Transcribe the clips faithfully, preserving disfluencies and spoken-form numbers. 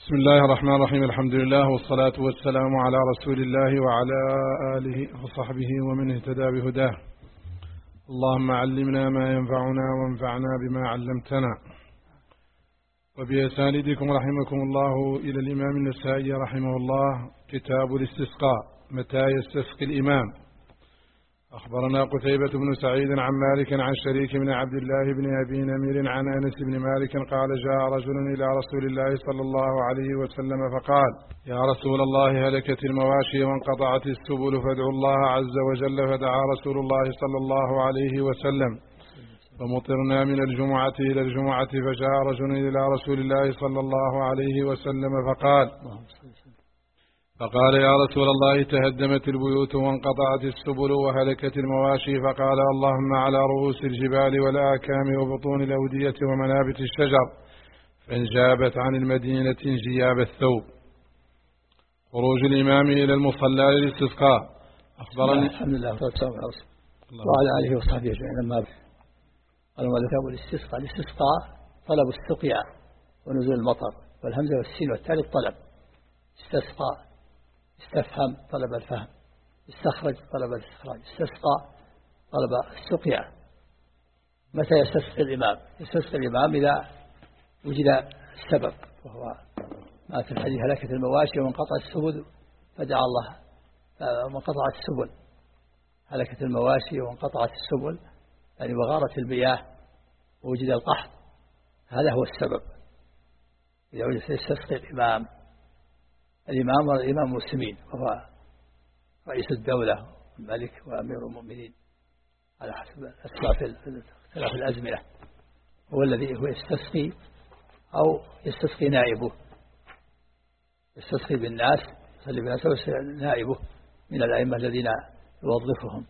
بسم الله الرحمن الرحيم. الحمد لله والصلاة والسلام على رسول الله وعلى آله وصحبه ومن اهتدى بهداه. اللهم علمنا ما ينفعنا وانفعنا بما علمتنا. وبأسانيدكم رحمكم الله إلى الإمام النسائي رحمه الله كتاب الاستسقاء، متى يستسقي الإمام. أخبرنا قتيبة بن سعيد عن مالك عن شريك بن عبد الله بن أبي نمير عن أنس بن مالك قال: جاء رجل إلى رسول الله صلى الله عليه وسلم فقال: يا رسول الله، هلكت المواشي وانقطعت السبل فادعوا الله عز وجل. فدعا رسول الله صلى الله عليه وسلم فمطرنا من الجمعة إلى الجمعة. فجاء رجل إلى رسول الله صلى الله عليه وسلم فقال فقال يا رسول الله، تهدمت البيوت وانقطعت السبل وهلكت المواشي. فقال: اللهم على رؤوس الجبال والآكام وبطون الأودية ومنابت الشجر، فانجابت عن المدينة انجياب الثوب. خروج الإمام إلى المصلى للاستسقاء. أخبرني الحمد لله والصلاة والسلام وعلى آله وصحبه أجمعين. أما بعد، قال كتاب الاستسقاء. الاستسقاء طلب السقيا ونزول المطر، والهمزة والسين والتاء الطلب. استسقى استفهم طلب الفهم، استخرج طلب الاستخراج، استسقى طلب السقيا. متى يستسقي الإمام؟ يستسقي الإمام إذا وجد السبب، وهو ما في الحديث: هلكت المواشي وانقطع السبل فدعا الله. وانقطعت السبل، هلكت المواشي وانقطعت السبل يعني وغارت المياه ووجد القحط، هذا هو السبب. إذا وجد يستسقي الإمام. الإمام والإمام المسلمين، وهو رئيس الدولة الملك وأمير المؤمنين على حسب اختلاف الأزمنة. هو الذي هو يستسقي أو يستسقي نائبه، يستسقي بالناس، يصلي بالناس نائبه من الأئمة الذين يوظفهم.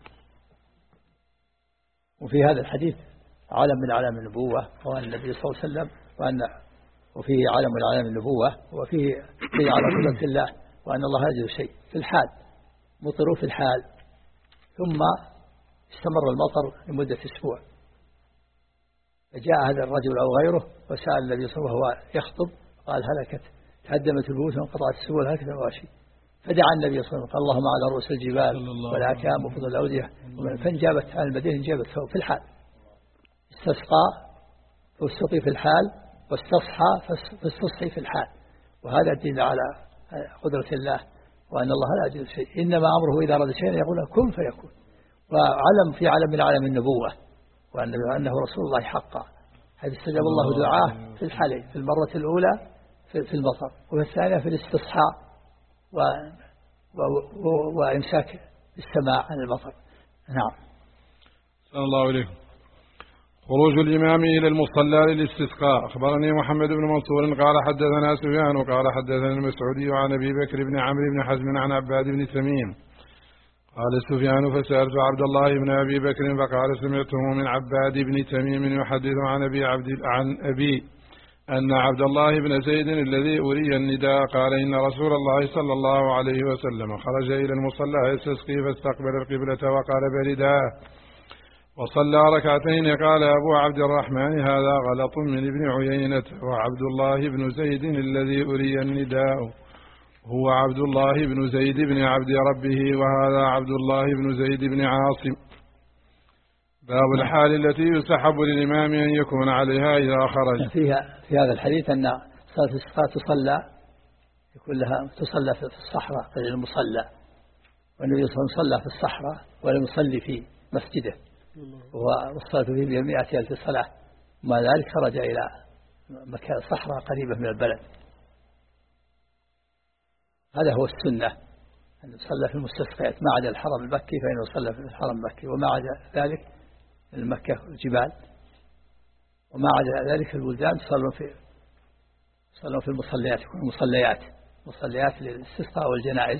وفي هذا الحديث علم من علام النبوة، وأن النبي صلى الله عليه وسلم، وأن وفيه علم من علام النبوة، وفيه فيه على قدرة الله، وأن الله يجد شيء في الحال. مطروا في الحال، ثم استمر المطر لمدة أسبوع. فجاء هذا الرجل أو غيره وسأل النبي صلى الله عليه وسلم وهو يخطب، قال: هلكت تهدمت البيوت وانقطعت السبل هلكت المواشي. فدعا النبي صلى الله عليه وسلم قال: اللهم على رؤوس الجبال والآكام وفضل الأودية. فانجابت عن المدينة انجابت في الحال. استسقى فاستسقي في الحال، واستصحى فاستصحي في الحال. وهذا الدين على قدرة الله، وأن الله لا يجد شيء، إنما أمره إذا أراد شيئا يقول كن فيكون. وعلم في علم من علم النبوة، وأنه رسول الله حقا، حيث استجاب الله دعاه في الحالين: في المرة الأولى في المطر، وفي الثانية في الاستصحاء و... و... و... وإمساك السماء عن المطر. نعم. صلى الله عليه. خروج الإمام إلى المصلى للاستسقاء. أخبرني محمد بن منصور قال حدثنا سفيان قال حدثنا المسعودي عن أبي بكر بن عمرو بن حزم عن عباد بن تميم قال سفيان: فسألت عبد الله بن أبي بكر فقال: سمعته من عباد بن تميم يحدث عن أبي عبد عن أبي أن عبد الله بن زيد الذي أري النداء قال: إن رسول الله صلى الله عليه وسلم خرج إلى المصلى يستسقي فاستقبل القبلة وقال برداه وصلى ركعتين. قال أبو عبد الرحمن: هذا غلط من ابن عيينة، وعبد الله بن زيد الذي أري النداء هو عبد الله بن زيد بن عبد ربه، وهذا عبد الله بن زيد بن عاصم. باب الحال التي يستحب للإمام أن يكون عليها إذا خرج. فيها في هذا الحديث أن صلاة الاستسقاء تصلى يكون لها تصلى في الصحراء غير المصلى، والنبي صلى الله عليه وسلم صلى في الصحراء ولم يصلي في مسجده، والصلاة فيه بمئة ألف صلاة. ومع ذلك خرج إلى مكان صحراء قريبة من البلد. هذا هو السنة، أن يصلى في المستسقيات ما عدا الحرم المكي، فإنه صلى في الحرم المكي، وما عدا ذلك المكة والجبال، وما عدا ذلك البلدان صلوا في صلوا في المصليات، يكون مصليات مصليات للاستسقاء والجنائز.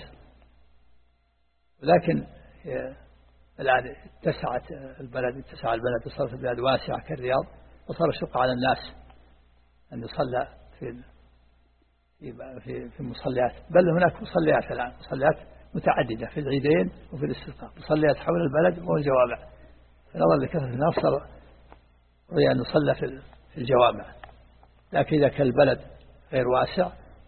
ولكن الآن اتسعت البلد اتسع البلد وصارت البلاد واسعة كالرياض، وصار الشق على الناس أن يصلى في في في المصليات. بل هناك مصليات الآن مصليات متعددة في العيدين وفي الاستسقاء، مصليات حول البلد والجوامع. فنظرا لكثرة الناس صار رأي أن يصلى في الجوامع. لكن إذا كان البلد غير واسع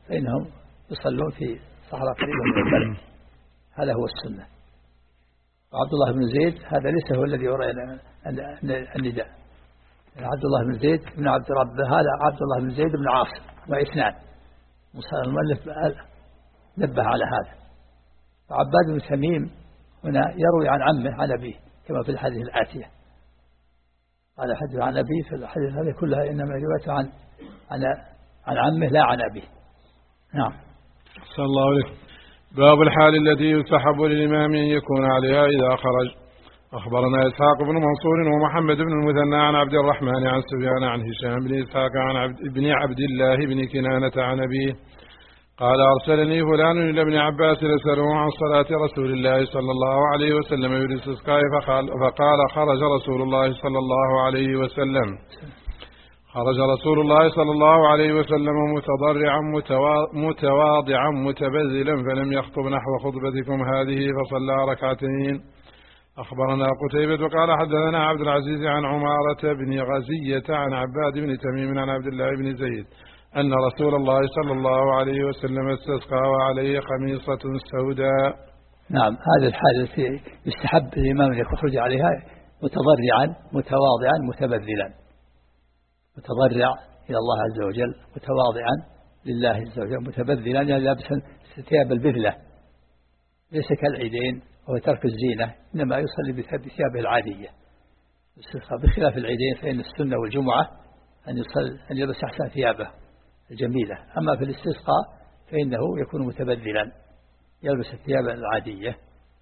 فإنهم يصلون في صحراء قريبة من البلد، هذا هو السنة. وعبد الله بن زيد هذا ليس هو الذي يرى النداء، عبد الله بن زيد بن عبد ربه هذا عبد الله بن زيد بن عاصم، واثنان. المؤلف نبه على هذا. وعباد بن تميم هنا يروي عن عمه عن أبيه كما في الحديث الآتية، قال الحديث عن أبيه، في الحديث هذه كلها إنما روايته عن عن عن عمه لا عن أبيه. نعم. صلى الله عليه. باب الحال التي يستحب للإمام أن يكون عليها إذا خرج. أخبرنا إسحاق بن منصور ومحمد بن المثنى عن عبد الرحمن عن سفيان عن هشام بن إسحاق عن عبد بن عبد الله بن كنانة عن أبيه قال أرسلني فلان إلى ابن عباس يسأله عن صلاة رسول الله صلى الله عليه وسلم بالاستسقاء، فقال خرج رسول الله صلى الله عليه وسلم خرج رسول الله صلى الله عليه وسلم متضرعا متواضعا متبذلا فلم يخطب نحو خطبتكم هذه فصلى ركعتين. أخبرنا قتيبة قال حدثنا عبد العزيز عن عمارة بن غزية عن عباد بن تميم عن عبد الله بن زيد أن رسول الله صلى الله عليه وسلم استسقى وعليه خميصة سوداء. نعم، هذه الحالة التي يستحب الإمام أن يخرج عليها متضرعا متواضعا متبذلا، متضرع إلى الله عز وجل متواضعا لله عز وجل متبذلا، يعني لابسا ثياب البذلة ليس كالعيدين وهو ترك الزينة، إنما يصلي بثيابه العادية بخلاف العيدين، فإن السنة والجمعة أن يصل أن يلبس أحسن ثيابه الجميلة. أما في الاستسقاء فإنه يكون متبذلا يلبس الثياب العادية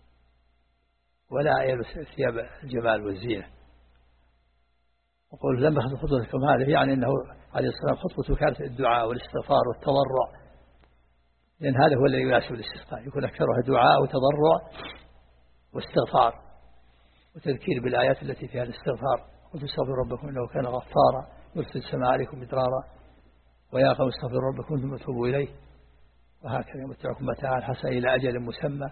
ولا يلبس ثياب الجمال والزينة. وقول لما خطبتكم هذا يعني أنه عليه الصلاة والسلام خطبته كانت الدعاء والاستغفار والتضرع، لأن هذا هو الذي يناسب الاستسقاء، يكون أكثرها دعاء وتضرع واستغفار وتذكير بالآيات التي فيها الاستغفار. قلت استغفروا ربكم إنه كان غفارا يرسل السماء عليكم مدرارا ويا قوم استغفروا ربكم ثم توبوا إليه وهكذا يمتعكم متاعا حسنا إلى أجل مسمى.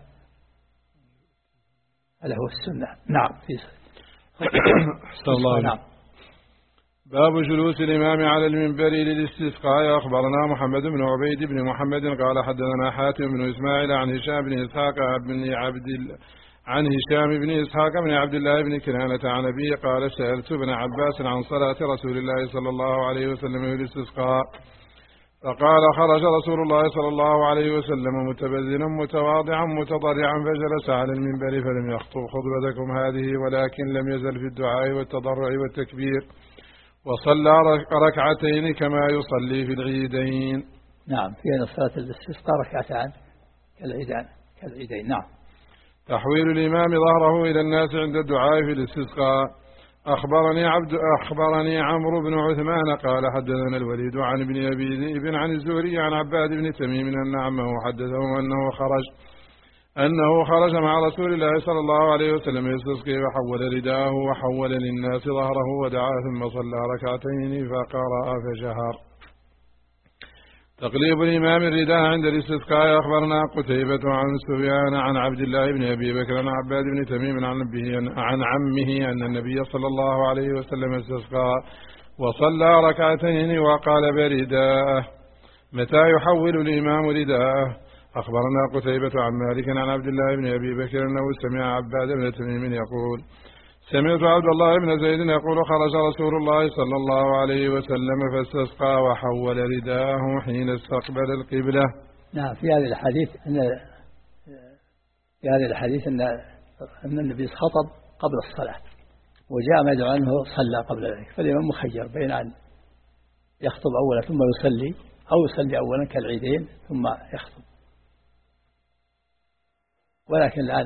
هذا هو السنة. نعم. في الله. نعم. باب جلوس الإمام على المنبر للاستسقاء. أخبرنا محمد بن عبيد بن محمد قال حدثنا حاتم بن إسماعيل عن هشام بن إسحاق بن عبد عن هشام بن إسحاق بن عبد الله بن كنانة عن أبيه قال سألت ابن عباس عن صلاة رسول الله صلى الله عليه وسلم للاستسقاء فقال خرج رسول الله صلى الله عليه وسلم متبذلا متواضعا متضرعا فجلس على المنبر فلم يخطب خطبتكم هذه ولكن لم يزل في الدعاء والتضرع والتكبير وصلى ركعتين كما يصلي في العيدين. نعم، في أن صلاة الاستسقاء ركعتان كالعيدين كالعيدين. نعم. تحويل الإمام ظهره إلى الناس عند الدعاء في الاستسقاء. أخبرني عبد أخبرني عمرو بن عثمان قال حدثنا الوليد عن ابن أبي ذئب عن الزهري عن عباد بن تميم أن عمه حدثه أنه خرج أنه خرج مع رسول الله صلى الله عليه وسلم يستسقي وحول رداءه وحول للناس ظهره ودعا ثم صلى ركعتين فقرأ فجهر. تقليب الإمام الرداء عند الاستسقاء. أخبرنا قتيبة عن سفيان عن عبد الله بن أبي بكر عن عباد بن تميم عن عن عمه أن النبي صلى الله عليه وسلم استسقى وصلى ركعتين وقال برداءه. متى يحول الإمام رداءه؟ أخبرنا قتيبة عن مالك عن عبد الله بن أبي بكر أنه سمع عباد بن تميم يقول سمعت عبد الله بن زيد يقول خرج رسول الله صلى الله عليه وسلم فاستسقى وحول رداءه حين استقبل القبلة. نعم، في هذه الحديث أن في هذه الحديث أن أن النبي خطب قبل الصلاة وجاء ما يدعو أنه صلى قبل ذلك، فالإمام مخير بين أن يخطب أولا ثم يصلي أو يصلي أولا كالعيدين ثم يخطب. ولكن الآن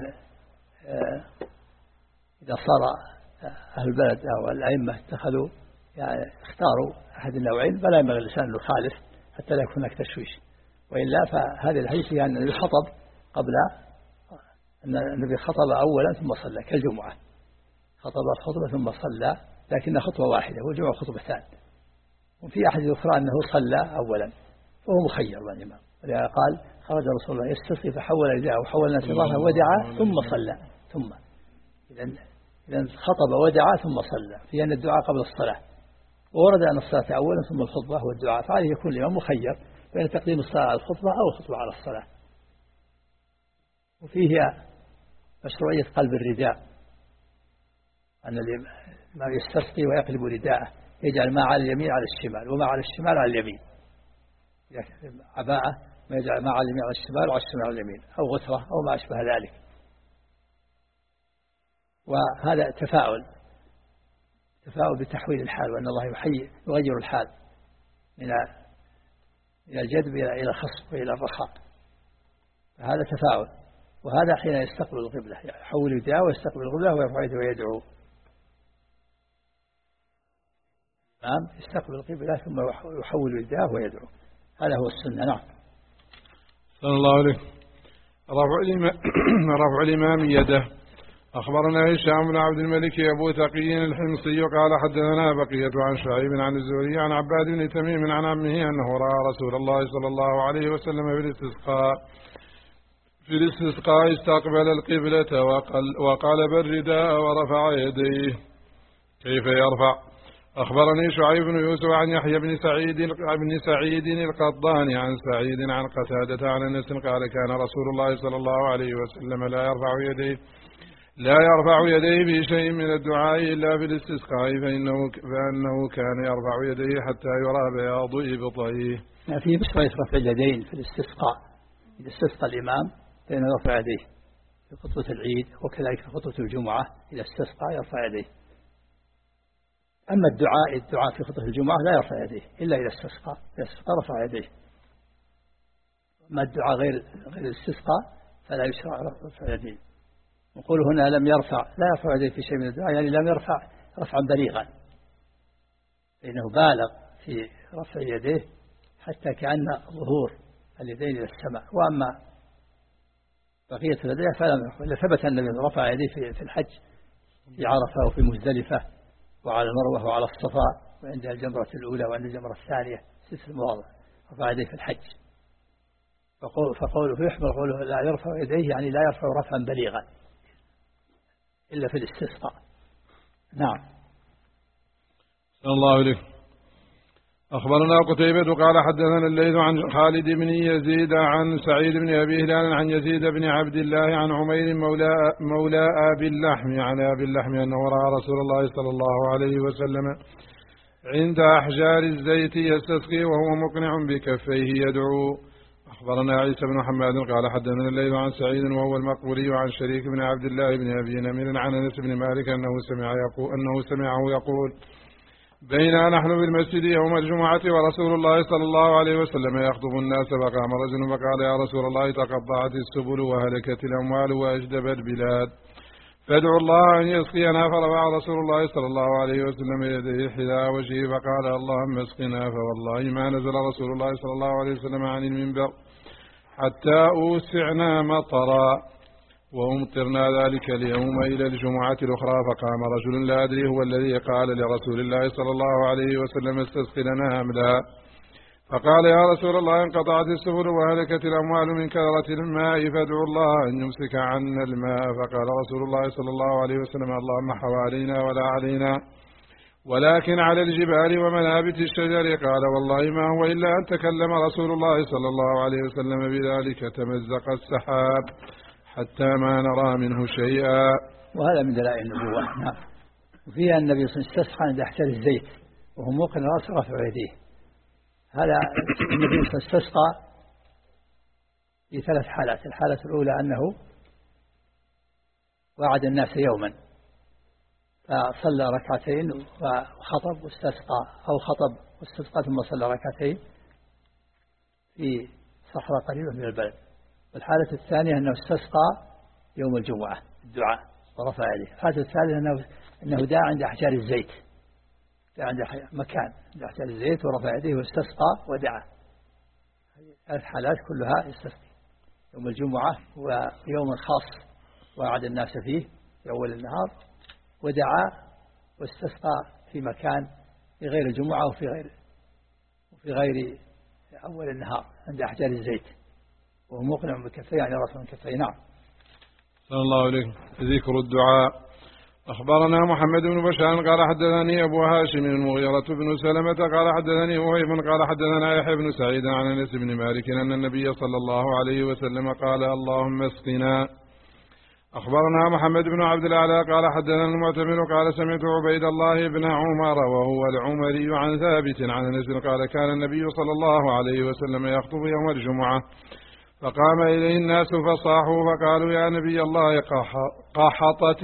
إذا صار أهل البلد أو الأئمة اتخذوا يعني اختاروا أحد النوعين فلا ينبغي الإنسان أن يخالف حتى لا يكون هناك تشويش، وإلا فهذه الحديث يعني أن النبي خطب قبل أن النبي خطب أولا ثم صلى كالجمعة، خطب الخطبة ثم صلى لكن خطبة واحدة والجمعة خطبتان. وفي أحد أخرى أنه صلى أولا فهو مخير بالإمام، ولهذا قال خرج رسول الله يستسقي فحول رداءه وحول الناس ظهره ودعا ثم صلى. ثم إذن إذن خطب ودعا ثم صلى، في أن الدعاء قبل الصلاة، وورد أن الصلاة أولا ثم الخطبة والدعاء، فعليه يكون الإمام مخير بين تقديم الصلاة على الخطبة أو الخطبة على الصلاة. وفيه مشروعية قلب الرداء، أن ما يستسقي ويقلب رداءه يجعل ما على اليمين على الشمال وما على الشمال على اليمين، عباءة ما يجعل ما على اليمين على الشمال وعلى الشمال على اليمين، أو غترة أو ما أشبه ذلك. وهذا تفاؤل تفاؤل بتحويل الحال، وأن الله يحيي يغير الحال من إلى الجدب إلى الخصب وإلى الرخاء، فهذا تفاؤل. وهذا حين يستقبل القبلة يحول يداه ويستقبل القبلة ويرفع يده ويدعو. نعم، يستقبل القبلة ثم يحول يداه ويدعو، هذا هو السنة. نعم. صلى الله عليه. رفع الإمام رفع الإمام يده. أخبرنا هشام بن عبد الملك أبو ثقي الحمصي قال حدثنا بقية عن شعيب عن الزهري عن عباد بن تميم عن عمه أنه رأى رسول الله صلى الله عليه وسلم في الاستسقاء في الاستسقاء استقبل القبلة وقل وقلب الرداء ورفع يديه. كيف يرفع؟ أخبرني شعيب بن يوسف عن يحيى بن سعيد بن سعيد القطان عن سعيد عن قتادة عن أنس قال كان رسول الله صلى الله عليه وسلم لا يرفع يديه لا يرفع يديه في شيء من الدعاء إلا في الاستسقاء فإنه, فإنه كان يرفع يديه حتى يرى بياض إبطيه. في مشروعية رفع اليدين في الاستسقاء، إذا استسقى الإمام فإنه يرفع يديه في خطبة العيد، وكذلك في خطبة الجمعة إذا استسقى يرفع يديه. أما الدعاء الدعاء في خطبة الجمعة لا يرفع يديه إلا إذا استسقى، إذا استسقى رفع يديه. أما الدعاء غير غير الاستسقاء فلا يشرع رفع يديه. نقول هنا لم يرفع لا يرفع يديه في شيء من الدعاء، يعني لم يرفع رفعا بليغا، لأنه بالغ في رفع يديه حتى كأن ظهور اليدين إلى السماء. وأما بقية اليدين فلم يرفع. ثبت أن رفع يديه في الحج في عرفة وفي مزدلفة وعلى المروة وعلى الصفا وعند الجمرة الأولى وعند الجمرة الثانية، ست مواضع رفع يديه في الحج. فقول فقوله فيحمل قوله لا يرفع يديه يعني لا يرفع رفعا بليغا إلا في الاستسقاء. نعم. صلى الله عليه. أخبرنا قتيبة قال حدثنا الليث عن خالد بن يزيد عن سعيد بن أبي هلال عن يزيد بن عبد الله عن عمير مولى, مولى أبي اللحم عن أبي اللحم أنه رأى رسول الله صلى الله عليه وسلم عند أحجار الزيت يستسقي وهو مقنع بكفيه يدعو. أخبرنا عيسى بن حماد قال حدثنا الليث عن سعيد وهو المقبوري عن شريك بن عبد الله بن أبي نمير عن أنس بن مالك أنه سمع يقول أنه سمعه يقول بينا نحن بالمسجد يوم الجمعة ورسول الله صلى الله عليه وسلم يخطب الناس فقام رجل فقال يا رسول الله تقطعت السبل وهلكت الأموال وأجدب البلاد فادعوا الله أن يسقينا. فرفع رسول الله صلى الله عليه وسلم يديه حذاء وجهه فقال اللهم اسقنا. فوالله ما نزل رسول الله صلى الله عليه وسلم عن المنبر حتى أوسعنا مطرا وأمطرنا ذلك اليوم إلى الجمعة الأخرى. فقام رجل لا أدري هو الذي قال لرسول الله صلى الله عليه وسلم استسق لنا أم لا؟ فقال يا رسول الله انقطعت السبل وهلكت الأموال من كثرة الماء فادعوا الله أن يمسك عنا الماء. فقال رسول الله صلى الله عليه وسلم اللهم حوالينا ولا علينا ولكن على الجبال ومنابت الشجر. قال والله ما هو إلا أن تكلم رسول الله صلى الله عليه وسلم بذلك تمزق السحاب حتى ما نرى منه شيئا. وهذا من دلائل النبوة. نعم. وفيها النبي صلى الله عليه وسلم استسقى عند أحجار الزيت وهو موقن رأسه رافع يديه. هذا النبي صلى الله عليه وسلم استسقى في ثلاث حالات. الحالة الأولى أنه وعد الناس يوما فصلى ركعتين وخطب واستسقى، أو خطب واستسقى ثم صلى ركعتين في صحراء قريبة من البلد. والحالة الثانية أنه استسقى يوم الجمعة الدعاء ورفع يديه. الحالة الثالثة أنه, أنه دعا عند أحجار الزيت، دعا عند مكان عند أحجار الزيت ورفع يديه واستسقى ودعا. هذه الحالات كلها يستسقي يوم الجمعة ويوم خاص وعد الناس فيه في أول النهار، ودعا واستسقى في مكان في غير الجمعة وفي غير وفي غير أول النهار عند أحجار الزيت وهو مقنع بكفيه يعني رأسه من كفيه. نعم. صلى الله عليه. ذكر الدعاء. أخبرنا محمد بن بشار قال حدثني أبو هاشم المغيرة بن سلمة قال حدثني وهيب قال حدثنا يحيى بن سعيد عن أنس بن مالك أن النبي صلى الله عليه وسلم قال اللهم اسقنا. أخبرنا محمد بن عبد الأعلى قال حدثنا المعتمر قال سمعت عبيد الله بن عمر وهو العمري عن ثابت عن أنس قال كان النبي صلى الله عليه وسلم يخطب يوم الجمعة فقام إليه الناس فصاحوا فقالوا يا نبي الله قحطت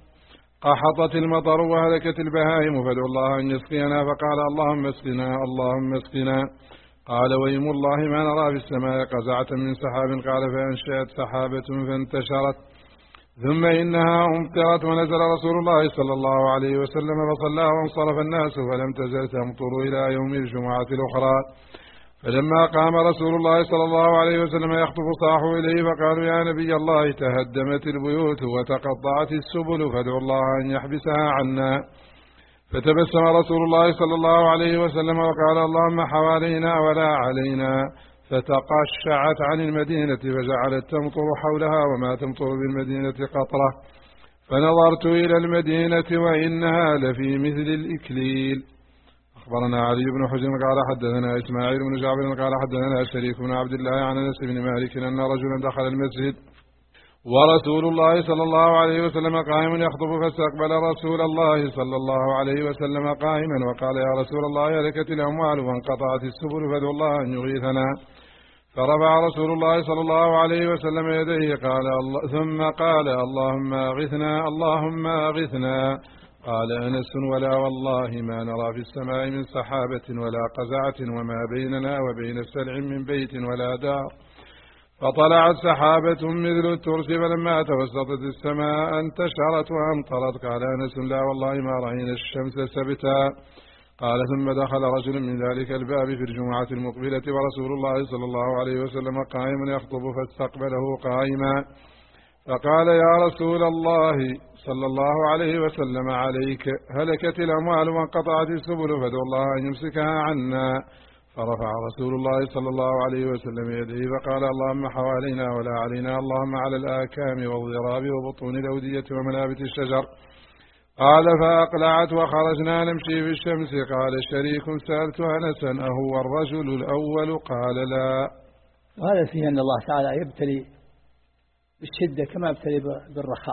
قحطت المطر وهلكت البهائم فادعوا الله أن يسقينا فقال اللهم اسقنا اللهم اسقنا. قال ويم الله ما نرى في السماء قزعة من سحاب قال فأنشأت سحابة فانتشرت ثم إنها أمطرت ونزل رسول الله صلى الله عليه وسلم فصلى وانصرف الناس فلم تزل تمطر إلى يوم الجمعة الأخرى. فلما قام رسول الله صلى الله عليه وسلم يخطب صاحوا إليه فقالوا يا نبي الله تهدمت البيوت وتقطعت السبل فادعوا الله أن يحبسها عنا. فتبسم رسول الله صلى الله عليه وسلم وقال اللهم حوالينا ولا علينا فتقشعت عن المدينة فجعلت تمطر حولها وما تمطر بالمدينة قطرة فنظرت إلى المدينة وإنها لفي مثل الإكليل. أخبرنا علي بن حجر قال حدثنا إسماعيل بن جعفر قال حدثنا شريك بن عبد الله عن أنس بن مالك أن رجلا دخل المسجد ورسول الله صلى الله عليه وسلم قائم يخطب فاستقبل رسول الله صلى الله عليه وسلم قائما وقال يا رسول الله هلكت الأموال وانقطعت السبل فادعوا الله أن يغيثنا. فرفع رسول الله صلى الله عليه وسلم يديه قال الله ثم قال اللهم أغثنا اللهم أغثنا. قال أنس ولا والله ما نرى في السماء من سحابة ولا قزعة وما بيننا وبين السلع من بيت ولا دار. فطلعت سحابة مثل الترس فلما توسطت السماء انتشرت وأمطرت. قال أنس لا والله ما رأينا الشمس سبتا. قال ثم دخل رجل من ذلك الباب في الجمعة المقبلة ورسول الله صلى الله عليه وسلم قائم يخطب فاستقبله قائما فقال يا رسول الله صلى الله عليه وسلم عليك هلكت الأموال وانقطعت السبل فادعوا الله أن يمسكها عنا. فرفع رسول الله صلى الله عليه وسلم يديه فقال اللهم حوالينا ولا علينا اللهم على الآكام والضراب وبطون الأودية ومنابت الشجر. قال فأقلعت وخرجنا نمشي في الشمس. قال شريك سألت أنسا أهو الرجل الأول قال لا. وهذا فيه أن الله تعالى يبتلي بالشدة كما ابتلي بالرخاء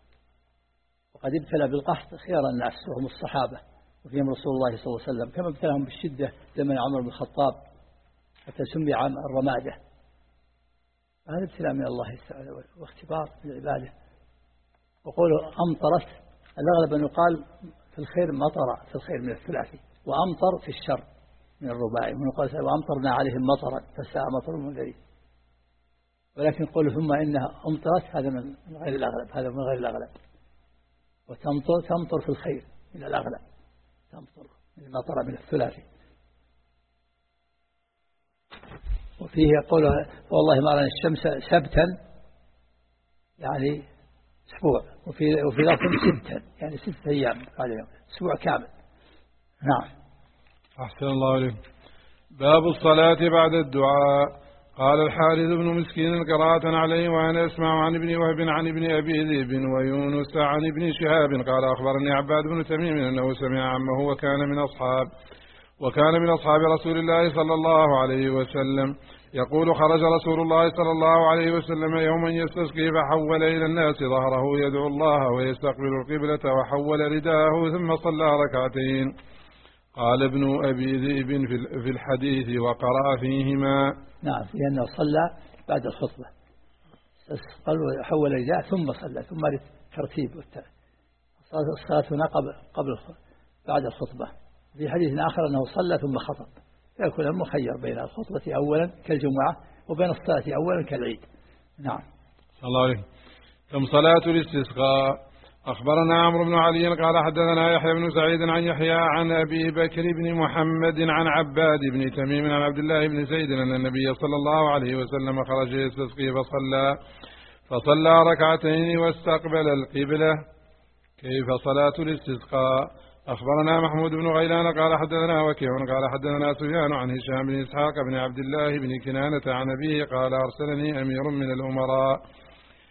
وقد ابتلى بالقحط خيار الناس وهم الصحابة وفيهم رسول الله صلى الله عليه وسلم كما ابتلاهم بالشدة زمن عمر بن الخطاب حتى سمي عام الرمادة. هذا ابتلاء من الله واختبار للعبادة. وقوله أمطرت الأغلب أن يقال في الخير مطر في الخير من الثلاثي وأمطر في الشر من الرباعي ونقال وأمطرنا عليهم مطرا فساء مطر المنذرين. ولكن قوله ثم إنها أمطرت هذا من غير الأغلب هذا من غير الأغلب. وتمطر تمطر في الخير من الأغلب تمطر من المطر من الثلاثي. وفيه يقول والله ما رأينا الشمس سبتا يعني أسبوع وفي وفي لفظ ستا يعني ستة أيام هذا اليوم أسبوع كامل. نعم. أحسن الله عليك. باب الصلاة بعد الدعاء. قال الحارث بن مسكين قراءة عليه وأنا أسمع عن ابن وهب عن ابن أبي ذئب ويونس عن ابن شهاب قال أخبرني عباد بن تميم أنه سمع عمه وكان من أصحاب وكان من أصحاب رسول الله صلى الله عليه وسلم يقول خرج رسول الله صلى الله عليه وسلم يوما يستسقي فحول إلى الناس ظهره يدعو الله ويستقبل القبلة وحول رداءه ثم صلى ركعتين. قال ابن أبي ذئب في الحديث وقرأ فيهما. نعم لأنه صلى بعد الخطبة قال وحول رداء ثم صلى ثم ترتيب الصلاة هنا قبل قبل بعد الخطبة. في حديث آخر أنه صلى ثم خطب فيكون مخير بين الخطبة أولا كالجمعة وبين الصلاة أولا كالعيد. نعم. صلى الله عليه. ثم صلاة الاستسقاء. أخبرنا عمرو بن علي قال حدثنا يحيى بن سعيد عن يحيى عن أبي بكر بن محمد عن عباد بن تميم عن عبد الله بن زيد أن النبي صلى الله عليه وسلم خرج يستسقي فصلى فصلى ركعتين واستقبل القبلة. كيف صلاة الاستسقاء؟ أخبرنا محمود بن غيلان قال حدثنا وكيع قال حدثنا سفيان عن هشام بن إسحاق بن عبد الله بن كنانة عن أبيه قال أرسلني أمير من الأمراء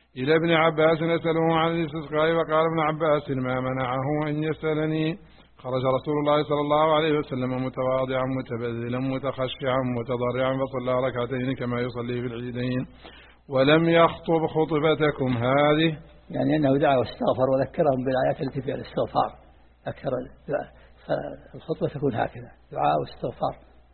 إلى ابن عباس نسأله عن الاستسقاء وقال ابن عباس ما منعه أن يسألني. خرج رسول الله صلى الله عليه وسلم متواضعا متبذلا متخشعا متضرعا فصلى ركعتين كما يصلي في العيدين ولم يخطب خطبتكم هذه، يعني أنه دعا واستغفر وذكرهم بالآيات التي فيها الاستغفار. ذكر الخطبة تكون هكذا دعاء واستغفار.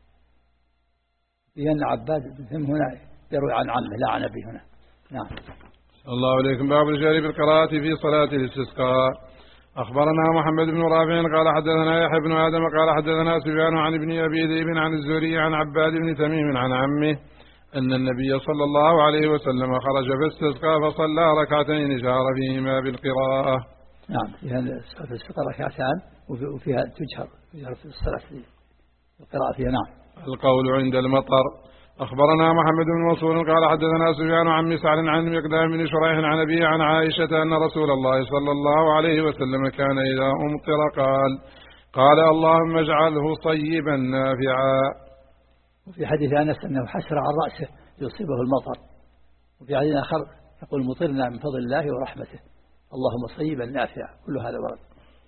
لأن عباد من هنا يروي عن عمه لا عن أبي هنا. نعم. الله عليكم. باب الجهر بالقراءة في صلاة الاستسقاء. أخبرنا محمد بن رافع قال حدثنا يحيى بن آدم قال حدثنا سفيان عن ابن أبي ذئب عن الزهري عن عباد بن تميم عن عمه أن النبي صلى الله عليه وسلم خرج فاستسقى فصلى ركعتين جهر فيهما بالقراءة. نعم فيها الاستسقاء ركعتان وفيها تجهر في الصلاة القراءة فيها. نعم. القول عند المطر. أخبرنا محمد بن منصور قال حدثنا سفيان عن مسعر عن مقدام بن شريح عن أبيه عن عائشة أن رسول الله صلى الله عليه وسلم كان إذا أمطر قال قال اللهم اجعله صيبا نافعا. وفي حديث أنس أنه حسر عن رأسه يصيبه المطر. وفي حديث آخر يقول مطرنا من فضل الله ورحمته اللهم صيبا نافعا. كل هذا ورد.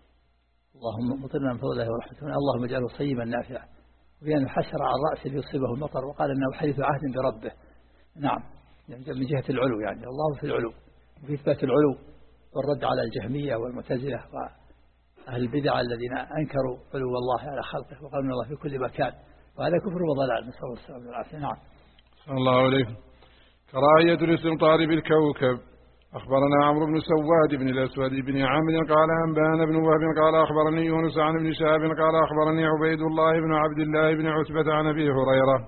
اللهم مطرنا من فضل الله ورحمته اللهم اجعله صيبا نافعا. وفي أنه حسر عن رأسه ليصيبه المطر وقال أنه حديث عهد بربه. نعم يعني من جهة العلو يعني الله في العلو وفي إثبات العلو والرد على الجهمية والمعتزلة وأهل البدع الذين أنكروا علو الله على خلقه وقالوا أن الله في كل مكان وهذا كفر وضلال نسأل الله السلامة والعافية. نعم. صلى الله عليكم. كراهية الاستمطار بالكوكب. أخبرنا عمرو بن سواد بن الأسود بن عمرو قال أنبانا بن وهب قال أخبرني يونس عن ابن شهاب قال أخبرني عبيد الله بن عبد الله بن عتبة عن أبي هريرة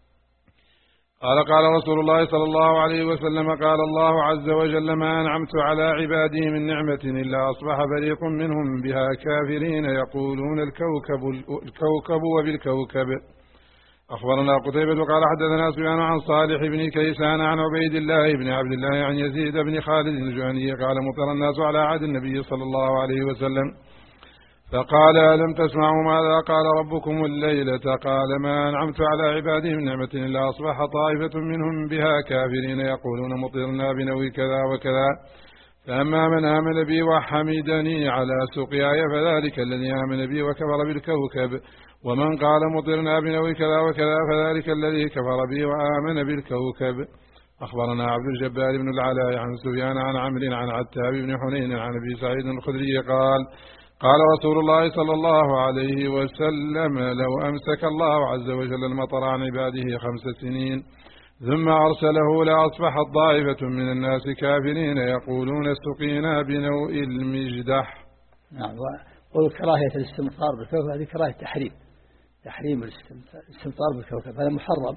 قال قال رسول الله صلى الله عليه وسلم قال الله عز وجل ما أنعمت على عبادي من نعمة إلا أصبح فريق منهم بها كافرين يقولون الكوكب الكوكب وبالكوكب. أخبرنا قتيبة قال حدثنا سفيان عن صالح بن كيسان عن عبيد الله بن عبد الله عن يزيد بن خالد الجهني قال مطر الناس على عهد النبي صلى الله عليه وسلم فقال ألم تسمعوا ماذا قال ربكم الليلة قال ما أنعمت على عباده من نعمة إلا أصبح طائفة منهم بها كافرين يقولون مطرنا بنوي كذا وكذا فأما من آمن بي وحمدني على سقياي فذلك الذي آمن بي وكفر بالكوكب ومن قال مطرنا بنوي كذا وكذا فذلك الذي كفر بي وآمن بالكوكب. أخبرنا عبد الجبار بن العلاء عن سفيان عن عمرو عن عتاب بن حنين عن أبي سعيد الخدري قال قال رسول الله صلى الله عليه وسلم لو أمسك الله عز وجل المطر عن عباده خمس سنين ثم أرسله لأصبحت طائفة من الناس كافرين يقولون سقينا بنوء المجدح. نعم. وكراهية الاستمطار بالكوكب هذه كراهية تحريم تحريم الاستمطار بالكوكب هذا محرم.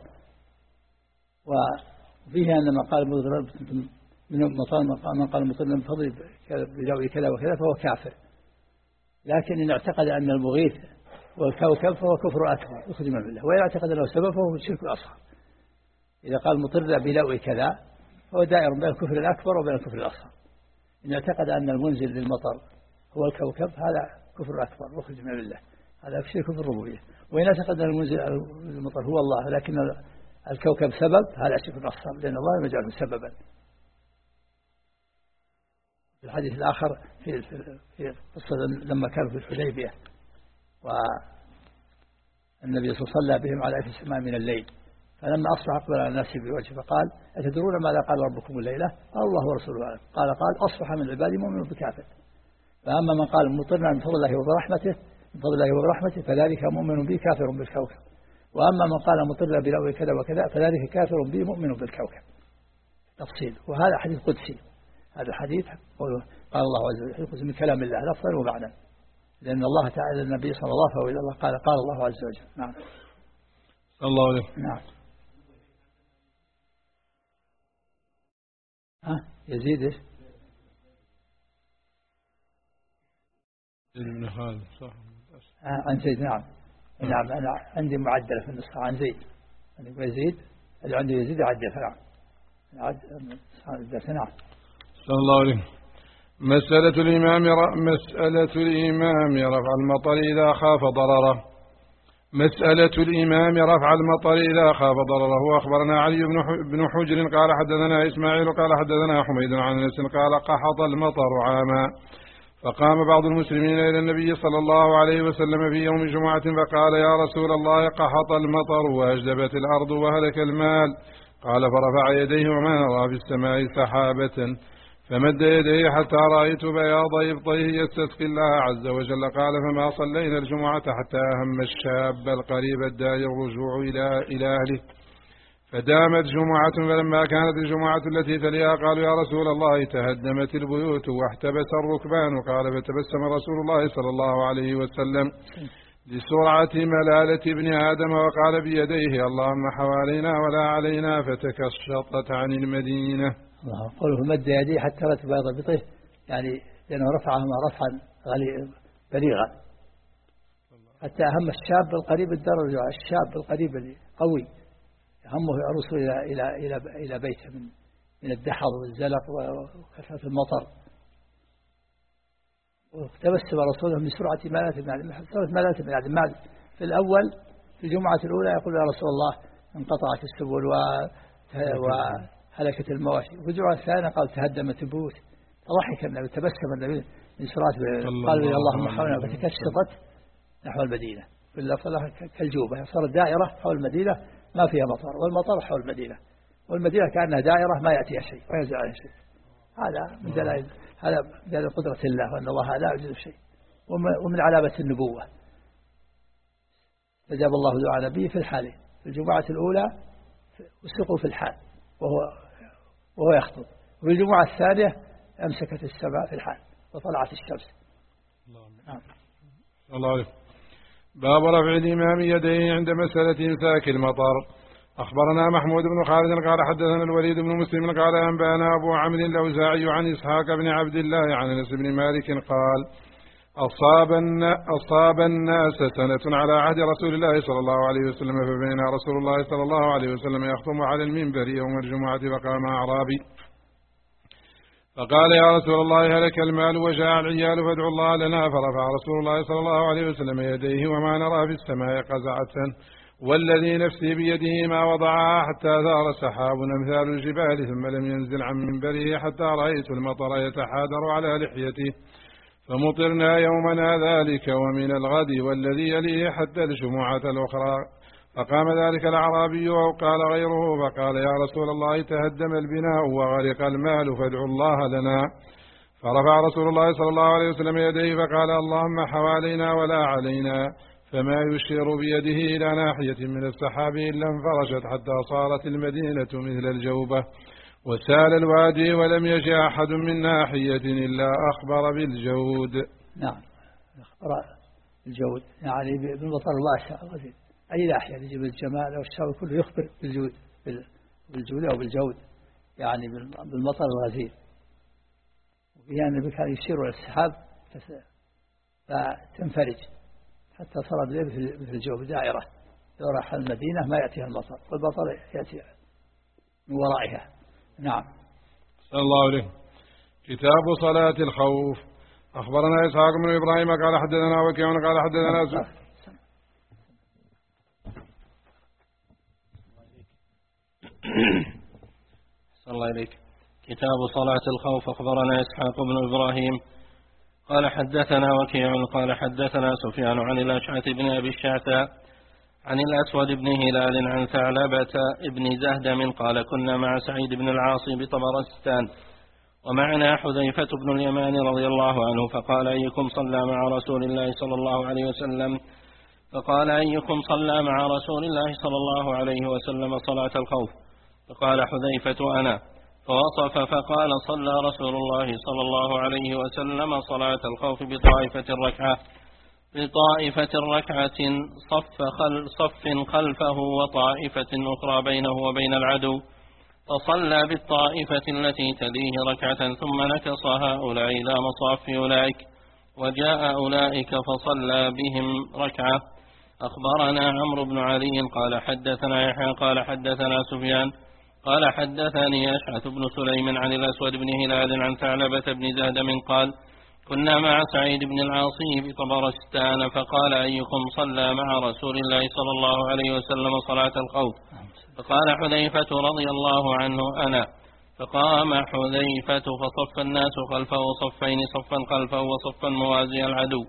وفيه أن من قال من من قال مطرنا من فضل بنوء كذا وكذا فهو كافر. لكن إن اعتقد أن المغيث والكوكب فهو كفر أكبر يخرج من الله وإن اعتقد أنه سبب فهو شرك أصغر. إذا قال مطرنا بنوء كذا هو دائر بين الكفر الأكبر وبين الكفر الأصغر. إن اعتقد أن المنزل للمطر هو الكوكب هذا كفر أكبر يخرج من الله هذا شرك في الربوبية. وإن اعتقد أن المنزل المطر هو الله لكن الكوكب سبب هذا شرك أصغر لأن الله لم يجعله سببا. في الحديث الآخر في في قصة لما كانوا في الحديبية والنبي صلى الله عليه وسلم صلى بهم على ألف سماء من الليل فلما أصبح أقبل على الناس بوجهه فقال أتدرون ماذا قال ربكم الليلة؟ قال الله ورسوله أعلم. قال قال أصبح من عبادي مؤمن بكافر. فأما من قال مطرنا من فضل الله وبرحمته من فضل الله وبرحمته فذلك مؤمن بي كافر بالكوكب. وأما من قال مطرنا بنوء كذا وكذا فذلك كافر بي مؤمن بالكوكب. تفصيل. وهذا حديث قدسي. هذا الحديث قال الله عز وجل من كلام الله لفظا ومعنى لأن الله تعالى النبي صلى الله عليه وسلم قال قال الله عز وجل. نعم. صلى الله عليه. نعم. ها يزيد إيش؟ ابن خالد صح. عن زيد. نعم. نعم أنا عندي معدلة في النسخة عن زيد. عندي يزيد اللي عنده يزيد يعدل. نعم. نعم. صلى الله عليه. مسألة الإمام مسألة الإمام رفع المطر إذا خاف ضرره. مسألة الإمام رفع المطر إذا خاف ضرره. أخبرنا علي بن حجر قال حدثنا إسماعيل قال حدثنا حميد عن أنس قال قحط المطر عاما، فقام بعض المسلمين إلى النبي صلى الله عليه وسلم في يوم جمعة فقال يا رسول الله قحط المطر وأجدبت الأرض وهلك المال. قال فرفع يديه وما نرى في السماء سحابة، فمد يديه حتى رأيت بياض إبطيه يستسقي الله عز وجل. قال فما صلينا الجمعة حتى أهم الشاب القريب الداعي الرجوع إلى إلى أهله، فدامت جمعة. فلما كانت الجمعة التي تليها قالوا يا رسول الله تهدمت البيوت واحتبس الركبان. قال فتبسم رسول الله صلى الله عليه وسلم لسرعة ملالة ابن آدم وقال بيديه اللهم حوالينا ولا علينا، فتكشطت عن المدينة. الله قوله مد يديه حتى رأت بياض إبطيه، يعني لأنه رفعهما رفعا بليغا حتى أهم الشاب القريب الدرجة، الشاب القريب القوي همه الوصول إلى إلى إلى إلى بيته من من الدحر والزلق وكثرة المطر. وتبسم رسوله من سرعة ملالة بن آدم. سرعة ملالة بن آدم في الأول في الجمعة الأولى يقول يا رسول الله انقطعت السبل وهلكت المواشي، وفي الجمعة الثانية قال تهدمت البيوت، فضحك النبي تبسم النبي من سرعة، قال يا اللهم حولنا، فتكشطت نحو المدينة كالجوبة، صارت دائرة حول المدينة ما فيها مطر، والمطر حول المدينة، والمدينة كأنها دائرة ما يأتيها شيء وينزل عليها شيء. هذا من دلائل هذا دليل قدرة الله وأن الله لا يعجزه شيء، ومن علامة النبوة. فجاب الله دعاء نبيه في الحالين، في الجمعة الأولى وسقوا في الحال وهو وهو يخطب، وفي الجمعة الثانية أمسكت السماء في الحال وطلعت الشمس. نعم. الله عليك. باب رفع الإمام يديه عند مسألة إمساك المطر. أخبرنا محمود بن خالد قال حدثنا الوليد بن مسلم قال أنبأنا أبو عمرو الأوزاعي عن إسحاق بن عبد الله عن أنس بن مالك قال أصاب أصاب الناس سنة على عهد رسول الله صلى الله عليه وسلم، فبينا رسول الله صلى الله عليه وسلم يخطب على المنبر يوم الجمعة فقام أعرابي فقال يا رسول الله هلك المال وجاء العيال فادعوا الله لنا. فرفع رسول الله صلى الله عليه وسلم يديه وما نرى في السماء قزعة، والذي نفسي بيده ما وضعها حتى ثار سحاب أمثال الجبال، ثم لم ينزل عن منبره حتى رأيت المطر يتحادر على لحيته، فمطرنا يومنا ذلك ومن الغد والذي يليه حتى الجمعة الأخرى. فقام ذلك الأعرابي أو قال غيره فقال يا رسول الله تهدم البناء وغرق المال فادعوا الله لنا. فرفع رسول الله صلى الله عليه وسلم يديه فقال اللهم حوالينا ولا علينا، فما يشير بيده إلى ناحية من السحاب إلا انفرجت حتى صارت المدينة مثل الجوبة وسال الوادي ولم يجئ أحد من ناحية إلا أخبر بالجود. نعم أخبر بالجود يعني بالمطر الواسع الغزير، أي ناحية يجب الجمال والشر كله يخبر بالجود بالجود أو بالجود يعني بالمطر الغزير. وفيها النبي كان يشير إلى السحاب فتنفرج حتى صار مثل الجوب دائرة دور حول المدينة ما يأتيها المطر، والمطر يأتي من ورائها. نعم. صلى الله عليه. كتاب صلاة الخوف. أخبرنا إسحاق بن إبراهيم قال حدثنا وكيع قال حدثنا س... صلى الله عليك. كتاب صلاة الخوف. أخبرنا إسحاق بن إبراهيم قال حدثنا وكيع قال حدثنا سفيان عن الأشعث بن أبي الشعثاء عن الأسود بن هلال عن ثعلبة بن زهدم قال كنا مع سعيد بن العاص بطبرستان ومعنا حذيفة بن اليمان رضي الله عنه، فقال أيكم صلى مع رسول الله صلى الله عليه وسلم فقال أيكم صلى مع رسول الله صلى الله عليه وسلم صلاة الخوف؟ فقال حذيفة أنا، فوصف فقال صلى رسول الله صلى الله عليه وسلم صلاة الخوف بطائفة الركعة بطائفة ركعة صف, خل صف خلفه وطائفة أخرى بينه وبين العدو، فصلى بالطائفة التي تليه ركعة ثم نكص هؤلاء إلى مصاف أولئك وجاء أولئك فصلى بهم ركعة. أخبرنا عمرو بن علي قال حدثنا يحيى قال حدثنا سفيان قال حدثني أشعث بن سليم عن الأسود بن هلال عن ثعلبة بن زهدم قال كنا مع سعيد بن العاصي بطبرستان فقال أيكم صلى مع رسول الله صلى الله عليه وسلم صلاة الخوف؟ فقال حذيفة رضي الله عنه أنا. فقام حذيفة فصف الناس خلفه صفين، صفا خلفه وصفا موازي العدو،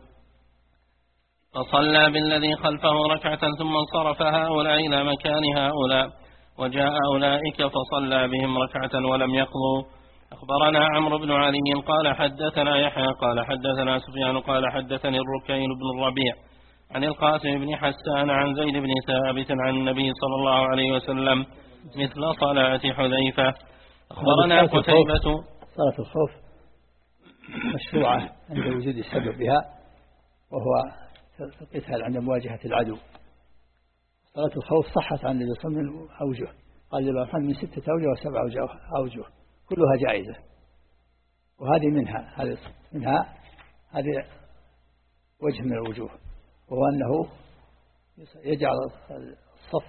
فصلى بالذي خلفه ركعة ثم انصرف هؤلاء إلى مكان هؤلاء، وجاء أولئك فصلى بهم ركعة ولم يقضوا. أخبرنا عمرو بن علي قال حدثنا يحيى قال حدثنا سفيان قال حدثني الركين بن الربيع عن القاسم بن حسان عن زيد بن ثابت عن النبي صلى الله عليه وسلم مثل صلاة حذيفة. أخبرنا قتيبة. صلاة الخوف مشروعة عند وجود السبب بها، وهو القتال عند مواجهة العدو. صلاة الخوف صحت عن النبي صلى الله عليه وسلم من أوجه، قال الإمام أحمد من ستة أوجه وسبع أوجه كلها جائزة، وهذه منها هذه منها هذه وجه من الوجوه، وهو أنه يجعل الصف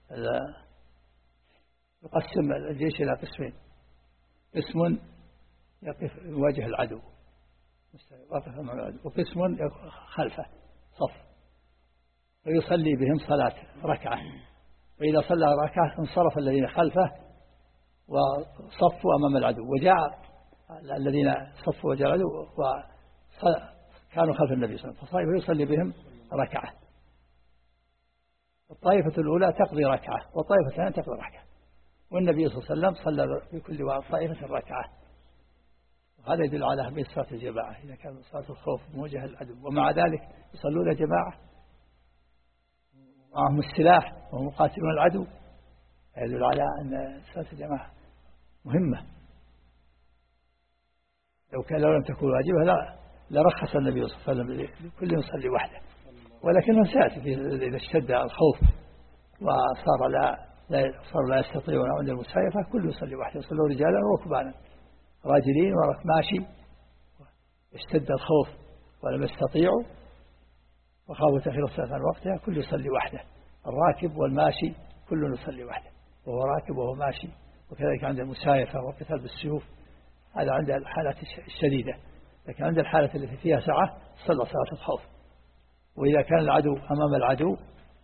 يقسم الجيش إلى قسمين، قسم يقف يواجه العدو واقف مع العدو، وقسم خلفه صف ويصلي بهم صلاة ركعة، وإذا صلى ركعة انصرف الذين خلفه وصفوا أمام العدو، وجاء الذين صفوا وجاء العدو وكانوا خلف النبي صلى الله عليه وسلم فيصلي بهم ركعة. الطائفة الأولى تقضي ركعة والطائفة الثانية تقضي ركعة، والنبي صلى الله عليه وسلم صلى في كل طائفة ركعة، وهذا يدل على أهمية صلاة الجماعة إذا كان صلاة الخوف موجهة للعدو، ومع ذلك يصلون جماعة معهم السلاح وهم يقاتلون العدو، يدل على أن صلاة الجماعة مهمة. لو كان لو لم تكن واجبة لا لرخص النبي صلى الله عليه وسلم لكل يصلي وحده، ولكنه سيأتي إذا اشتد الخوف وصار لا صار لا يستطيعون عند المسايفة كل يصلي وحده، يصلون رجالا وركبانا راجلين وركماشي، اشتد الخوف ولم يستطيعوا وخافوا تأخير الصلاة عن وقتها كل يصلي وحده، الراكب والماشي كل يصلي وحده، وهو راكب وهو ماشي، وكذلك عند المسايفة والقتال بالسيوف هذا عند الحالة الشديدة، لكن عند الحالة التي فيها سعة صلى صلاة الخوف. وإذا كان العدو أمام العدو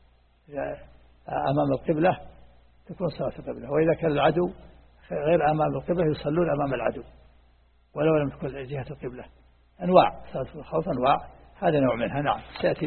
أمام القبلة تكون صلاة القبلة، وإذا كان العدو غير أمام القبلة يصلون أمام العدو ولو لم تكن جهة القبلة. أنواع صلاة الخوف أنواع، هذا نوع منها. نعم سيأتي.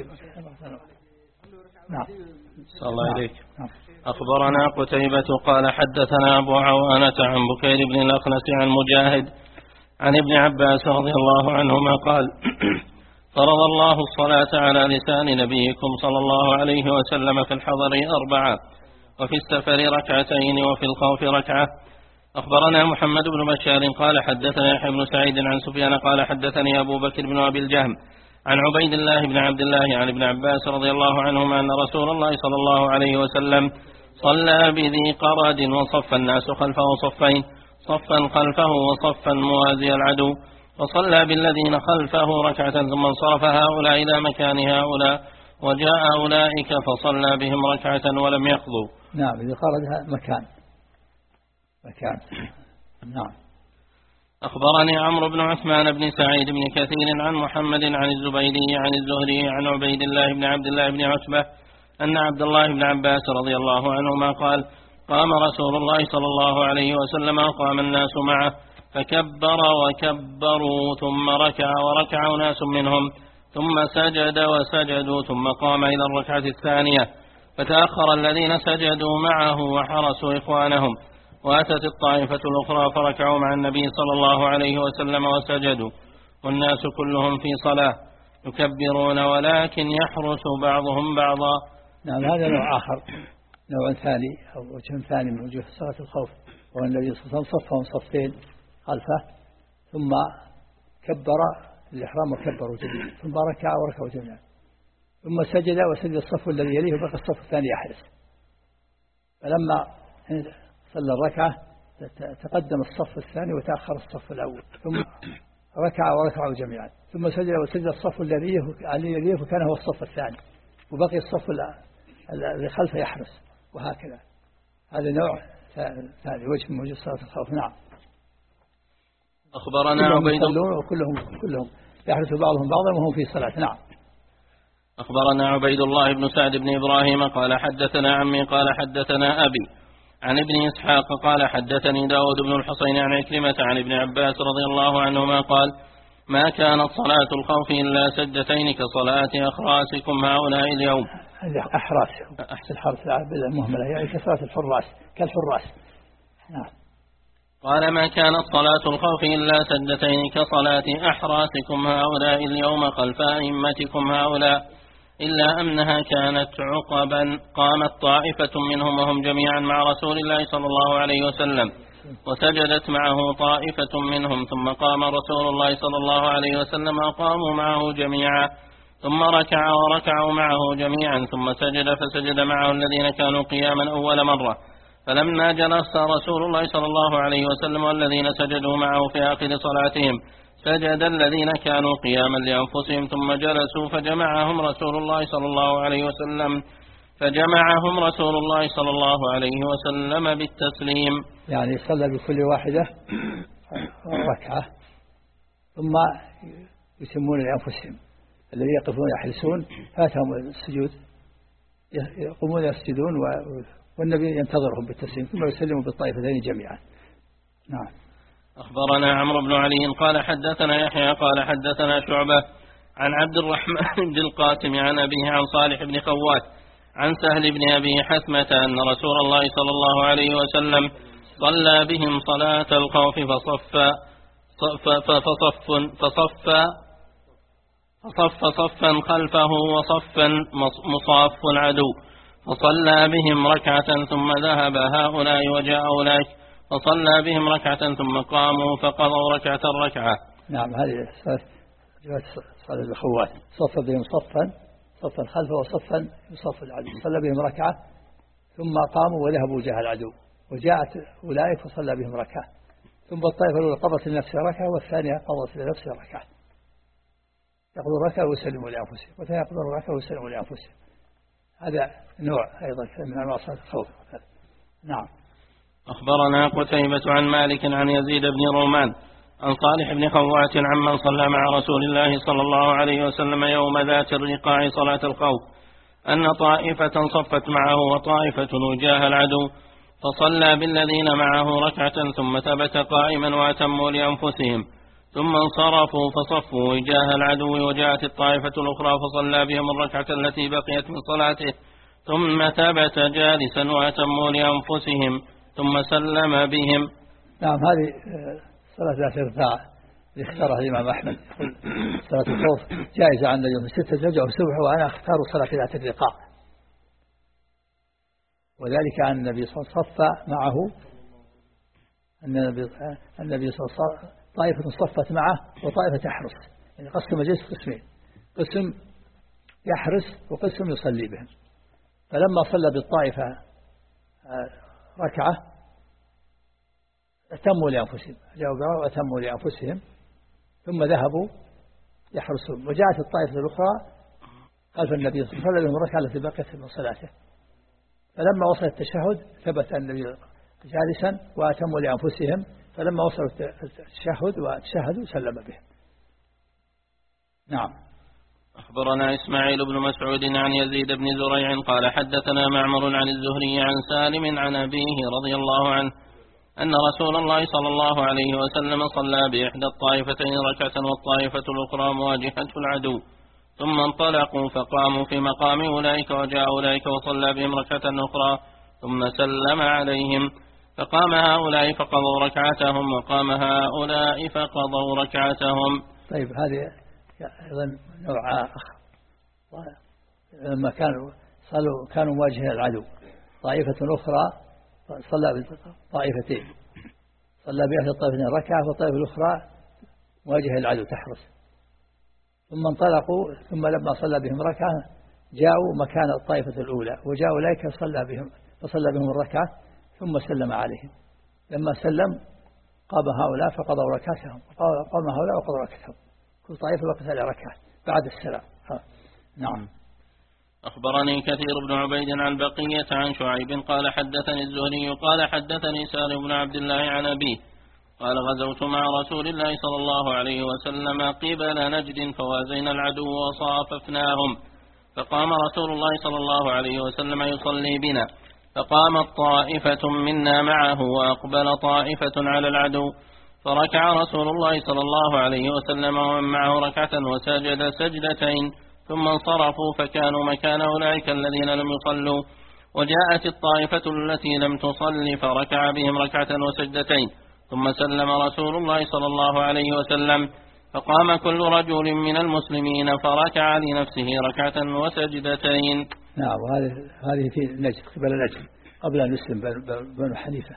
نعم صلى الله عليك. نعم. أخبرنا قتيبة قال حدثنا أبو عوانة عن بكير بن الأخنس عن مجاهد عن ابن عباس رضي الله عنهما قال فرض الله الصلاة على لسان نبيكم صلى الله عليه وسلم في الحضر أربعة وفي السفر ركعتين وفي الخوف ركعة. أخبرنا محمد بن بشار قال حدثنا يحيى بن سعيد عن سفيان قال حدثني أبو بكر بن أبي الجهم عن عبيد الله بن عبد الله عن ابن عباس رضي الله عنهما أن رسول الله صلى الله عليه وسلم صلى بذي قرد وصف الناس خلفه صفين، صفا خلفه وصفا موازي العدو، وصلى بالذين خلفه ركعة ثم انصرف هؤلاء إلى مكان هؤلاء، وجاء أولئك فصلى بهم ركعة ولم يقضوا. نعم ذي قرد مكان مكان. نعم. أخبرني عمرو بن عثمان بن سعيد بن كثير عن محمد عن الزبيدي عن الزهري عن عبيد الله بن عبد الله بن عتبة أن عبد الله بن عباس رضي الله عنهما قال قام رسول الله صلى الله عليه وسلم وقام الناس معه فكبر وكبروا ثم ركع وركع ناس منهم ثم سجد وسجدوا ثم قام إلى الركعة الثانية فتأخر الذين سجدوا معه وحرسوا إخوانهم، وأتت الطائفة الأخرى فركعوا مع النبي صلى الله عليه وسلم وسجدوا، والناس كلهم في صلاة يكبرون ولكن يحرس بعضهم بعضا. نعم هذا نوع آخر، نوع ثاني أو وجه ثاني من وجوه صلاة الخوف، وهو النبي صلى الله عليه وسلم صفهم صفين خلفه ثم كبر الإحرام وكبروا جميعا ثم ركع وركعوا جميعا ثم سجد وسجد الصف الذي يليه وبقى الصف الثاني يحرس، فلما صلى الركعة تقدم الصف الثاني وتأخر الصف الأول ثم ركع وركعوا جميعا ثم سجد وسجد الصف الذي يليه وكان هو الصف الثاني وبقي الصف الذي خلفه يحرس، وهكذا. هذا نوع ثاني وجه من وجوه صلاة الخوف. نعم. أخبرنا عبيد الله وكلهم كلهم يحرس بعضهم بعضا وهم في صلاة. نعم. أخبرنا عبيد الله بن سعد بن إبراهيم قال حدثنا عمي قال حدثنا أبي عن ابن إسحاق قال حدثني داود بن الحصين عن عكرمة عن ابن عباس رضي الله عنهما قال ما كانت صلاة الخوف إلا سجدتين كصلاة أخراسكم هؤلاء اليوم. أحراس أحسن الحرس المهملة يعني كصلاة الحراس كالحراس. نعم. قال ما كانت صلاة الخوف إلا سجدتين كصلاة أحراسكم هؤلاء اليوم خلف أئمتكم هؤلاء إلا أنها كانت عقبا قامت طائفة منهم وهم جميعا مع رسول الله صلى الله عليه وسلم وسجدت معه طائفة منهم ثم قام رسول الله صلى الله عليه وسلم وقاموا معه جميعا ثم ركع وركعوا معه جميعا ثم سجد فسجد معه الذين كانوا قياما أول مرة فلما جلس رسول الله صلى الله عليه وسلم والذين سجدوا معه في آخر صلاتهم سجد الذين كانوا قياما لأنفسهم ثم جلسوا فجمعهم رسول الله صلى الله عليه وسلم فجمعهم رسول الله صلى الله عليه وسلم بالتسليم. يعني صلى بكل واحدة ركعة ثم يسمون لأنفسهم الذين يقفون يحرسون فاتهم السجود يقومون يسجدون والنبي ينتظرهم بالتسليم ثم يسلموا بالطائفتين جميعا. نعم. أخبرنا عمرو بن علي قال حدثنا يحيى قال حدثنا شعبة عن عبد الرحمن بن القاسم عن أبيه عن صالح بن خوات عن سهل بن أبي حثمة أن رسول الله صلى الله عليه وسلم صلى بهم صلاة الخوف فصف فصف فصف فصف صفا خلفه وصفا مصاف العدو فصلى بهم ركعة ثم ذهب هؤلاء وجاء أولئك فصلى بهم ركعة ثم قاموا فقضوا ركعة ركعة. نعم. هذه صلاة الخوات صف بهم صفا صفا خلفه وصفا يصف العدو صلى بهم ركعة ثم قاموا وذهبوا جاه العدو وجاءت أولئك فصلى بهم ركعة ثم الطائفة الأولى قضت لنفسها ركعة والثانية قضت لنفسها ركعة يقضوا ركعة ويسلموا لأنفسهم والثانية يقضوا ركعة ويسلموا لأنفسهم. هذا نوع أيضا من أنواع صلاة الخوف. نعم. أخبرنا قتيبة عن مالك عن يزيد بن رومان عن صالح بن خوات عمن صلى مع رسول الله صلى الله عليه وسلم يوم ذات الرقاع صلاة الخوف أن طائفة صفت معه وطائفة وجاه العدو فصلى بالذين معه ركعة ثم ثبت قائما وأتموا لأنفسهم ثم انصرفوا فصفوا وجاه العدو وجاءت الطائفة الأخرى فصلى بهم الركعة التي بقيت من صلاته ثم ثبت جالسا وأتموا لأنفسهم ثم سلم بهم. نعم. هذه صلاة ذات الرقاع اللي اختارها الإمام أحمد صلاة الخوف جائزة عند اليوم ستة رجع وسبح وأنا أختار صلاة ذات الرقاع وذلك أن النبي صلى الله عليه وسلم صف معه أن النبي صلى الله عليه وسلم طائفة صفت معه وطائفة تحرس يعني قسم مجلس قسمين قسم يحرس وقسم يصلي بهم فلما صلى بالطائفة ركعة أتموا لأنفسهم جاءوا وأتموا لأنفسهم ثم ذهبوا يحرسون وجاءت الطائفة الأخرى خلف النبي صلى الله عليه وسلم الركعة التي بقيت من صلاته فلما وصل التشهد ثبت النبي جالسا وأتموا لأنفسهم فلما وصلوا التشهد وتشهدوا سلم بهم. نعم. أخبرنا إسماعيل بن مسعود عن يزيد بن زريع قال حدثنا معمر عن الزهري عن سالم عن أبيه رضي الله عنه أن رسول الله صلى الله عليه وسلم صلى بإحدى الطائفتين ركعة والطائفة الأخرى مواجهة العدو ثم انطلقوا فقاموا في مقام أولئك وجاء أولئك وصلى بهم ركعة أخرى ثم سلم عليهم فقام هؤلاء فقضوا ركعتهم وقام هؤلاء فقضوا ركعتهم. طيب هذه أيضا نوع آخر لما كانوا صلوا كانوا مواجهين العدو طائفة أخرى صلى بطائفتين صلى بإحدى الطائفتين ركعة والطائفة الأخرى مواجهة العدو تحرس ثم انطلقوا ثم لما صلى بهم ركعة جاءوا مكان الطائفة الأولى وجاءوا أولئك صلى بهم فصلى بهم الركعة ثم سلم عليهم لما سلم قام هؤلاء فقضوا ركعتهم قام هؤلاء وقضوا ركعتهم كل طائفة وقت على ركعة بعد السلام. نعم. أخبرني كثير بن عبيد عن بقية عن شعيب قال حدثني الزهري قال حدثني سالم بن عبد الله عن أبيه قال غزوت مع رسول الله صلى الله عليه وسلم قبل نجد فوازينا العدو وصاففناهم، فقام رسول الله صلى الله عليه وسلم يصلي بنا، فقامت طائفة منا معه وأقبل طائفة على العدو، فركع رسول الله صلى الله عليه وسلم ومن معه ركعة وسجد سجدتين، ثم انصرفوا فكانوا مكان أولئك الذين لم يصلوا. وجاءت الطائفة التي لم تصل فركع بهم ركعة وسجدتين، ثم سلم رسول الله صلى الله عليه وسلم، فقام كل رجل من المسلمين فركع لنفسه ركعة وسجدتين. نعم، وهذه هذه في نجد قبل نجد قبل أن يسلم بنو حنيفة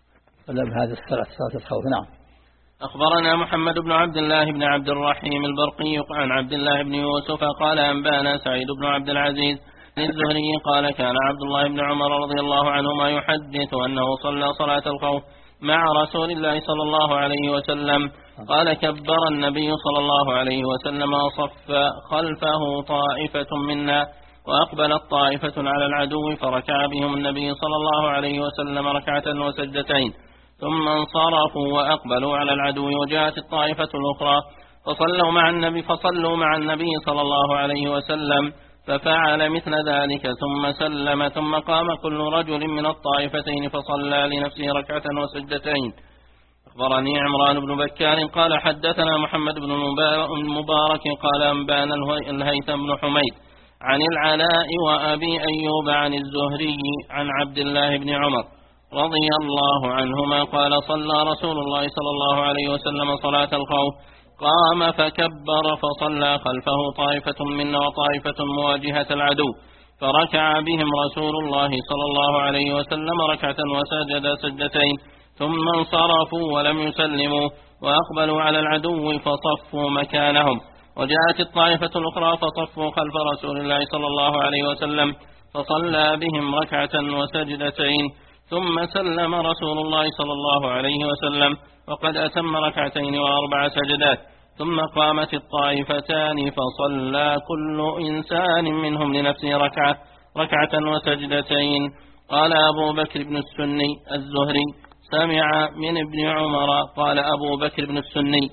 صلى بهذه الصلاة صلاة الخوف. نعم. أخبرنا محمد بن عبد الله بن عبد الرحيم البرقي عن عبد الله بن يوسف قال أنبانا سعيد بن عبد العزيز الزهري قال كان عبد الله بن عمر رضي الله عنهما يحدث أنه صلى صلاة الخوف مع رسول الله صلى الله عليه وسلم، قال كبر النبي صلى الله عليه وسلم وصف خلفه طائفة منا وأقبلت طائفة على العدو، فركع بهم النبي صلى الله عليه وسلم ركعة وسجدتين، ثم انصرفوا وأقبلوا على العدو. وجاءت الطائفة الأخرى فصلوا مع النبي فصلوا مع النبي صلى الله عليه وسلم، ففعل مثل ذلك ثم سلم، ثم قام كل رجل من الطائفتين فصلى لنفسه ركعة وسجدتين. أخبرني عمران بن بكار قال حدثنا محمد بن المبارك قال أنبانا الهيثم بن حميد عن العلاء وأبي أيوب عن الزهري عن عبد الله بن عمر رضي الله عنهما قال صلى رسول الله صلى الله عليه وسلم صلاة الخوف، قام فكبر فصلى خلفه طائفة منا وطائفة مواجهة العدو، فركع بهم رسول الله صلى الله عليه وسلم ركعة وسجد سجدتين، ثم انصرفوا ولم يسلموا وأقبلوا على العدو فصفوا مكانهم. وجاءت الطائفة الأخرى فصفوا خلف رسول الله صلى الله عليه وسلم فصلى بهم ركعة وسجدتين، ثم سلم رسول الله صلى الله عليه وسلم وقد أتم ركعتين وأربع سجدات، ثم قامت الطائفتان فصلى كل إنسان منهم لنفسه ركعة ركعة وسجدتين. قال أبو بكر بن السني الزهري سمع من ابن عمر قال أبو بكر بن السني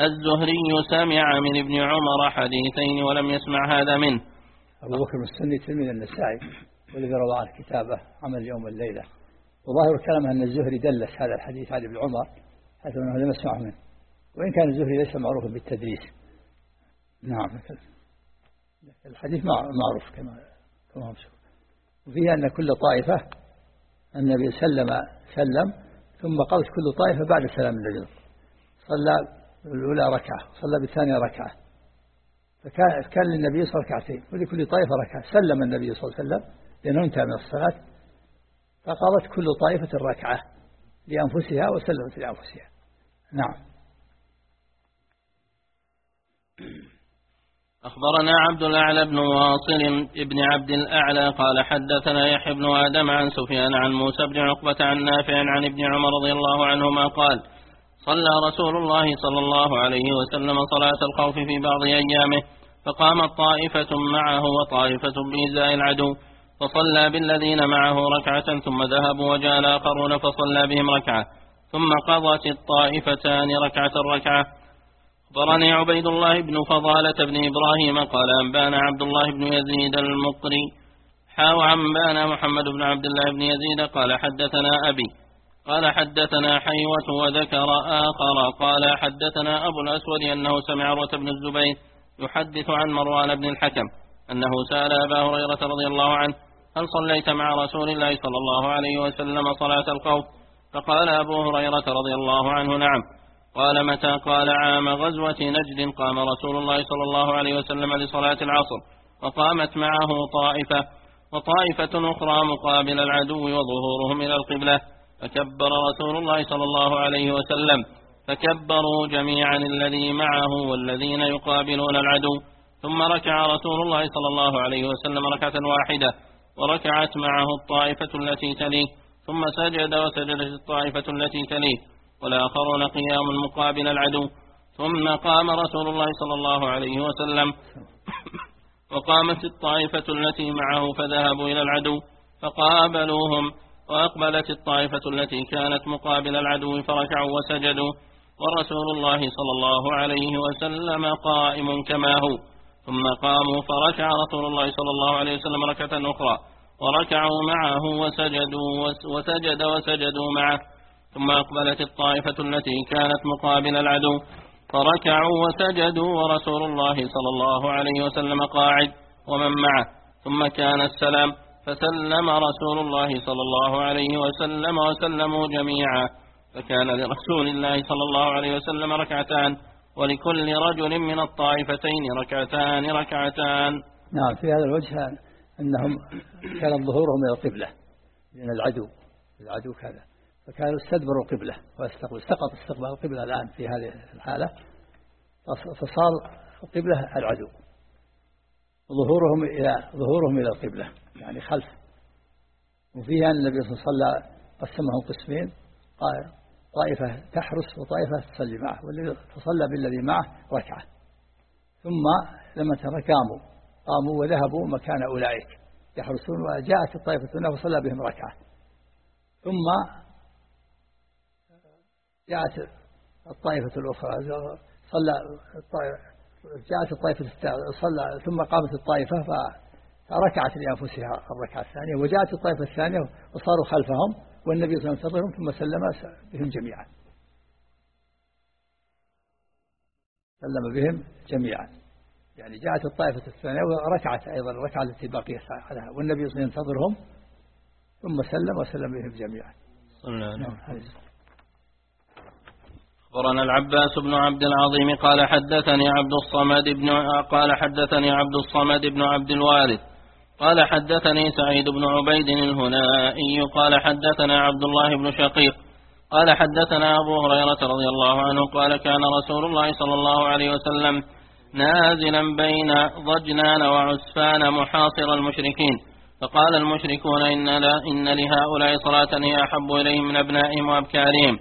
الزهري سمع من ابن عمر حديثين ولم يسمع هذا منه. أبو بكر بن السني تلميذ النسائي والذي روى عنه كتابه عمل يوم الليلة، وظاهر كلامه أن الزهري دلس هذا الحديث عن ابن عمر حتى أنه لم يسمعه منه، وإن كان الزهري ليس معروفا بالتدريس. نعم، الحديث معروف كما كما هو، وفيه أن كل طائفة النبي سلم سلم ثم قضت كل طائفة بعد سلام النبي، صلى الأولى ركعة صلى بالثانية ركعة، فكان للنبي صلى ركعتين ولكل طائفة ركعة، سلم النبي صلى الله عليه وسلم لأنه انتهى من الصلاة، فقضت كل طائفة ركعة لأنفسها وسلمت لأنفسها. نعم. أخبرنا عبد الأعلى بن واصل بن عبد الأعلى قال حدثنا يحيى بن آدم عن سفيان عن موسى بن عقبة عن نافع عن ابن عمر رضي الله عنهما قال صلى رسول الله صلى الله عليه وسلم صلاة الخوف في بعض أيامه، فقامت طائفة معه وطائفة بإزاء العدو، فصلى بالذين معه ركعة ثم ذهبوا وجاء الآخرون فصلى بهم ركعة، ثم قضت الطائفتان ركعة ركعة. أخبرني عبيد الله بن فضالة بن إبراهيم قال أنبانا عبد الله بن يزيد المقري حاو أنبانا محمد بن عبد الله بن يزيد قال حدثنا أبي قال حدثنا حيوة وذكر آخر قال حدثنا أبو الأسود أنه سمع عروة بن الزبير يحدث عن مروان بن الحكم أنه سأل أبا هريرة رضي الله عنه هل صليت مع رسول الله صلى الله عليه وسلم صلاة الخوف؟ فقال أبو هريرة رضي الله عنه نعم. قال متى؟ قال عام غزوة نجد قام رسول الله صلى الله عليه وسلم لصلاة العصر وقامت معه طائفة وطائفة أخرى مقابل العدو وظهورهم إلى القبلة، فكبر رسول الله صلى الله عليه وسلم فكبروا جميعا الذي معه والذين يقابلون العدو، ثم ركع رسول الله صلى الله عليه وسلم ركعة واحدة وركعت معه الطائفة التي تليه، ثم سجد وسجدت الطائفة التي تليه والآخرون قيام مقابل العدو، ثم قام رسول الله صلى الله عليه وسلم وقامت الطائفة التي معه فذهبوا إلى العدو فقابلوهم وأقبلت الطائفة التي كانت مقابل العدو فركعوا وسجدوا، ورسول الله صلى الله عليه وسلم قائم كما هو، ثم قاموا فركع رسول الله صلى الله عليه وسلم ركعة أخرى وركعوا معه وسجدوا وسجد وسجدوا معه، ثم أقبلت الطائفة التي كانت مقابل العدو فركعوا وسجدوا، ورسول الله صلى الله عليه وسلم قاعد ومن معه، ثم كان السلام فسلم رسول الله صلى الله عليه وسلم وسلموا جميعا، فكان لرسول الله صلى الله عليه وسلم ركعتان، ولكل رجل من الطائفتين ركعتان ركعتان. نعم، في هذا الوجه أنهم كان ظهورهم إلى القبلة من العدو العدو كذا، فكانوا استدبروا القبلة واستقبلوا، سقط استقبال القبلة الآن في هذه الحالة، فصار القبلة العدو، ظهورهم إلى ظهورهم إلى القبلة يعني خلف. وفيها النبي صلى الله عليه وسلم قسمهم قسمين، طائفة تحرس وطائفة تصلي معه، والذي تصلى بالذي معه ركعة، ثم لما تركاموا قاموا وذهبوا مكان أولئك يحرسون، وجاءت الطائفة الثانية وصلى بهم ركعة، ثم جاءت الطائفة الأخرى صلى جاءت الطائفة صلى، ثم قامت الطائفة فركعت لأنفسها الركعة الثانية، وجاءت الطائفة الثانية وصاروا خلفهم والنبي صلى الله عليه وسلم ثم سلم بهم جميعا، سلم بهم جميعا، يعني جاءت الطائفة الثانية وركعت أيضا الركعة التي بقيت عليها، والنبي صلى الله عليه وسلم ينتظرهم ثم سلم وسلم بهم جميعا. أخبرنا العباس بن عبد العظيم قال حدثني عبد الصمد بن قال حدثني عبد الصمد بن عبد الوارث قال حدثني سعيد بن عبيد الهنائي قال حدثنا عبد الله بن شقيق قال حدثنا أبو هريرة رضي الله عنه قال كان رسول الله صلى الله عليه وسلم نازلا بين ضجنان وعسفان محاصر المشركين، فقال المشركون إن, لا إن لهؤلاء صلاة هي أحب إليهم من أبنائهم وأبكارهم،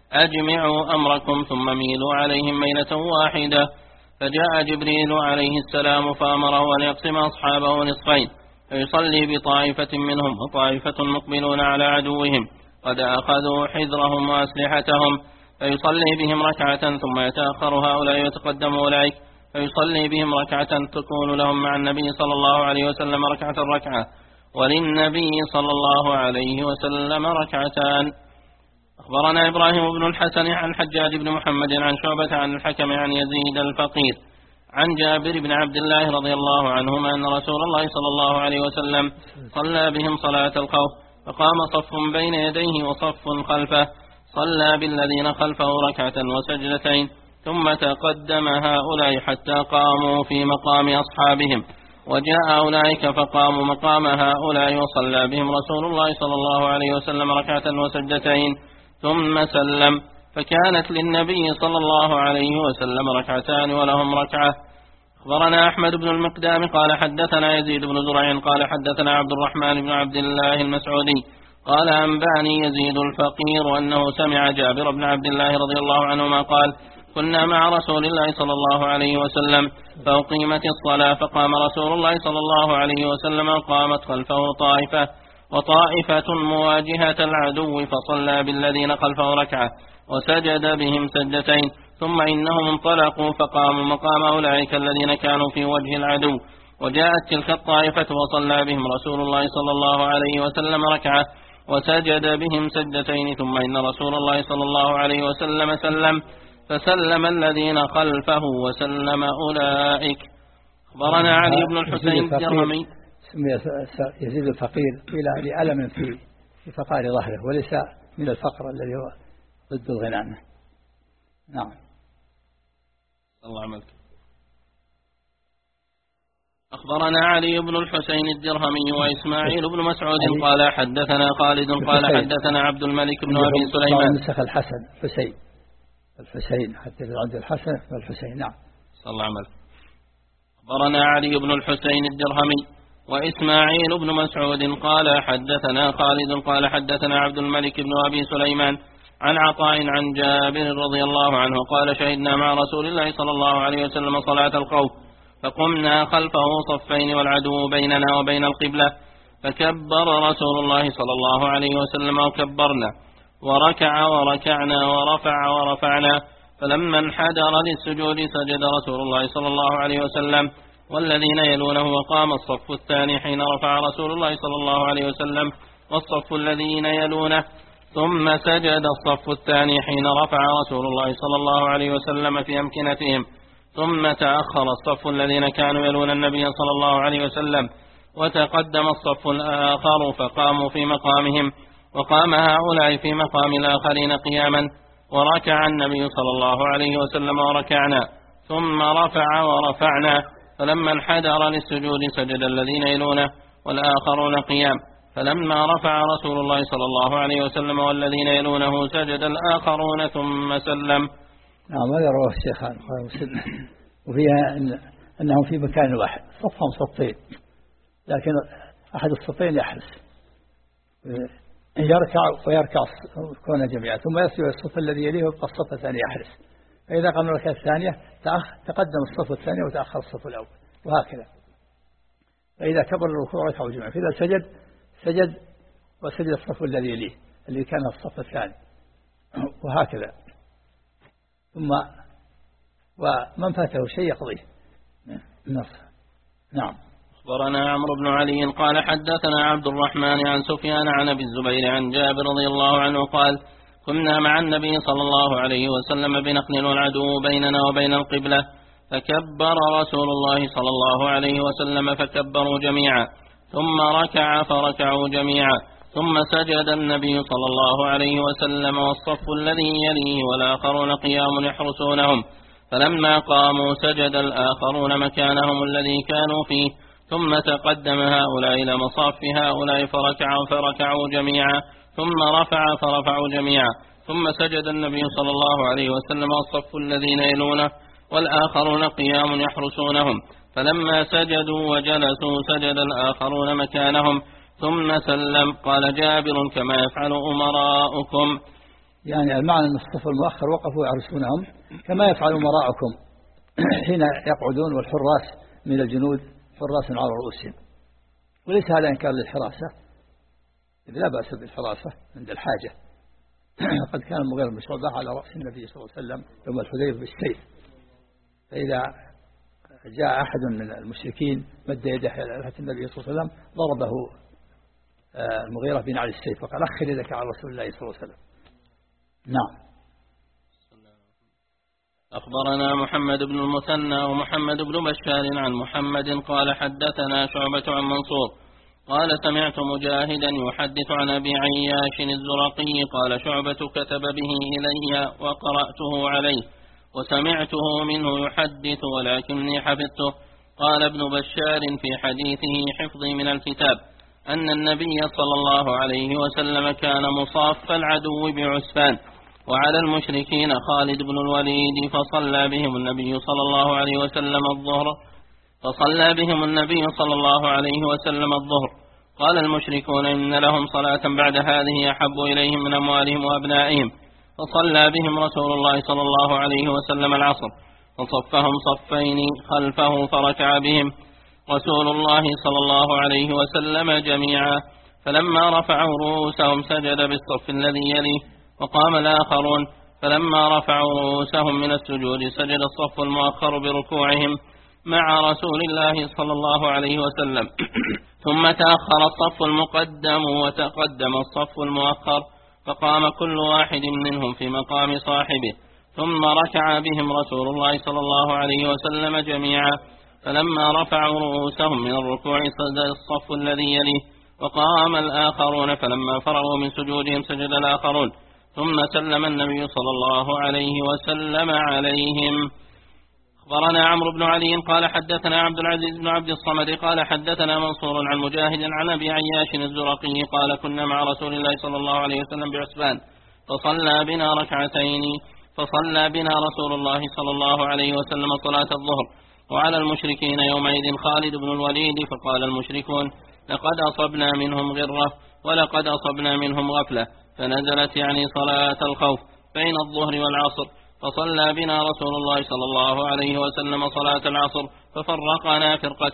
أجمعوا أمركم ثم ميلوا عليهم ميلة واحدة. فجاء جبريل عليه السلام فأمره أن يقسم أصحابه نصفين، فيصلي بطائفة منهم وطائفة مقبلون على عدوهم قد أخذوا حذرهم وأسلحتهم، فيصلي بهم ركعة ثم يتأخر هؤلاء ويتقدم أولئك، فيصلي بهم ركعة تكون لهم مع النبي صلى الله عليه وسلم ركعة ركعة، وللنبي صلى الله عليه وسلم ركعتان. أخبرنا إبراهيم بن الحسن عن حجاج بن محمد عن شعبة عن الحكم عن يزيد الفقير عن جابر بن عبد الله رضي الله عنهما أن رسول الله صلى الله عليه وسلم صلى بهم صلاة الخوف، فقام صف بين يديه وصف خلفه، صلى بالذين خلفه ركعة وسجدتين، ثم تقدم هؤلاء حتى قاموا في مقام أصحابهم، وجاء أولئك فقاموا مقام هؤلاء، وصلى بهم رسول الله صلى الله عليه وسلم ركعة وسجدتين ثم سلم، فكانت للنبي صلى الله عليه وسلم ركعتان ولهم ركعة. أخبرنا أحمد بن المقدام قال حدثنا يزيد بن زرع قال حدثنا عبد الرحمن بن عبد الله المسعودي قال أنبأني يزيد الفقير أنه سمع جابر بن عبد الله رضي الله عنهما قال كنا مع رسول الله صلى الله عليه وسلم فأقيمت الصلاة، فقام رسول الله صلى الله عليه وسلم قامت خلفه طائفة وطائفة مواجهة العدو، فصلى بالذين خلفه ركعة وسجد بهم سجدتين، ثم إنهم انطلقوا فقاموا مقام أولئك الذين كانوا في وجه العدو، وجاءت تلك الطائفة وصلى بهم رسول الله صلى الله عليه وسلم ركعة وسجد بهم سجدتين، ثم إن رسول الله صلى الله عليه وسلم سلم، فسلم الذين خلفه وسلم أولئك. أخبرنا علي بن الحسين الجرمي سمي يزيد الفقير إلى لألم في في فقار ظهره، وليس من الفقر الذي هو ضد الغنى. نعم. الله عملك. أخبرنا علي بن الحسين الدرهمي وإسماعيل بن مسعود قال حدثنا خالد قال حدثنا عبد الملك بن أبي سليمان. نسخ الحسن حسين الحسين حتى عند الحسن والحسين. نعم. صلى الله عليه وسلم. أخبرنا علي بن الحسين الدرهمي وإسماعيل بن مسعود قال حدثنا خالد قال حدثنا عبد الملك بن أبي سليمان عن عطاء عن جابر رضي الله عنه قال شهدنا مع رسول الله صلى الله عليه وسلم صلاة الخوف، فقمنا خلفه صفين والعدو بيننا وبين القبلة، فكبر رسول الله صلى الله عليه وسلم وكبرنا، وركع وركعنا، ورفع ورفعنا. فلما انحدر للسجود سجد رسول الله صلى الله عليه وسلم والذين يلونه، وقام الصف الثاني حين رفع رسول الله صلى الله عليه وسلم والصف الذين يلونه، ثم سجد الصف الثاني حين رفع رسول الله صلى الله عليه وسلم في أمكنتهم، ثم تأخر الصف الذين كانوا يلون النبي صلى الله عليه وسلم، وتقدم الصف الآخر فقاموا في مقامهم، وقام هؤلاء في مقام الآخرين قياما، وركع النبي صلى الله عليه وسلم وركعنا، ثم رفع ورفعنا. فلما انحدر للسجود سجد الذين يلونه والآخرون قيام، فلما رفع رسول الله صلى الله عليه وسلم والذين يلونه سجد الآخرون ثم سلم. نعم، هذا رواه الشيخان وفيها إن أنهم في مكان واحد، صفهم صفين، لكن أحد الصفين يحرس يركع ويركع كون جميعا، ثم يسجد الصف الذي يليه ويبقى الصف الثاني يحرس. فإذا قام الركعة الثانية تقدم الصف الثاني وتأخر الصف الأول، وهكذا. فإذا كبر الركوع ركعوا جميعا، فإذا سجد سجد وسجد الصف الذي يليه الذي كان الصف الثاني، وهكذا. ثم ومن فاته شيء يقضيه. نعم. أخبرنا عمرو بن علي قال حدثنا عبد الرحمن عن سفيان عن أبي الزبير عن جابر رضي الله عنه قال كنا مع النبي صلى الله عليه وسلم بنقل والعدو بيننا وبين القبلة، فكبر رسول الله صلى الله عليه وسلم فكبروا جميعا، ثم ركع فركعوا جميعا، ثم سجد النبي صلى الله عليه وسلم والصف الذي يليه والآخرون قيام يحرسونهم، فلما قاموا سجد الآخرون مكانهم الذي كانوا فيه، ثم تقدم هؤلاء إلى مصاف هؤلاء فركعوا فركعوا جميعا، ثم رفع فرفعوا جميعا، ثم سجد النبي صلى الله عليه وسلم والصف الذين يلونه والآخرون قيام يحرسونهم، فلما سجدوا وجلسوا سجد الآخرون مكانهم ثم سلم. قال جابر كما يفعل أمراؤكم، يعني المعنى أن الصف المؤخر وقفوا يحرسونهم كما يفعل أمراؤكم حين يقعدون والحراس من الجنود حراس على رؤوسهم، وليس هذا إنكار للحراسة، إذ لا بأس بالحراسة عند الحاجة. قد كان المغيرة بن شعبة على رأس النبي صلى الله عليه وسلم يوم الحديبية بالسيف، فإذا جاء أحد من المشركين مد يده إلى رأس النبي صلى الله عليه وسلم ضربه المغيرة بنعل السيف وقال أخر يدك على رسول الله صلى الله عليه وسلم. نعم. أخبرنا محمد بن المثنى ومحمد بن بشار عن محمد قال حدثنا شعبة عن منصور قال سمعت مجاهدا يحدث عن أبي عياش الزرقي قال شعبة كتب به إلي وقرأته عليه وسمعته منه يحدث ولكني حفظته. قال ابن بشار في حديثه حفظي من الكتاب أن النبي صلى الله عليه وسلم كان مصاف العدو بعسفان وعلى المشركين خالد بن الوليد، فصلى بهم النبي صلى الله عليه وسلم الظهر فصلى بهم النبي صلى الله عليه وسلم الظهر. قال المشركون إن لهم صلاة بعد هذه أحب إليهم من أموالهم وأبنائهم، فصلى بهم رسول الله صلى الله عليه وسلم العصر، فصفهم صفين خلفه فركع بهم رسول الله صلى الله عليه وسلم جميعا، فلما رفعوا رؤوسهم سجد بالصف الذي يليه، وقام الآخرون فلما رفعوا رؤوسهم من السجود سجد الصف المؤخر بركوعهم مع رسول الله صلى الله عليه وسلم، ثم تأخر الصف المقدم وتقدم الصف المؤخر، فقام كل واحد منهم في مقام صاحبه، ثم ركع بهم رسول الله صلى الله عليه وسلم جميعا، فلما رفعوا رؤوسهم من الركوع سجد الصف الذي يليه، وقام الآخرون فلما فرغوا من سجودهم سجد الآخرون، ثم سلم النبي صلى الله عليه وسلم عليهم. أخبرنا عمرو بن علي قال حدثنا عبد العزيز بن عبد الصمد قال حدثنا منصور عن مجاهد عن أبي عياش الزرقي قال كنا مع رسول الله صلى الله عليه وسلم بعسبان فصلى بنا ركعتين فصلى بنا رسول الله صلى الله عليه وسلم صلاة الظهر، وعلى المشركين يومئذ خالد بن الوليد، فقال المشركون لقد أصبنا منهم غرة ولقد أصبنا منهم غفلة، فنزلت يعني صلاة الخوف بين الظهر والعصر، فصلى بنا رسول الله صلى الله عليه وسلم صلاة العصر، ففرقنا فرقتين،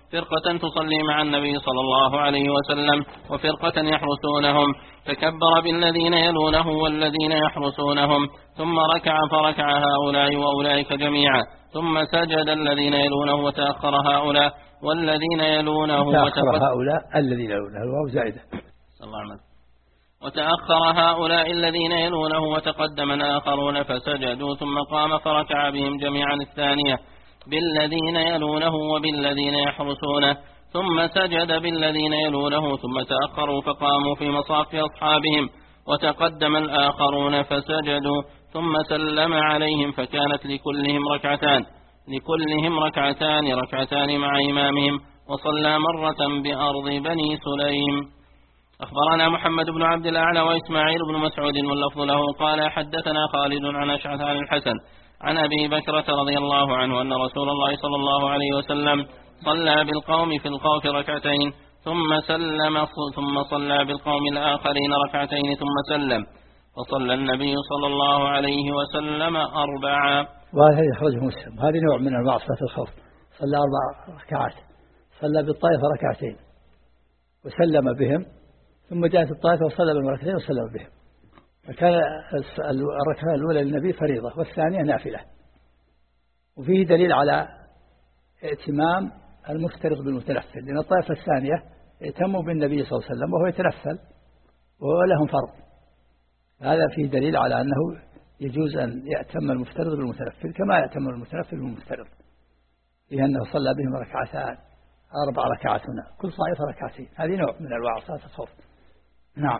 فرقة تصلي مع النبي صلى الله عليه وسلم وفرقة يحرسونهم، فكبر بالذين يلونه والذين يحرسونهم، ثم ركع فركع هؤلاء وأولئك جميعا، ثم سجد الذين يلونه وتأخر هؤلاء والذين يلونه وتأخر هؤلاء الذين يلونه الواو زائدة صلى الله عليه وسلم وتأخر هؤلاء الذين يلونه وتقدم الآخرون فسجدوا، ثم قام فركع بهم جميعا الثانية بالذين يلونه وبالذين يحرسونه، ثم سجد بالذين يلونه، ثم تأخروا فقاموا في مصاف أصحابهم وتقدم الآخرون فسجدوا، ثم سلم عليهم، فكانت لكلهم ركعتان لكلهم ركعتان ركعتان مع إمامهم، وصلى مرة بأرض بني سليم. أخبرنا محمد بن عبد الأعلى وإسماعيل بن مسعود واللفظ له قال حدثنا خالد عن أشعث عن الحسن عن أبي بكرة رضي الله عنه أن رسول الله صلى الله عليه وسلم صلى بالقوم في الخوف ركعتين ثم سلم ثم صلى بالقوم الآخرين ركعتين ثم سلم، فصلى النبي صلى الله عليه وسلم أربعا. وهذا يخرجه مسلم. هذه نوع من أنواع صلاة الخوف. صلى أربع ركعات، صلى بالطائفة ركعتين وسلم بهم، ثم جاءت الطائفة وصلى بالركعتين وسلم بهم، فكان الركعة الأولى للنبي فريضة والثانية نافلة. وفيه دليل على ائتمام المفترض بالمتنفل، لأن الطائفة الثانية ائتموا بالنبي صلى الله عليه وسلم وهو يتنفل وهو لهم فرض. هذا فيه دليل على أنه يجوز أن يأتم المفترض بالمتنفل كما يأتم المتنفل بالمفترض، لأنه صلى بهم ركعتان أربع ركعات هنا، كل طائفة ركعتين. هذه نوع من أنواع صلاة الخوف. نعم.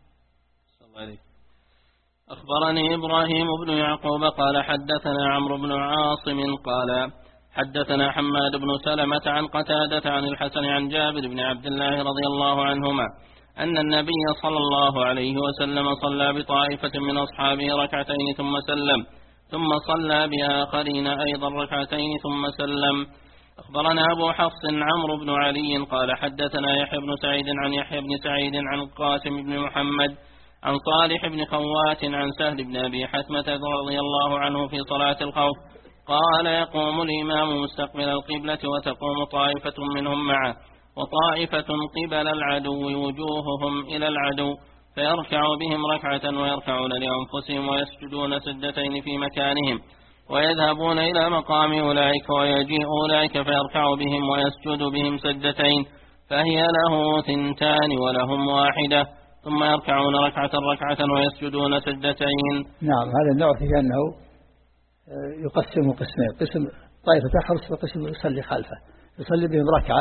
أخبرني إبراهيم بن يعقوب قال حدثنا عمرو بن عاصم قال حدثنا حماد بن سلمة عن قتادة عن الحسن عن جابر بن عبد الله رضي الله عنهما أن النبي صلى الله عليه وسلم صلى بطائفة من أصحابه ركعتين ثم سلم، ثم صلى بآخرين أيضا ركعتين ثم سلم. أخبرنا أبو حفص عمرو بن علي قال حدثنا يحيى بن سعيد عن يحيى بن سعيد عن القاسم بن محمد عن صالح بن خوات عن سهل بن أبي حتمة رضي الله عنه في صلاة الخوف قال يقوم الإمام مستقبل القبلة وتقوم طائفة منهم معه وطائفة قبل العدو وجوههم إلى العدو، فيركع بهم ركعة ويركعون لأنفسهم ويسجدون سجدتين في مكانهم، ويذهبون إلى مقام أولئك ويجيء أولئك فيركع بهم ويسجد بهم سجدتين، فهي له ثنتان ولهم واحدة، ثم يركعون ركعة ركعة ويسجدون سجدتين. نعم. هذا النوع فيه أنه يقسم قسمين، قسم طائفة تحرس وقسم يصلي خلفه، يصلي بهم ركعة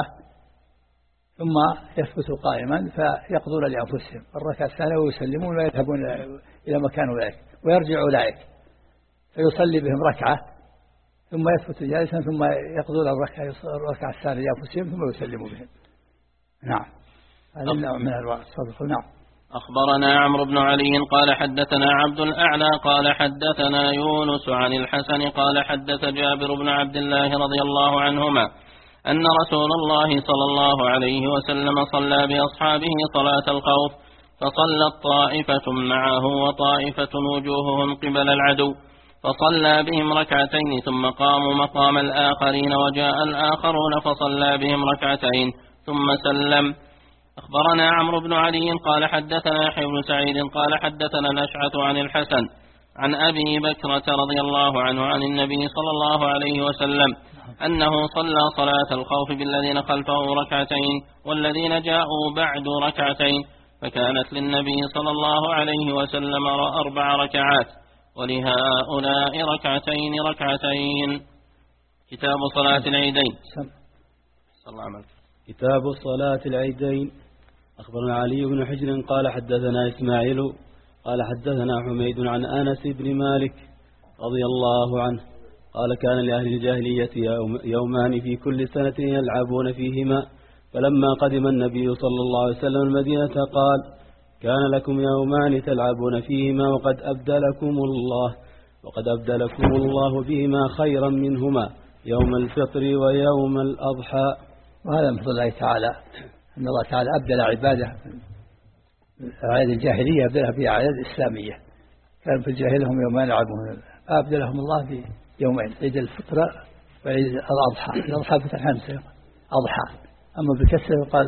ثم يثبت قائما فيقضون لأنفسهم الركعة الثانية ويسلمون ويذهبون إلى مكان أولئك ويرجع أولئك فيصلي بهم ركعة ثم يثبت جالسا ثم يقضون الركعة الثانية لأنفسهم ثم يسلموا بهم. نعم. هذا النوع من أنواع الصدق. نعم. أخبرنا عمرو بن علي قال حدثنا عبد الأعلى قال حدثنا يونس عن الحسن قال حدث جابر بن عبد الله رضي الله عنهما أن رسول الله صلى الله عليه وسلم صلى بأصحابه صلاة الخوف، فصلت طائفة معه وطائفة وجوههم قبل العدو، فصلى بهم ركعتين ثم قاموا مقام الآخرين وجاء الآخرون فصلى بهم ركعتين ثم سلم. أخبرنا عمرو بن علي قال حدثنا يحيى بن سعيد قال حدثنا الأشعث عن الحسن عن أبي بكرة رضي الله عنه عن النبي صلى الله عليه وسلم أنه صلى صلاة الخوف بالذين خلفه ركعتين والذين جاءوا بعد ركعتين، فكانت للنبي صلى الله عليه وسلم أربع ركعات ولهؤلاء ركعتين ركعتين. كتاب صلاة العيدين. صلى الله عليه وسلم. كتاب صلاة العيدين. أخبرنا علي بن حجر قال حدثنا إسماعيل قال حدثنا حميد عن أنس بن مالك رضي الله عنه قال كان لأهل الجاهلية يومان في كل سنة يلعبون فيهما، فلما قدم النبي صلى الله عليه وسلم المدينة قال كان لكم يومان تلعبون فيهما وقد أبدلكم الله وقد أبدلكم الله بهما خيرا منهما يوم الفطر ويوم الأضحى. وهذا من فضل الله تعالى أن الله تعالى أبدل عباده أعياد الجاهلية أبدلها بأعياد إسلامية. كان في الجاهلية هم يومان يلعبون، أبدلهم الله بيومين، عيد الفطر وعيد الأضحى. الأضحى فتح خمسة أضحى. أما بالكسر يقال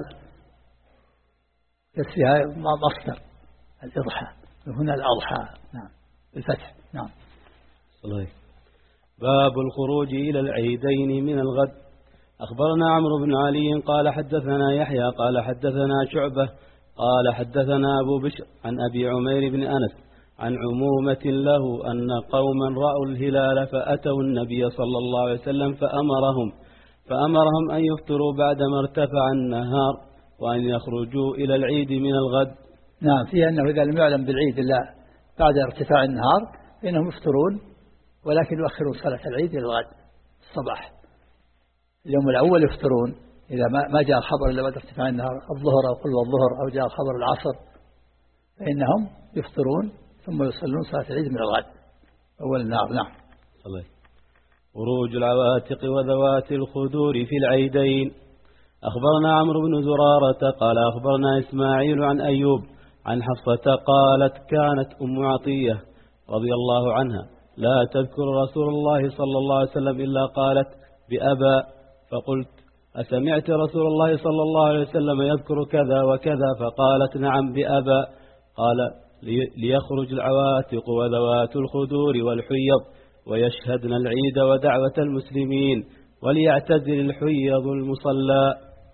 كسرها مصدر الإضحى، هنا الأضحى. نعم بالفتح. نعم. صحيح. باب الخروج إلى العيدين من الغد. أخبرنا عمرو بن علي قال حدثنا يحيى قال حدثنا شعبة قال حدثنا أبو بشر عن أبي عمير بن أنس عن عمومة له أن قوما رأوا الهلال فأتوا النبي صلى الله عليه وسلم فأمرهم فأمرهم أن يفطروا بعدما ارتفع النهار وأن يخرجوا إلى العيد من الغد. نعم، فيه أنه إذا لم يعلم بالعيد إلا بعد ارتفاع النهار فإنهم يفطرون، ولكن يؤخرون صلاة العيد إلى الغد الصباح. اليوم الأول يفطرون إذا ما جاء الخبر إلا بعد ارتفاع النهار، الظهر أو قل الظهر أو جاء الخبر العصر، فإنهم يفطرون ثم يصلون صلاة العيد من الغد أول النهار. نعم. صلي. خروج العواتق وذوات الخدور في العيدين. أخبرنا عمرو بن زرارة قال أخبرنا إسماعيل عن أيوب عن حفصة قالت كانت أم عطية رضي الله عنها لا تذكر رسول الله صلى الله عليه وسلم إلا قالت بأبا، فقلت أسمعت رسول الله صلى الله عليه وسلم يذكر كذا وكذا؟ فقالت نعم بأبا. قال ليخرج العواتق وذوات الخدور والحيض ويشهدن العيد ودعوة المسلمين وليعتزل الحيض المصلى.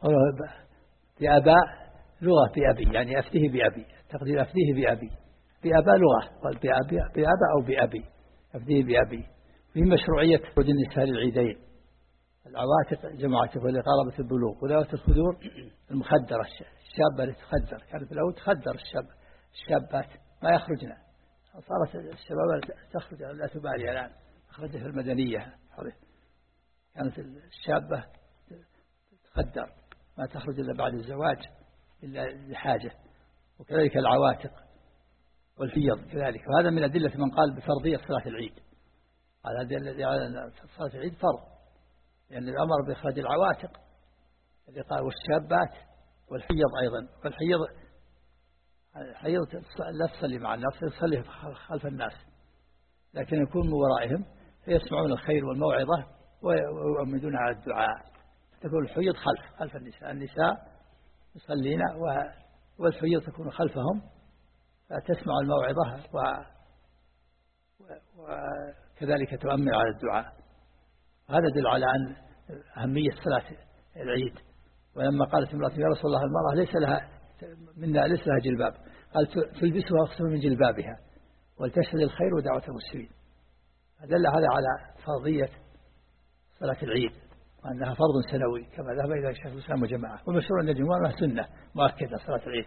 بأبا لغة بأبي، يعني أفتيه بأبي، تقدير أفتيه بأبي. بأبا لغة، قال بأبا أو بأبي، أفتيه بأبي. في مشروعية خروج النساء للعيدين. العواتق جماعة وهي قاربة البلوغ، وذوات الخدور المخدرة الشابة اللي تخدر، كانت في الأول تخدر الشاب الشابات ما يخرجن، صارت الشباب تخرج لا تبالي الآن، أخرجت في المدنية. كانت الشابة تخدر ما تخرج إلا بعد الزواج إلا لحاجة، وكذلك العواتق والحيض كذلك. وهذا من أدلة من قال بفرضية صلاة العيد، هذا الذي على صلاة العيد فرض، لأن يعني الأمر بإخراج العواتق اللي قال والشابات والحيض أيضا. والحيض الحيض لا تصلي مع الناس، تصلي خلف الناس، لكن يكون من ورائهم فيسمعون الخير والموعظة ويؤمدون على الدعاء. تكون الحيض خلف خلف النساء، النساء يصلين والحيض تكون خلفهم فتسمع الموعظة وكذلك تؤمن على الدعاء. هذا يدل على أن أهمية صلاة العيد. ولما قالت امرأة يا رسول الله المرأة ليس لها منا ليس لها جلباب، قال تلبسها أكثر من جلبابها ولتشهد الخير ودعوة المسلمين. دل هذا على فرضية صلاة العيد وأنها فرض سنوي كما ذهب إلى شيخ الإسلام وجماعة. ومشهور أن الجمهور أنها سنة مؤكدة صلاة العيد،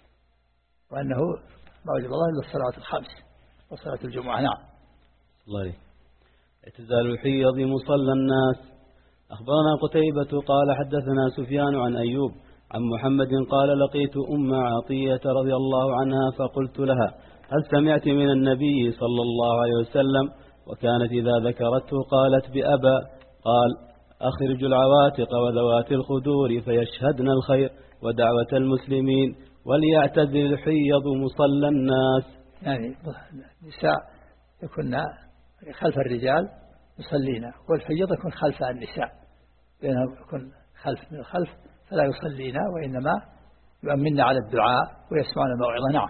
وأنه ما وجب الله إلا الصلوات الخمس وصلاة الجمعة. نعم. الله. اعتزال الحيض مصلى الناس. أخبرنا قتيبة قال حدثنا سفيان عن أيوب عن محمد قال لقيت أم عطية رضي الله عنها فقلت لها هل سمعت من النبي صلى الله عليه وسلم؟ وكانت إذا ذكرته قالت بأبا. قال أخرج العواتق وذوات الخدور فيشهدن الخير ودعوة المسلمين وليعتزل الحيض مصلى الناس. يعني النساء يكون خلف الرجال يصلين، والحيض يكون خلف النساء، بينهم يكون خلف من الخلف فلا يصلين وإنما يؤمن على الدعاء ويسمعون الموعظة. نعم.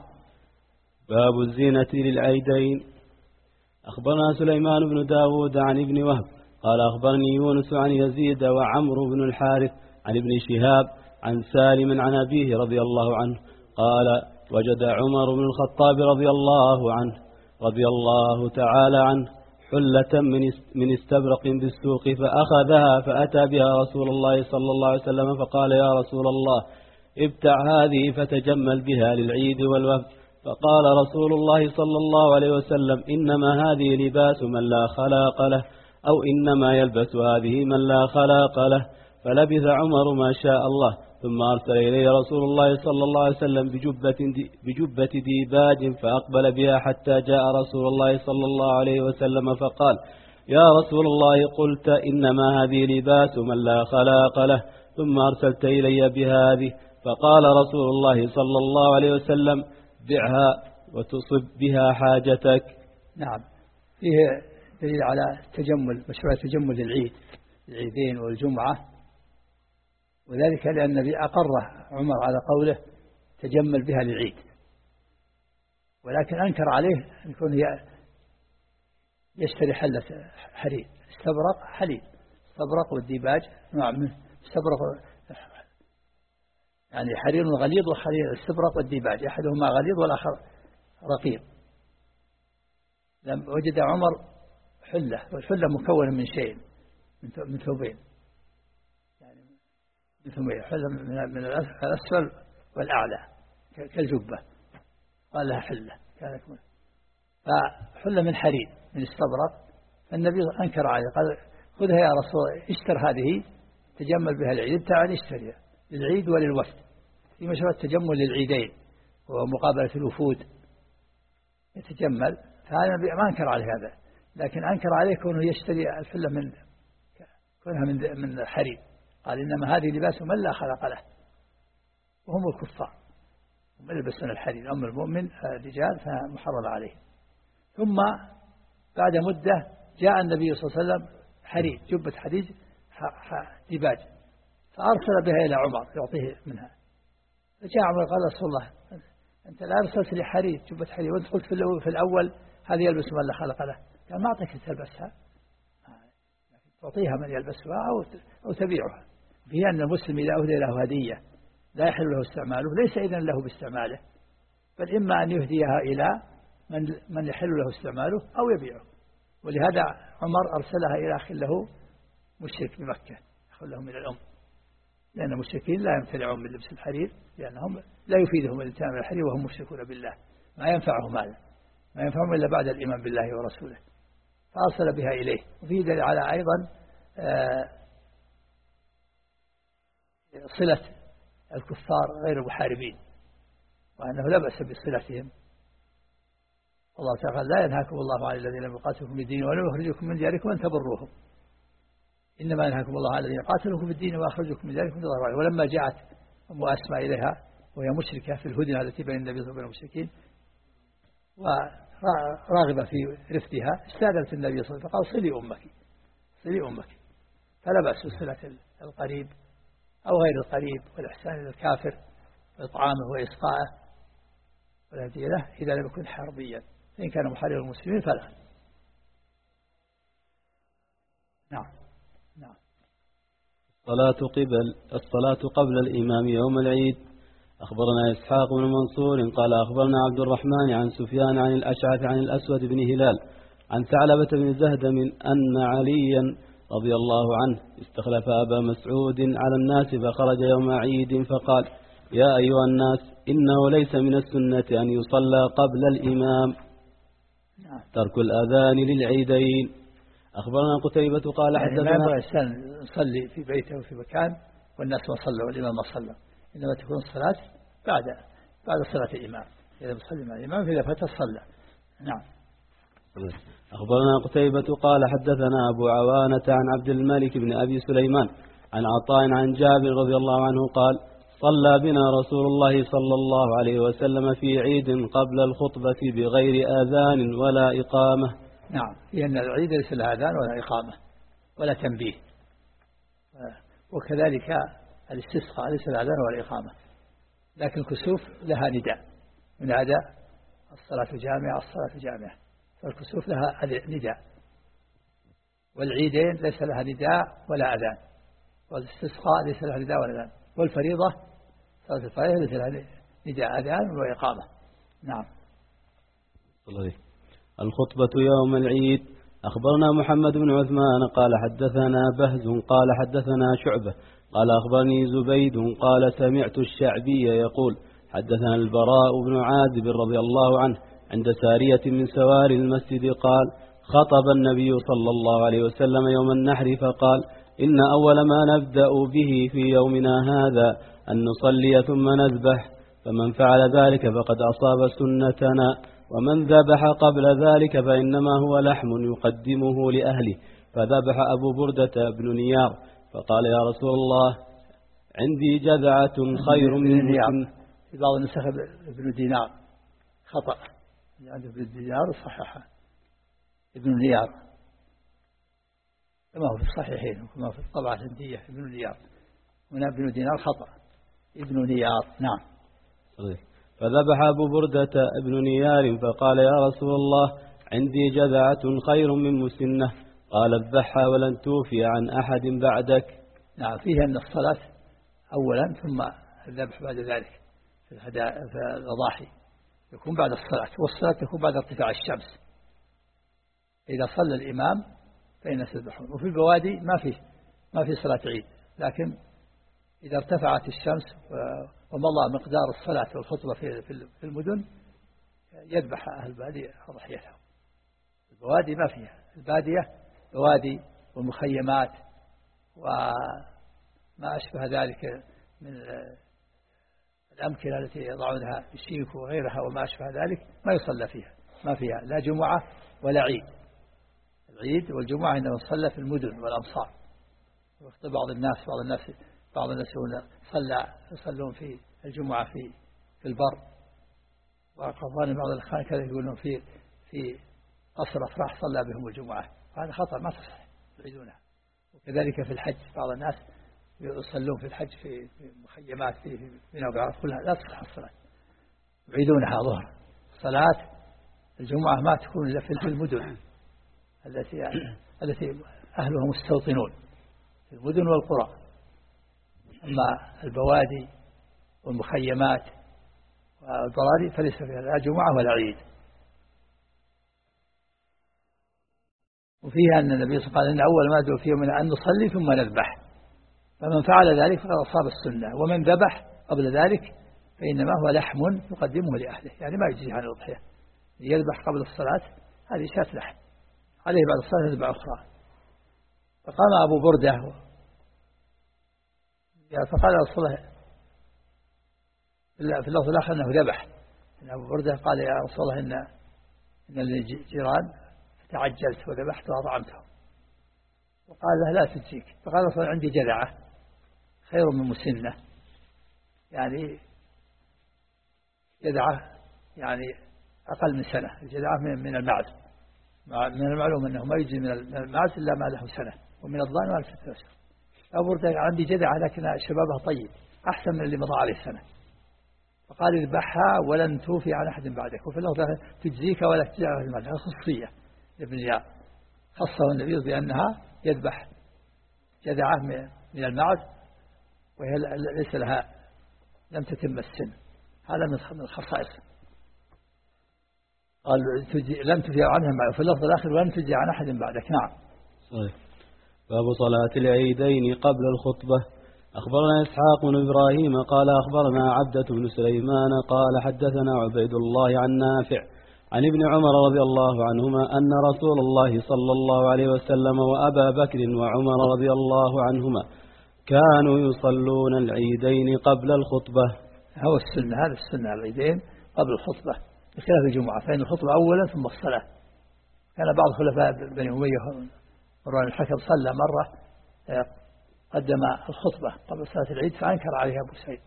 باب الزينة للعيدين. أخبرنا سليمان بن داود عن ابن وهب قال أخبرني يونس عن يزيد وعمرو بن الحارث عن ابن شهاب عن سالم عن أبيه رضي الله عنه قال وجد عمر بن الخطاب رضي الله عنه رضي الله تعالى عنه حلة من استبرق بالسوق فأخذها فأتى بها رسول الله صلى الله عليه وسلم فقال يا رسول الله ابتع هذه فتجمل بها للعيد والوفد. فقال رسول الله صلى الله عليه وسلم إنما هذه لباس من لا خلاق له، أو إنما يلبس هذه من لا خلاق له. فلبث عمر ما شاء الله ثم أرسل إليه رسول الله صلى الله عليه وسلم بجبة, دي بجبة ديباج فأقبل بها حتى جاء رسول الله صلى الله عليه وسلم فقال يا رسول الله قلت إنما هذه لباس من لا خلاق له ثم أرسلت إلي بهذه. فقال رسول الله صلى الله عليه وسلم بعها وتصب بها حاجتك. نعم. فيه دليل على التجمل، مشروع التجمل للعيد العيدين والجمعة وذلك لأن النبي أقره عمر على قوله تجمل بها للعيد، ولكن أنكر عليه أن يكون يشتري حلة حرير. استبرق حليب، استبرق والديباج نوع منه، استبرق يعني حرير غليظ وحرير استبرق والديباج، أحدهما غليظ والآخر رقيق. لم وجد عمر حلة، والحلة مكونة من شيء، من ثوبين، يعني من ثوبين، حلة من الأسفل والأعلى كالجبة، قال لها حلة، كانت فحلة من حرير من استبرق. فالنبي أنكر عليه قال خذها يا رسول، اشتر هذه تجمل بها العيد، تعال اشتريها للعيد وللوفد، في مشروع التجمل للعيدين ومقابلة الوفود يتجمل. فهذا ما أنكر عليه هذا، لكن أنكر عليه كونه يشتري الحلة من كونها من من حرير. قال إنما هذه لباس من لا خلق له، وهم الكفار هم يلبسون الحرير، أما المؤمن الرجال فمحرم عليه. ثم بعد مدة جاء النبي صلى الله عليه وسلم حرير، جبة حديد ديباج، فأرسل بها إلى عمر يعطيه منها. فجاء عمر قال رسول الله أنت لا أرسلت لي حرير جبة حرير، وأنت قلت في الأول هذه يلبس من لا خلق له، قال ما أعطيك تلبسها، تعطيها من يلبسها أو أو تبيعها. فهي أن المسلم إذا أهدي له هدية لا يحل له استعماله ليس إذن له باستعماله، بل إما أن يهديها إلى من من يحل له استعماله أو يبيعه. ولهذا عمر أرسلها إلى أخ له مشرك بمكة، أخ له من الأم، لأن المشركين لا يمتنعون من لبس الحرير، لأنهم لا يفيدهم الامتناع من الحرير وهم مشركون بالله، ما ينفعهم هذا، ما ينفعهم إلا بعد الإيمان بالله ورسوله. فأرسل بها إليه. وفي دليل على أيضا صلة الكفار غير المحاربين، وأنه لا بأس بصلتهم. الله تعالى لا ينهاكم الله عن الذين لم يقاتلوكم في الدين ولم يخرجوكم من دياركم أن تبروهم، إنما ينهاكم الله عن الذين قاتلوكم في الدين وأخرجوكم من دياركم تضرعوا. ولما جاءت أم أسماء إليها وهي مشركة في الهدنة التي بين النبي صلى الله عليه وسلم والمشركين وراغبة في رفدها، استأذنت النبي صلى الله عليه وسلم فقال صلي أمك، صلي أمك. فلا بأس صلة القريب أو غير القريب، والإحسان إلى الكافر وإطعامه وإسقاءه والهدية له إذا لم يكن حربيا، فإن كان محارب المسلمين فلا. نعم نعم. الصلاة قبل الصلاة قبل الإمام يوم العيد. أخبرنا إسحاق بن منصور قال أخبرنا عبد الرحمن عن سفيان عن الأشعث عن الأسود بن هلال عن ثعلبة بن زهدم أن عليا رضي الله عنه استخلف أبا مسعود على الناس فخرج يوم عيد فقال يا أيها الناس إنه ليس من السنة أن يصلى قبل الإمام، ترك الأذان للعيدين. أخبرنا قتيبة قال يعني حدثنا لا ينبغي الإنسان يصلي في بيته وفي مكان والناس ما صلوا والإمام ما صلى، إنما تكون الصلاة بعد بعد صلاة الإمام، إذا بصلي مع الإمام فإذا فتى صلى. نعم. أخبرنا قتيبة قال حدثنا أبو عوانة عن عبد الملك بن أبي سليمان عن عطاء عن جابر رضي الله عنه قال صلى بنا رسول الله صلى الله عليه وسلم في عيد قبل الخطبة بغير آذان ولا إقامة. نعم، لأن العيد ليس له آذان ولا إقامة ولا تنبيه، وكذلك الاستسقاء ليس له آذان ولا إقامة، لكن الكسوف لها نداء من أداء الصلاة جامعة الصلاة جامعة، فالكسوف لها نداء، والعيدين ليس لها نداء ولا أذان، والاستسقاء ليس لها نداء ولا أذان، والفريضة صلاة الفريضة ليس لها نداء أذان وإقامة. نعم. الخطبة يوم العيد. أخبرنا محمد بن عثمان قال حدثنا بهز قال حدثنا شعبة قال أخبرني زبيد قال سمعت الشعبي يقول حدثنا البراء بن عازب رضي الله عنه عند سارية من سوار المسجد قال خطب النبي صلى الله عليه وسلم يوم النحر فقال إن أول ما نبدأ به في يومنا هذا أن نصلي ثم نذبح، فمن فعل ذلك فقد أصاب سنتنا، ومن ذبح قبل ذلك فإنما هو لحم يقدمه لأهله. فذبح أبو بردة بن نيار فقال يا رسول الله عندي جذعة خير من نيار. في بعض النسخ ابن دينار خطأ، يعني ابن دينار صححه ابن نيار كما هو في الصحيحين وكما في الطبعة الهندية ابن نيار، هنا ابن دينار خطأ، ابن نيار. نعم. فذبح أبو بردة ابن نيار فقال يا رسول الله عندي جذعة خير من مسنة، قال اذبحها ولن توفي عن أحد بعدك. نعم، فيها أن الصلاة أولا ثم الذبح بعد ذلك في الأضاحي يكون بعد الصلاة، والصلاة تكون بعد ارتفاع الشمس. إذا صلى الإمام فإن سيذبحون. وفي البوادي ما فيه ما في صلاة عيد، لكن إذا ارتفعت الشمس ومضى مقدار الصلاة والخطبة في المدن يذبح أهل البادية أضحيتهم. البوادي ما فيها، البادية بوادي والمخيمات وما أشبه ذلك من الأمكنة التي يضعونها الشيك وغيرها وما أشبه ذلك ما يصلى فيها، ما فيها لا جمعة ولا عيد. العيد والجمعة إنما صلى في المدن والأمصار. وقت بعض الناس بعض الناس بعض الناس صلى يصلون في الجمعة في في البر، وقضان بعض الإخوان كذا يقولون في في قصر أفراح صلى بهم الجمعة، هذا خطأ ما تصح يعيدونها. وكذلك في الحج بعض الناس يصلون في الحج في مخيمات في في نوع كلها لا تصح الصلاة، يعيدونها ظهر. صلاة الجمعة ما تكون إلا في المدن التي التي أهلها مستوطنون في المدن والقرى. أما البوادي والمخيمات والبراري فليس فيها لا جمعة ولا عيد. وفيها أن النبي صلى الله عليه وسلم قال إن أول ما دعو فيه من أن نصلي ثم نذبح، فمن فعل ذلك فقد أصاب السنة، ومن ذبح قبل ذلك فإنما هو لحم يقدمه لأهله، يعني ما يجزي عن الأضحية. يذبح قبل الصلاة هذه شاة لحم، عليه بعد الصلاة يذبح أخرى. فقام أبو بردة فقال رسول الله في اللفظ الآخر أنه ذبح. إن أبو بردة قال يا رسول الله إن إن الجيران تعجلت وذبحت وأطعمتهم، وقال له لا تجزيك. فقال رسول الله عندي جذعة خير من مسنة، يعني جذعة يعني أقل من سنة. الجذعة من المعز، من المعلوم أنه ما يجي من المعز إلا ما له سنة، ومن الضان ما له ستة أشهر. أبو بردة عندي جذعة لكن شبابها طيب أحسن من اللي مضى عليه سنة. فقال اذبحها ولن توفي عن أحد بعدك. وفي اللفظ تجزيك ولا تجزي عن المال، خصوصية لابن يار خصه النبي بأنها يذبح جذعة من المعز وهي ليس لها لم تتم السن، هذا من الخصائص. قال لم تجزي عنها، وفي اللفظ الآخر ولن تجزي عن أحد بعدك. نعم. صحيح. باب صلاة العيدين قبل الخطبة. أخبرنا إسحاق بن إبراهيم قال أخبرنا عبدة بن سليمان قال حدثنا عبيد الله عن نافع عن ابن عمر رضي الله عنهما أن رسول الله صلى الله عليه وسلم وأبا بكر وعمر رضي الله عنهما كانوا يصلون العيدين قبل الخطبة. هو السنة، هذا السنة العيدين قبل الخطبة بخلاف الجمعة، فإن الخطبة أولا ثم الصلاة. كان بعض خلفاء بني أمية مروان الحكم صلى مرة قدم الخطبة قبل صلاة العيد فأنكر عليها أبو سعيد.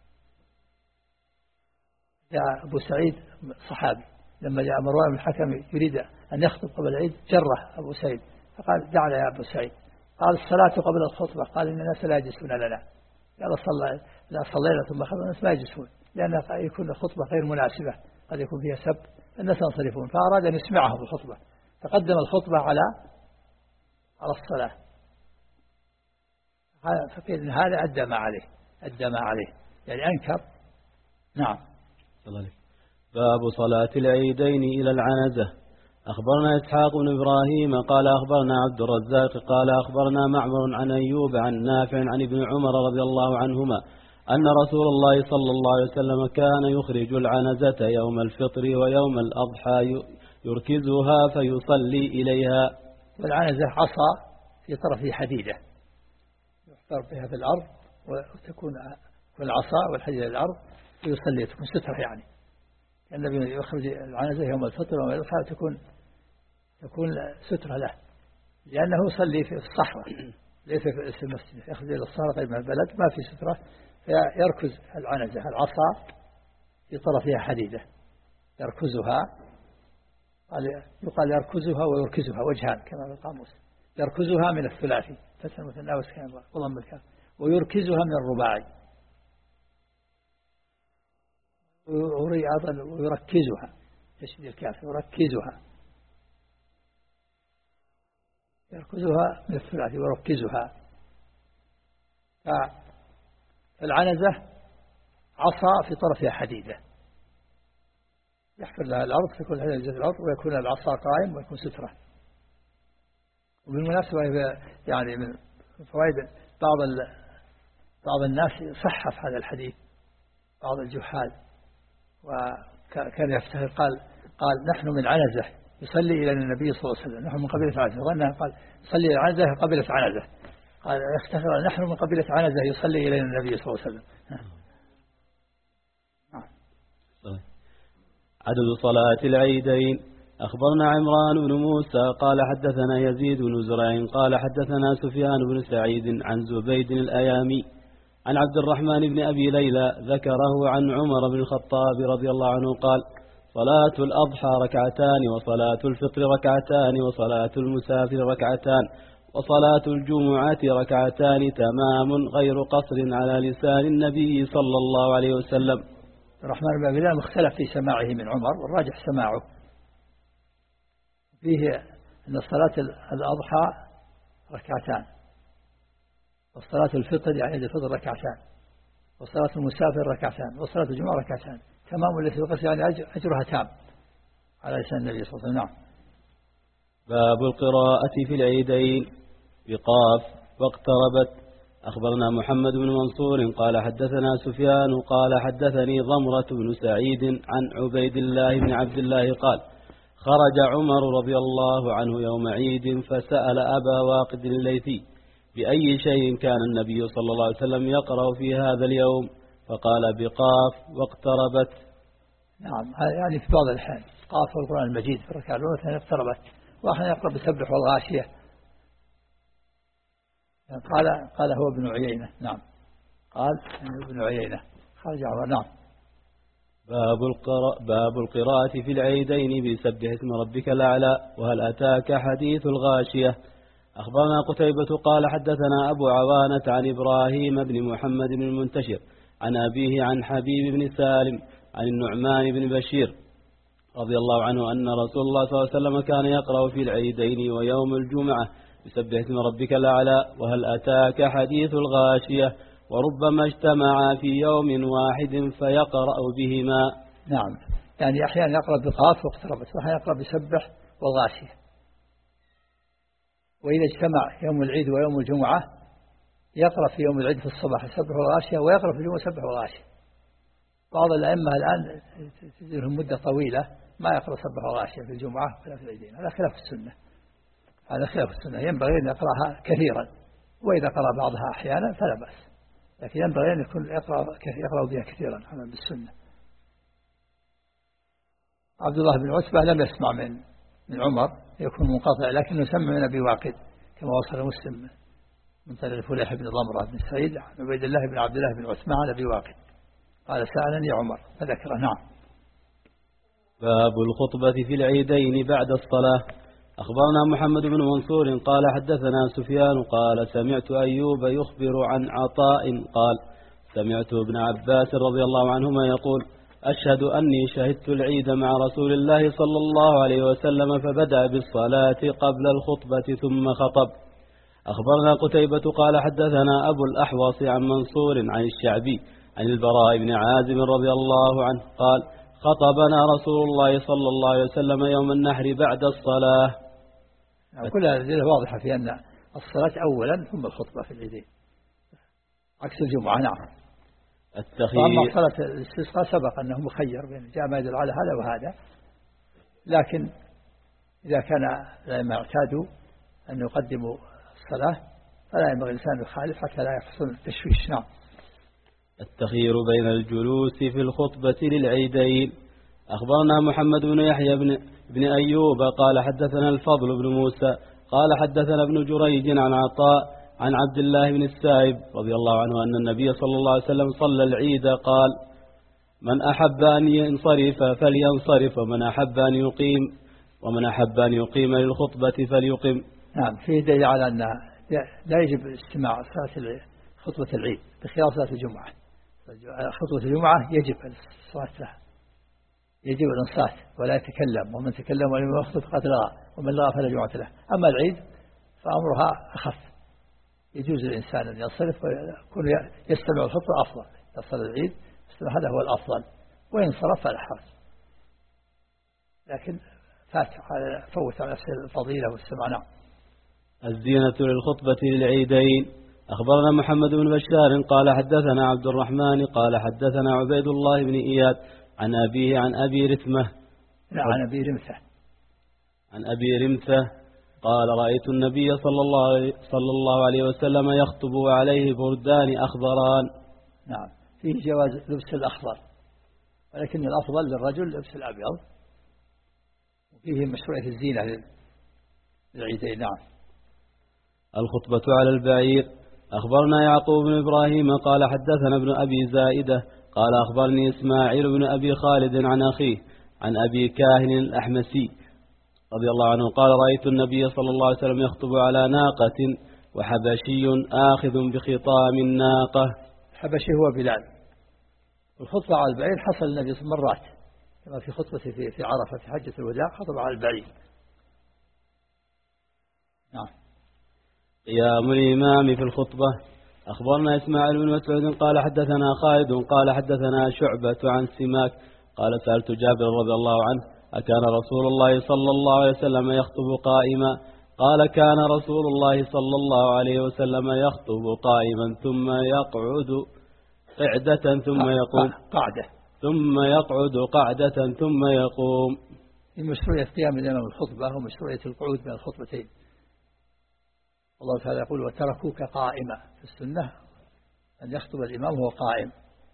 جاء أبو سعيد صحابي لما جاء مروان الحكم يريد أن يخطب قبل العيد جره أبو سعيد فقال دعنا يا أبو سعيد. قال الصلاة قبل الخطبة. قال إن الناس لا يجلسون لنا. قال صلى لا صلينا ثم خطب الناس ما يجلسون لأن يكون الخطبة غير مناسبة، قد يكون فيها سب الناس ينصرفون، فأراد أن يسمعهم الخطبة فقدم الخطبة على على الصلاة. فقيل إن هذا أدى ما عليه أدى ما عليه يعني أنكر. نعم. باب صلاة العيدين إلى العنزة. أخبرنا إسحاق بن إبراهيم قال أخبرنا عبد الرزاق قال أخبرنا معمر عن أيوب عن نافع عن ابن عمر رضي الله عنهما أن رسول الله صلى الله عليه وسلم كان يخرج العنزة يوم الفطر ويوم الأضحى يركزها فيصلي إليها. والعنزة عصا في طرفه حديدة يحفر بها في الأرض وتكون العصا والحديدة الأرض ويصلي تكون سترة، يعني النبي يخرج العنزة يوم الفطر ويوم الأضحى تكون تكون سترة له، لأنه يصلي في الصحراء ليس في المسجد، يخرج إلى الصحراء قريب من البلد ما في سترة، فيركز العنزة العصا في طرفها حديدة يركزها، يقال يركزها ويركزها وجهان كما في القاموس، يركزها من الثلاثي فتح المثنى وسكان وضم الكاف، ويركزها من الرباعي، ويركزها تشديد الكاف يركزها، يركزها من الثلاثي ويركزها. فالعنزة عصا في طرفها حديدة يحفر لها الأرض، تكون هذه جزء الأرض ويكون العصا قائم ويكون سترة. وبالمناسبة يعني من فوائد بعض بعض الناس صحف هذا الحديث، بعض الجحال، وكان يفتخر قال قال نحن من عنزة يصلي إلى النبي صلى الله عليه وسلم، نحن من قبيلة عنزة، ظنها قال يصلي إلى عنزة قبيلة عنزة، قال يفتخر نحن من قبيلة عنزة يصلي إلى النبي صلى الله عليه وسلم. عدد صلاة العيدين. أخبرنا عمران بن موسى قال حدثنا يزيد بن زرع قال حدثنا سفيان بن سعيد عن زبيد الأيامي عن عبد الرحمن بن أبي ليلى ذكره عن عمر بن الخطاب رضي الله عنه قال صلاة الأضحى ركعتان، وصلاة الفطر ركعتان، وصلاة المسافر ركعتان، وصلاة الجمعة ركعتان تمام غير قصر على لسان النبي صلى الله عليه وسلم. الرحمن بن أبي ليلى مختلف في سماعه من عمر، والراجح سماعه فيه أن صلاة الأضحى ركعتان، وصلاة الفطر يعني الفطر ركعتان، وصلاة المسافر ركعتان، وصلاة الجمعة ركعتان تمام التي وقص يعني أجرها تام على لسان النبي صلى الله عليه وسلم. نعم. باب القراءة في العيدين بقاف واقتربت. أخبرنا محمد بن منصور قال حدثنا سفيان قال حدثني ضمرة بن سعيد عن عبيد الله بن عبد الله قال خرج عمر رضي الله عنه يوم عيد فسأل أبا واقد الليثي بأي شيء كان النبي صلى الله عليه وسلم يقرأ في هذا اليوم، فقال بقاف واقتربت. نعم، يعني في بعض الأحيان قاف والقرآن المجيد في الركعة الأولى ثانية اقتربت، وأحيانا يقرأ بسبح والغاشية. قال قال هو ابن عيينة. نعم، قال ابن عيينة خرج عمر. نعم. باب القراءة باب القراءة في العيدين بسبح اسم ربك الأعلى وهل أتاك حديث الغاشية. أخبرنا قتيبة قال حدثنا أبو عوانة عن إبراهيم بن محمد بن المنتشر عن أبيه عن حبيب بن سالم عن النعمان بن بشير رضي الله عنه أن رسول الله صلى الله عليه وسلم كان يقرأ في العيدين ويوم الجمعة بسبح اسم ربك الأعلى وهل أتاك حديث الغاشية، وربما اجتمعا في يوم واحد فيقرأ بهما. نعم، يعني أحيانا يقرأ بقاف واقتربت، وأحيانا يقرأ بسبح والغاشية. وإذا اجتمع يوم العيد ويوم الجمعة يقرأ في يوم العيد في الصباح سبح والغاشية، ويقرأ في الجمعة سبح والغاشية. بعض الأئمة الآن تجدهم مدة طويلة ما يقرأ سبح والغاشية في الجمعة ولا في العيدين، هذا خلاف السنة. هذا خلاف السنة، ينبغي أن يقرأها كثيرا، وإذا قرأ بعضها أحيانا فلا بأس، لكن ينبغي أن يكون يقرأ يقرأ بها كثيرا على بالسنة. عبد الله بن عتبة لم يسمع من من عمر، يكون منقطع، لكنه سمع من أبي واقد كما وصل مسلم من طريق فليح بن ضمرة بن سعيد عن عبيد الله بن عبد الله بن عثمان عن أبي واقد قال سألني عمر فذكره. نعم. باب الخطبة في العيدين بعد الصلاة. أخبرنا محمد بن منصور قال حدثنا سفيان قال سمعت أيوب يخبر عن عطاء قال سمعت ابن عباس رضي الله عنهما يقول أشهد أني شهدت العيد مع رسول الله صلى الله عليه وسلم فبدأ بالصلاة قبل الخطبة ثم خطب. أخبرنا قتيبة قال حدثنا أبو الأحوص عن منصور عن الشعبي عن البراء بن عازم رضي الله عنه قال خطبنا رسول الله صلى الله عليه وسلم يوم النحر بعد الصلاة. كل هذه واضحة في أن الصلاة أولا ثم الخطبة في العيدين عكس الجمعة. نعم. التخيير. وأما صلاة الاستسقاء سبق أنه مخير بين جاء ما يدل على هذا وهذا، لكن إذا كان الأئمة اعتادوا أن يقدموا الصلاة فلا ينبغي الإنسان يخالف حتى لا يحصل التشويش. نعم. التخيير بين الجلوس في الخطبة للعيدين. أخبرنا محمد بن يحيى بن, بن أيوب قال حدثنا الفضل بن موسى قال حدثنا ابن جريج عن عطاء عن عبد الله بن السائب رضي الله عنه أن النبي صلى الله عليه وسلم صلى العيد قال من أحب أن ينصرف فلينصرف ومن أحب أن يقيم ومن أحب أن يقيم للخطبة فليقيم. نعم، فيه دليل على أن لا يجب استماع صلاة خطبة العيد بخلاف صلاة الجمعة. خطبة الجمعة يجب الصلاة لها، يجب الإنصات ولا يتكلم، ومن تكلم ولم يخطب فقد لغى ومن لغى فلا جمعة له. أما العيد فأمرها أخف، يجوز الإنسان أن ينصرف ويكون يستمع الخطبة أفضل. يصل العيد هذا هو الأفضل، وإن صرف فلا حرج، لكن فات فوت على نفس الفضيلة والسمع. نعم. الزينة للخطبة للعيدين. أخبرنا محمد بن بشار قال حدثنا عبد الرحمن قال حدثنا عبيد الله بن إياد عن أبيه عن أبي رثمة عن أبي رمثة عن أبي رمثة قال رأيت النبي صلى الله صلى الله عليه وسلم يخطب وعليه بردان أخضران. نعم، فيه جواز لبس الأخضر، ولكن الأفضل للرجل لبس الأبيض، وفيه مشروعية الزينة للعيدين. نعم. الخطبة على البعير. أخبرنا يعقوب بن إبراهيم قال حدثنا ابن أبي زائدة قال أخبرني إسماعيل بن أبي خالد عن أخيه عن أبي كاهن الأحمسي رضي الله عنه قال رأيت النبي صلى الله عليه وسلم يخطب على ناقة وحبشي آخذ بخطام الناقة. حبشي هو بلال. الخطبة على البعير حصل النبي مرات، كما في خطبته في في عرفة في حجة الوداع خطب على البعير. نعم. قيام الإمام في الخطبة. أخبرنا إسماعيل بن مسعود قال حدثنا خالد قال حدثنا شعبة عن سماك قال سألت جابر رضي الله عنه أكان رسول الله صلى الله عليه وسلم يخطب قائما؟ قال كان رسول الله صلى الله عليه وسلم يخطب قائما ثم يقعد قعدة ثم يقوم قعدة ثم يقعد قعدة ثم يقوم. مشروعية قيام الإمام الخطبة ومشروعية القعود بين الخطبتين. الله تعالى يقول وتركوك قائما. في السنة أن يخطب الإمام وهو قائم،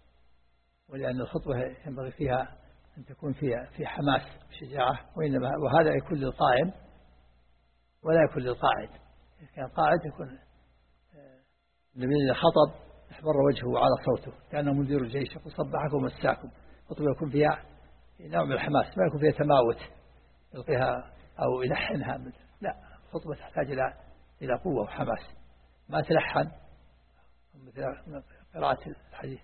ولأن الخطبة ينبغي فيها أن تكون فيها في حماس وشجاعة، وإنما وهذا يكون للقائم ولا يكون للقاعد. إذا كان قاعد يكون النبي إذا خطب احمر وجهه وعلى صوته كأنه مدير الجيش يقول صبحكم ومساكم. خطبة يكون فيها نوع من الحماس، ما يكون فيها تماوت يلقيها أو يلحنها. لا، خطبة تحتاج إلى إلى قوة وحماس، ما تلحن مثل قراءة الحديث،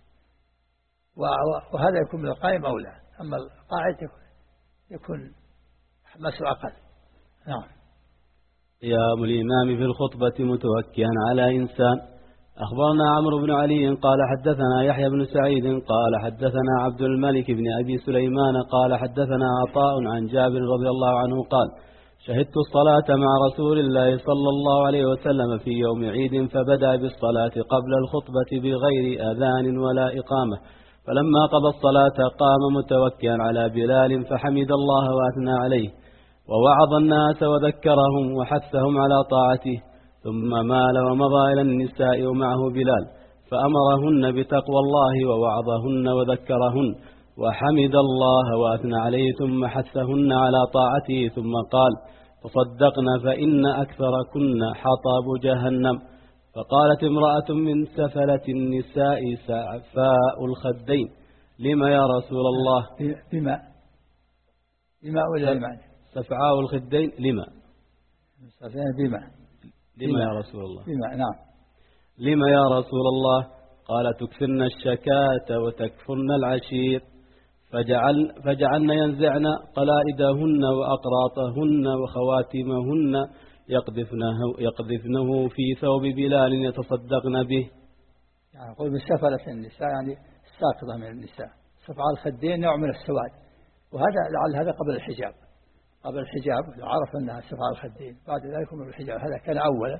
وهذا يكون من القائم أولى. أما القاعد يكون حماس أقل. نعم. قيام الإمام في الخطبة متوكئا على إنسان. أخبرنا عمرو بن علي قال حدثنا يحيى بن سعيد قال حدثنا عبد الملك بن أبي سليمان قال حدثنا عطاء عن جابر رضي الله عنه قال شهدت الصلاة مع رسول الله صلى الله عليه وسلم في يوم عيد فبدأ بالصلاة قبل الخطبة بغير أذان ولا إقامة، فلما قضى الصلاة قام متوكئا على بلال فحمد الله وأثنى عليه ووعظ الناس وذكرهم وحثهم على طاعته، ثم مال ومضى إلى النساء ومعه بلال فأمرهن بتقوى الله ووعظهن وذكرهن وحمد الله وأثنى عليه ثم حثهن على طاعته، ثم قال تصدقن فإن أكثركن حطب جهنم. فقالت امرأة من سفلة النساء سعفاء الخدين لما يا رسول الله؟ بما بما ولا بما سفعاء الخدين لما بما لما يا رسول الله؟ بما نعم. لما يا رسول الله؟ قال تكثرن الشكاة وتكفرن العشير. فجعل فجعلن ينزعن قلائدهن وأقراطهن وخواتمهن يقذفنه, يقذفنه في ثوب بلال يتصدقن به. يعني يقول بسفلة النساء يعني الساقطة من النساء. سفعاء الخدين نوع من السواد، وهذا لعل هذا قبل الحجاب. قبل الحجاب عرف أنها سفعاء الخدين، بعد ذلك من الحجاب، هذا كان أولا.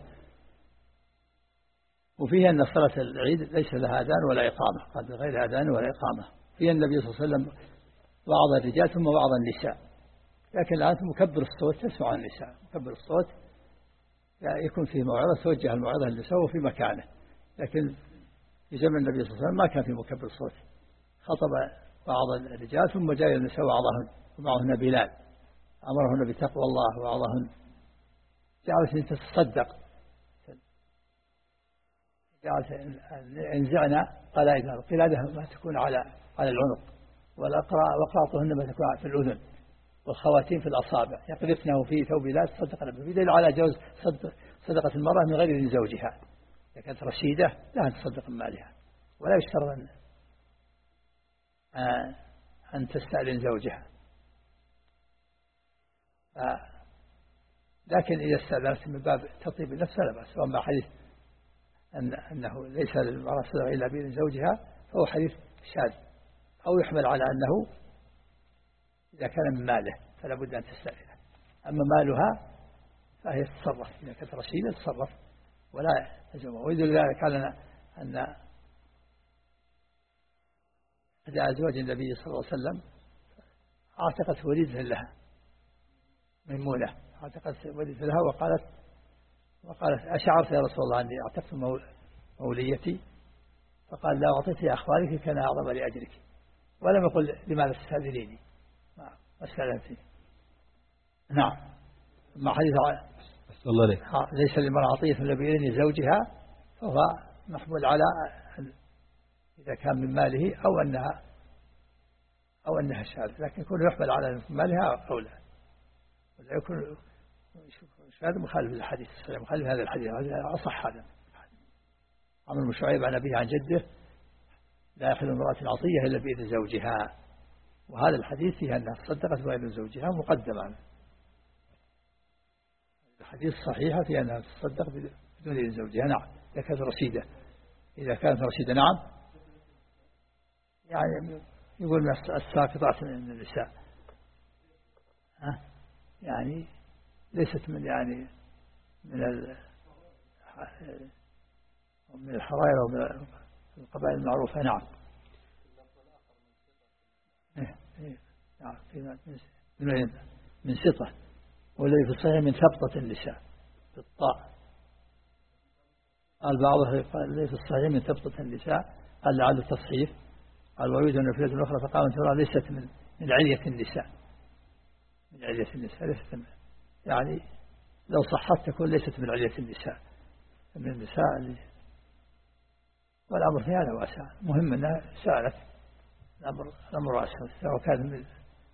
وفيه أن صلاة العيد ليس لها أذان ولا إقامة، قد غير أذان ولا إقامة. فيه النبي صلى الله عليه وسلم وعظ الرجال ثم وعظ النساء، لكن الآن مكبر الصوت تسمع النساء. مكبر الصوت يكون فيه موعظة توجه الموعظة للنساء وفي مكانه، لكن في زمن النبي صلى الله عليه وسلم ما كان في مكبر الصوت. خطب وعظ الرجال ثم جاء النساء وعظهن ومعهن بلال أمرهن بتقوى الله ووعظهن. جعلت تتصدق، جعلت انزعنا قلائدها. القلادة ما تكون على على العنق، وأقراطهن ما تكون في الأذن، والخواتيم في الأصابع. يقذفنه في ثوب لا تصدق به، بدليل على جوز صدقة المرأة من غير إذن زوجها. إذا كانت رشيدة لا تصدق من مالها، ولا يشترط أن أن تستأذن زوجها. لكن إذا استأذنت من باب تطيب النفس لا بأس. وأما حديث أن أنه ليس للمرأة صدقة إلا بإذن زوجها فهو حديث شاذ، أو يحمل على أنه إذا كان من ماله فلا بد أن تستأذنه. أما مالها فهي تتصرف، إذا كانت رشيدة تتصرف ولا تزوجها. ويدل ذلك على أن إحدى أزواج النبي صلى الله عليه وسلم اعتقت وليدة لها ميمونة، اعتقت وليدة لها وقالت وقالت أشعرت يا رسول الله أني اعتقت موليتي؟ فقال لا أعطيت يا أخبارك كان أعظم لأجرك، ولم يقل لماذا تستأذنيني مسألتي. نعم. ما حديث الله لك ليس للمرأة عطية إلا بإذن زوجها فهو محمول على إذا كان من ماله أو أنها أو أنها شاذ، لكن يكون يحمل على من مالها أو لا، ولا يكون شاذ مخالف للحديث الصحيح، مخالف هذا الحديث. هذا أصح. هذا عمرو بن شعيب عن أبيه عن جده لا يحل امرأة عطية إلا بإذن زوجها، وهذا الحديث فيه أنها تصدقت بإذن زوجها مقدما. الحديث صحيحة في أنها تصدق بدون إذن زوجها. نعم. إذا كانت رشيدة إذا كانت رشيدة نعم، يعني يقول الساقطات من النساء، ها يعني ليست من يعني من من الحرائر أو من القبائل المعروفة. نعم. إيه إيه نعم. من من سطة، والذي في الصحيح من ثبطة النساء بالطاء. قال بعضها قال الذي في الصحيح من ثبطة النساء، قال لعل التصحيف. قال ويريد أن نفلة أخرى فقامت امرأة ليست من من علية النساء، من علية النساء ليست من يعني لو صحت تكون ليست من علية النساء، من النساء اللي والأمر في هذا واسع. مهم أنها سألت، الأمر الأمر واسع، سواء كان من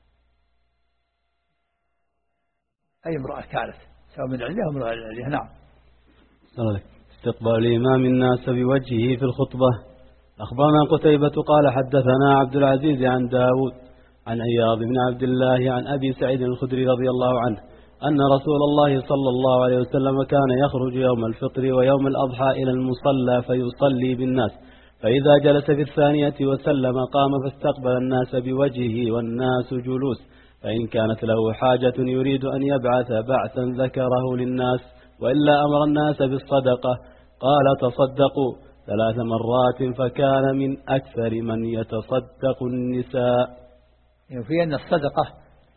أي امرأة كانت، سواء من علية أو من غير علية. نعم. استقبال الإمام الناس بوجهه في الخطبة. أخبرنا قتيبة قال حدثنا عبد العزيز عن داود عن عياض بن عبد الله عن أبي سعيد الخدري رضي الله عنه أن رسول الله صلى الله عليه وسلم كان يخرج يوم الفطر ويوم الأضحى إلى المصلى فيصلي بالناس، فإذا جلس في الثانية وسلم قام فاستقبل الناس بوجهه والناس جلوس، فإن كانت له حاجة يريد أن يبعث بعثا ذكره للناس، وإلا أمر الناس بالصدقة. قال تصدقوا ثلاث مرات، فكان من أكثر من يتصدق النساء. في أن الصدقة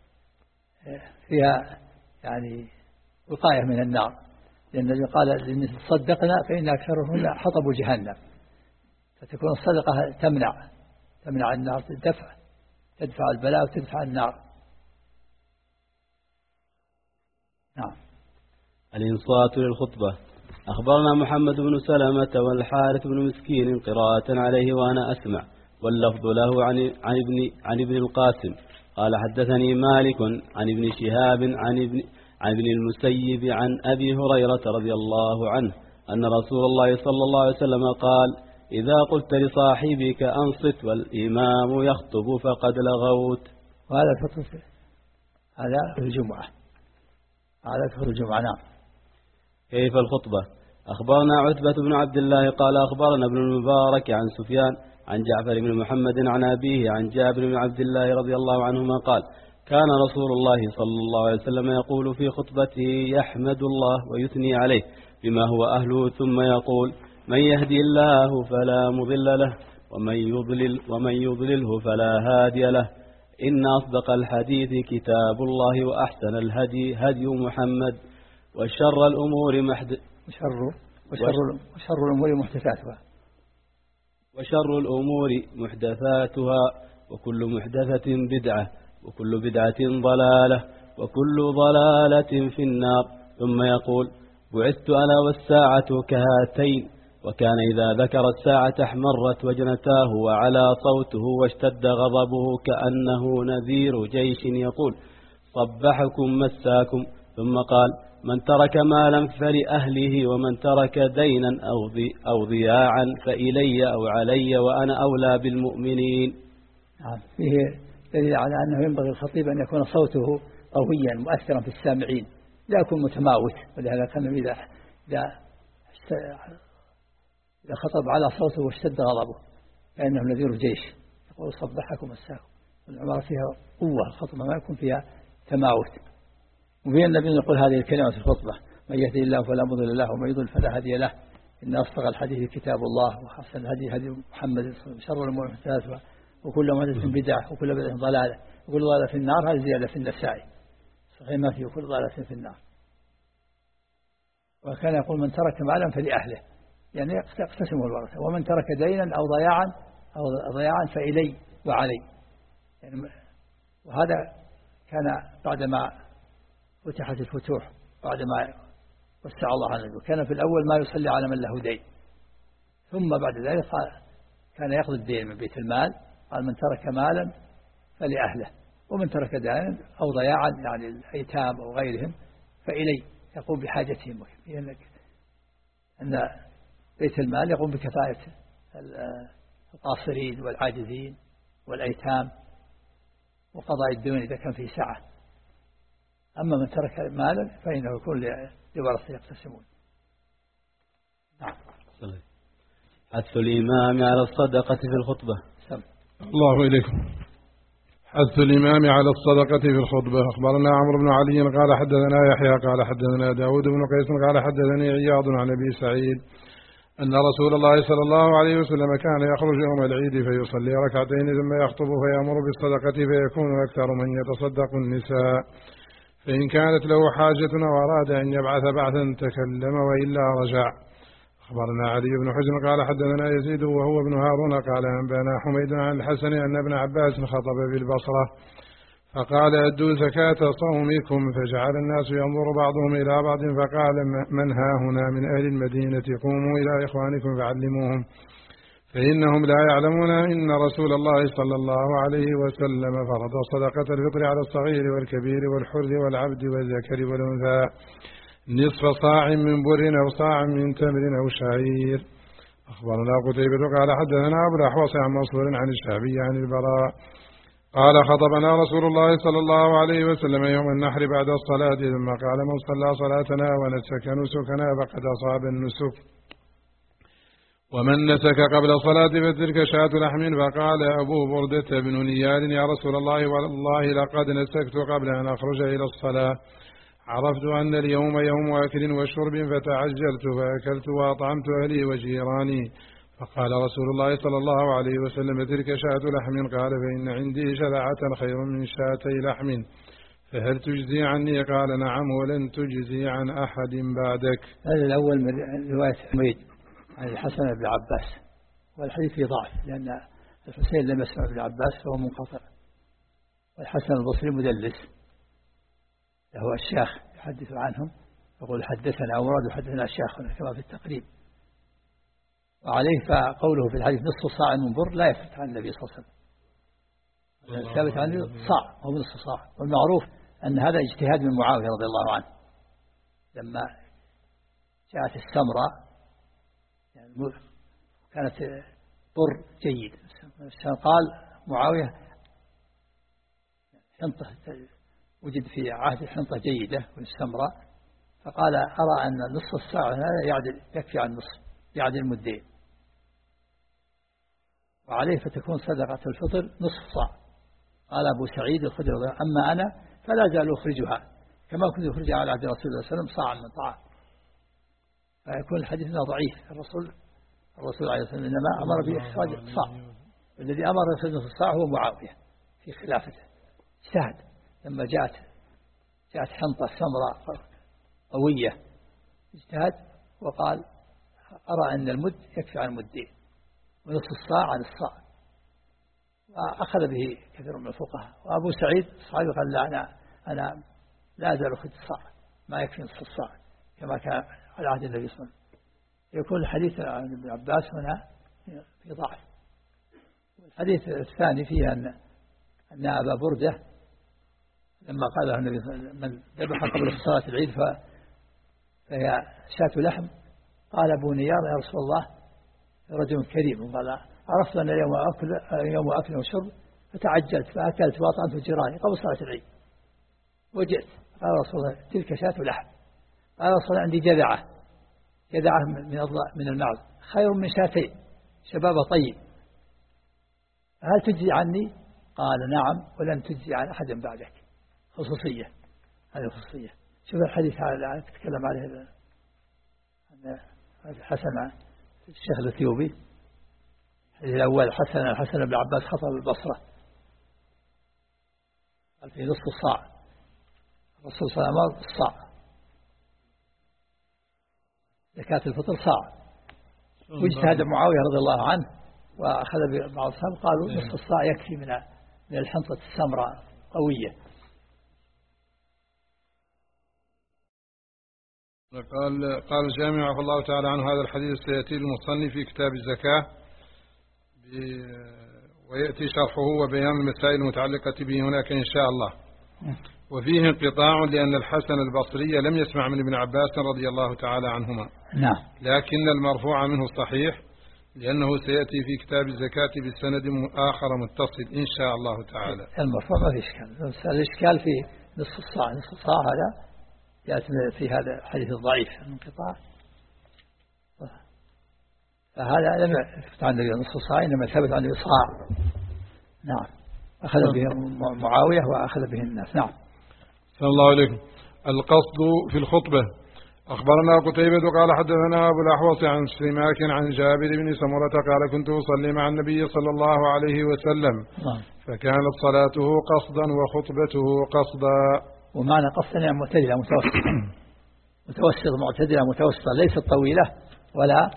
فيها يعني وقاية من النار، لأن الذي قال للناس تصدقنا فإن أكثرهن حطب جهنم، فتكون الصدقة تمنع تمنع النار، تدفع تدفع البلاء وتدفع النار. نعم. الإنصات للخطبة. أخبرنا محمد بن سلمة والحارث بن مسكين قراءة عليه وأنا أسمع، واللفظ له عن عن ابن عن ابن القاسم قال حدثني مالك عن ابن شهاب عن ابن عن ابن المسيب عن أبي هريرة رضي الله عنه أن رسول الله صلى الله عليه وسلم قال إذا قلت لصاحبك أنصت والإمام يخطب فقد لغوت. وهذا الفطر هذا في الجمعة، هذا في الجمعة. نعم. كيف الخطبة؟ أخبرنا عتبة بن عبد الله قال أخبرنا ابن المبارك عن سفيان عن جعفر بن محمد عن أبيه عن جابر بن عبد الله رضي الله عنهما قال كان رسول الله صلى الله عليه وسلم يقول في خطبته يحمد الله ويثني عليه بما هو أهله، ثم يقول من يهدي الله فلا مضل له ومن يضلل ومن يضلله فلا هادي له، إن أصدق الحديث كتاب الله وأحسن الهدي هدي محمد، وشر الأمور محد وشر وشر وشر الأمور محدثاتها وشر الأمور محدثاتها وكل محدثة بدعة وكل بدعة ضلالة وكل ضلالة في النار. ثم يقول بعثت أنا والساعة كهاتين، وكان إذا ذكر الساعة احمرت وجنتاه وعلى صوته واشتد غضبه كأنه نذير جيش يقول صبحكم مساكم. ثم قال من ترك مالا فلأهله ومن ترك دينا أو, ضي أو ضياعا فإلي أو علي وأنا أولى بالمؤمنين. نعم، فيه دليل على أنه ينبغي الخطيب أن يكون صوته قويا مؤثرا في السامعين، لا يكون متماوت. ولهذا كان إذا إذا خطب على صوته واشتد غضبه كأنه نذير الجيش، يقول صبحكم مساكم. والعبارة فيها قوة، الخطبة ما يكون فيها تماوت. وفي النبي يقول هذه الكلمة في الخطبة: من يهدي الله فلا مضل له ومن يضلل فلا هادي له، إن أصدق الحديث كتاب الله وأحسن الهدي هدي محمد صلى الله عليه وسلم، شر الأمور محدثاتها وكل محدثة بدعة وكل بدعة ضلالة وكل ضلالة في النار. هذه زيادة في النسائي صحيح ما فيه كل ضلالة في النار. وكان يقول: من ترك مالا فلأهله، يعني يقتسمه الورثة. ومن ترك دينا أو ضياعا أو ضياعا فإلي وعلي. يعني وهذا كان بعدما فتحت الفتوح، بعدما وسع الله عليه، وكان في الأول ما يصلي على من له دين، ثم بعد ذلك قال كان يأخذ الدين من بيت المال. قال: من ترك مالا فلأهله، ومن ترك دينا أو ضياعا يعني الأيتام أو غيرهم فإلي، يقوم بحاجتهم. أن بيت المال يقوم بكفاية القاصرين والعاجزين والأيتام وقضاء الدين إذا كان في سعة. أما من ترك مالا فإنه يكون لورثة يقتسمون. نعم. حث الإمام على الصدقة في الخطبة. سم. الله إليكم. حث الإمام على الصدقة في الخطبة. أخبرنا عمرو بن علي قال حدثنا يحيى قال حدثنا داود بن قيس قال حدثني عياض عن أبي سعيد أن رسول الله صلى الله عليه وسلم كان يخرج يوم العيد فيصلي ركعتين ثم يخطب فيأمر بالصدقة فيكون أكثر من يتصدق النساء، فإن كانت له حاجة وأراد أن يبعث بعثا تكلم وإلا رجع. أخبرنا علي بن حجر قال حدثنا يزيد وهو ابن هارون قال أنبانا حميد عن الحسن أن ابن عباس خطب بالبصرة فقال: أدوا زكاة صومكم. فجعل الناس ينظر بعضهم إلى بعض فقال: من ها هنا من أهل المدينة قوموا إلى إخوانكم فعلموهم فإنهم لا يعلمون إن رسول الله صلى الله عليه وسلم فرض صدقة الفطر على الصغير والكبير والحر والعبد والذكر والأنثى نصف صاع من بر أو صاع من تمر أو شعير. أخبرنا قتيبة قال حدثنا أبو الأحوص عن منصور عن الشعبي عن البراء قال: خطبنا رسول الله صلى الله عليه وسلم يوم النحر بعد الصلاة ثم قال: من صلى صلاتنا ونسك نسكنا فقد أصاب النسك، ومن نسك قبل الصلاة فتلك شاة لحم. فقال أبو بردة بن نيار: يا رسول الله والله لقد نسكت قبل أن أخرج إلى الصلاة، عرفت أن اليوم يوم أكل وشرب فتعجلت فأكلت وأطعمت أهلي وجيراني. فقال رسول الله صلى الله عليه وسلم: تلك شاة لحم. قال: فإن عندي جذعة خير من شاتي لحم، فهل تجزي عني؟ قال: نعم ولن تجزي عن أحد بعدك. هذا الأول من رواية حميد عن الحسن بن عباس، والحديث فيه ضعف لأن الحسين لم يسمع ابن عباس فهو منقطع، والحسن البصري مدلس له الشيخ يحدث عنهم يقول: حدثنا أوراد وحدثنا شيخنا كما في التقريب. وعليه فقوله في الحديث نصف صاع من بر لا يثبت عن النبي صلى الله عليه وسلم، ثابت عنه صاع أو نصف صاع. والمعروف أن هذا اجتهاد من معاوية رضي الله عنه لما جاءت السمرة يعني كانت بر جيد، قال معاوية حنطة وجد في عهد حنطة جيدة والسمرة، فقال: أرى أن نصف الساعة هذا يعدل يكفي عن نصف يعدل المدين، وعليه فتكون صدقة الفطر نصف صاع. قال أبو سعيد الخدري: أما أنا فلا زال أخرجها كما كنت أخرجها على عهد رسول الله صلى الله عليه وسلم صاعا من طعام. فيكون الحديث ضعيف. الرسول الرسول عليه الصلاة والسلام إنما أمر بإخراج الصاع، والذي أمر بإخراج نصف الصاع هو معاوية في خلافته. اجتهد لما جاءت جاءت حنطة سمراء قوية، اجتهد وقال: أرى أن المد يكفي عن المدين ونصف الصاع عن الصاع، وأخذ به كثير من الفقهاء. وأبو سعيد الصحابي قال: لا أنا أنا لا أزال أخذ الصاع ما يكفي نصف الصاع كما كان على عهد النبي صلى الله عليه وسلم. يكون الحديث عن ابن عباس هنا في ضعف. الحديث الثاني فيه أن أن أبا بردة لما قال له النبي من ذبح قبل صلاة العيد فهي شاة لحم. قال أبو نيار يا رسول الله رجل كريم، قال عرفت أن اليوم أكل يوم أكل وشرب فتعجلت فأكلت وأطعمت جيراني قبل صلاة العيد وجئت. قال رسول الله تلك شاة لحم. قال رسول الله عندي جذعة جذعة من من المعز خير من شاتين شباب طيب، هل تجزي عني؟ قال نعم ولن تجزي عن أحد بعدك. خصوصية، هذه خصوصية. شوف الحديث هذا تتكلم عليه حسن الشيخ الأثيوبي. الحديث الأول حسن حسن بن عباس خطب البصرة قال في نصف الصاع، الرسول صلى الله عليه وسلم الصاع زكاة الفطر صاع. واجتهد معاوية رضي الله عنه وأخذ بعض الصحابة قالوا نصف الصاع يكفي من من الحنطة السمراء قوية. قال قال الجامع رحمه الله تعالى عنه هذا الحديث سيأتي المصنف في كتاب الزكاة ويأتي شرحه وبيان المسائل المتعلقة به هناك إن شاء الله. وفيه انقطاع لأن الحسن البصري لم يسمع من ابن عباس رضي الله تعالى عنهما. نعم. لكن المرفوع منه صحيح لأنه سيأتي في كتاب الزكاة بسند آخر متصل إن شاء الله تعالى. المرفوع ما في إشكال، الإشكال في نصف الصاع. نصف الصاع هذا يأتي في هذا الحديث الضعيف الانقطاع، فهذا لم يثبت عن النبي نصف الصاع، إنما ثبت عن النبي صاع. نعم. أخذ به معاوية وأخذ به الناس. نعم. صلى الله عليكم. القصد في الخطبة. أخبرنا قتيبة قال حدثنا أبو الأحوص عن سماك عن جابر بن سمرة قال كنت أصلي مع النبي صلى الله عليه وسلم فكانت صلاته قصدا وخطبته قصدا. ومعنى قصدا يعني معتدلة متوسطة متوسطة معتدلة متوسطة، ليست طويلة ولا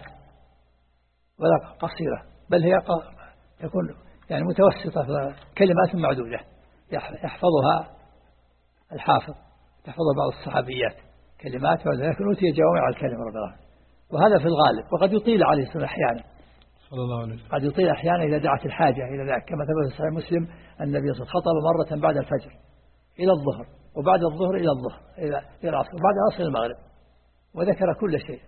ولا قصيرة، بل هي تكون يعني متوسطة كلمات معدودة يحفظها الحافظ، تحفظها بعض الصحابيات كلمات، ولكن أوتي جوامع الكلمة رضي الله عنه. وهذا في الغالب، وقد يطيل عليه الصلاة أحيانا صلى الله عليه وسلم، قد يطيل أحيانا إذا دعت الحاجة إلى ذلك، كما ثبت في صحيح مسلم النبي صلى الله عليه وسلم خطب مرة بعد الفجر إلى الظهر، وبعد الظهر إلى الظهر إلى العصر، وبعد العصر إلى المغرب، وذكر كل شيء.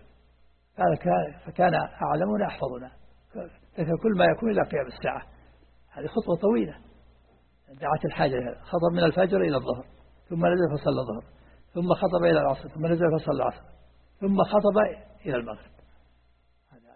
فكان أعلمنا أحفظنا، ذكر كل ما يكون إلى قيام الساعة. هذه خطوة طويلة، دعت الحاجة، خطب من الفجر إلى الظهر، ثم نزل فصلى الظهر، ثم خطب إلى العصر، ثم نزل فصلى العصر، ثم خطب إلى المغرب. هذا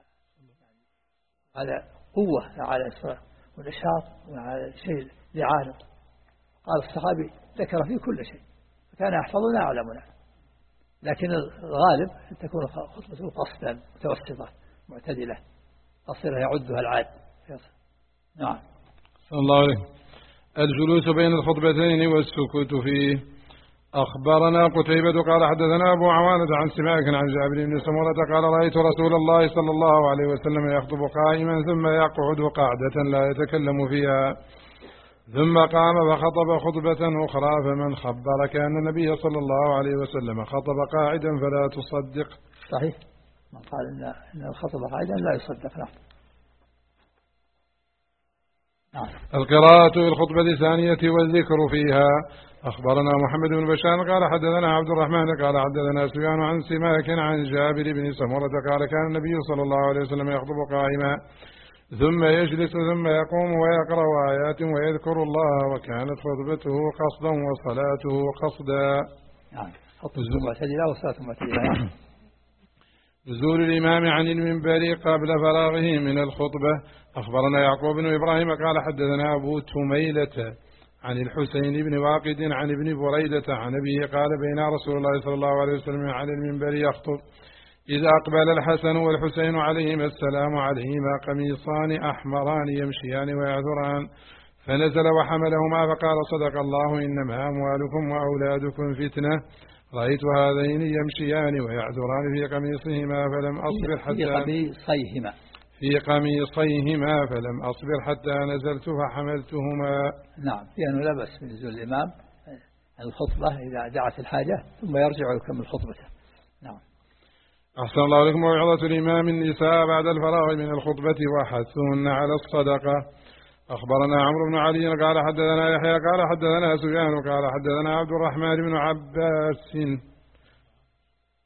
هذا قوة على الصلاة ونشاط وعلى شيء لعارض. قال الصحابي ذكر فيه كل شيء، فكان يحفظنا أعلمنا، لكن الغالب تكون خطبته قصدا متوسطة معتدلة قصيرة يعدها العاد. نعم. صلى الله عليه. الجلوس بين الخطبتين والسكوت فيه. أخبرنا قتيبة قال حدثنا أبو عوانة عن سماك عن جابر بن سمرة قال رأيت رسول الله صلى الله عليه وسلم يخطب قائما ثم يقعد قعدة لا يتكلم فيها، ثم قام فخطب خطبة أخرى، فمن خبرك أن النبي صلى الله عليه وسلم خطب قاعدا فلا تصدق. صحيح، من قال إن إن الخطب قاعدا لا يصدق. نعم. نعم. القراءة في الخطبة الثانية والذكر فيها. أخبرنا محمد بن بشار قال حدثنا عبد الرحمن قال حدثنا سفيان عن سماك عن جابر بن سمرة قال كان النبي صلى الله عليه وسلم يخطب قائما ثم يجلس ثم يقوم ويقرأ آيات ويذكر الله، وكانت خطبته قصدا وصلاته قصدا. نعم. خطبة معتدلة وصلاة معتدلة. نزول الإمام عن المنبر قبل فراغه من الخطبة. أخبرنا يعقوب بن إبراهيم قال حدثنا أبو تميلة عن الحسين بن واقد عن ابن بريدة عن أبيه قال بين رسول الله صلى الله عليه وسلم على المنبر يخطب إذا أقبل الحسن والحسين عليهما السلام عليهما قميصان أحمران يمشيان ويعذران، فنزل وحملهما فقال صدق الله إنما أموالكم وأولادكم فتنة، رأيت هذين يمشيان ويعذران في قميصهما فلم أصبر حتى في قميصيهما في قميصيهما فلم أصبر حتى نزلت فحملتهما. نعم. لأنه لا بأس من نزول الإمام الخطبة إذا دعت الحاجة ثم يرجع ويكمل خطبته. نعم. أحسن الله عليكم. وعظة الإمام النساء بعد الفراغ من الخطبة وحثهن على الصدقة. أخبرنا عمرو بن علي قال حدثنا يحيى قال حدثنا سفيان قال حدثنا عبد الرحمن بن عباس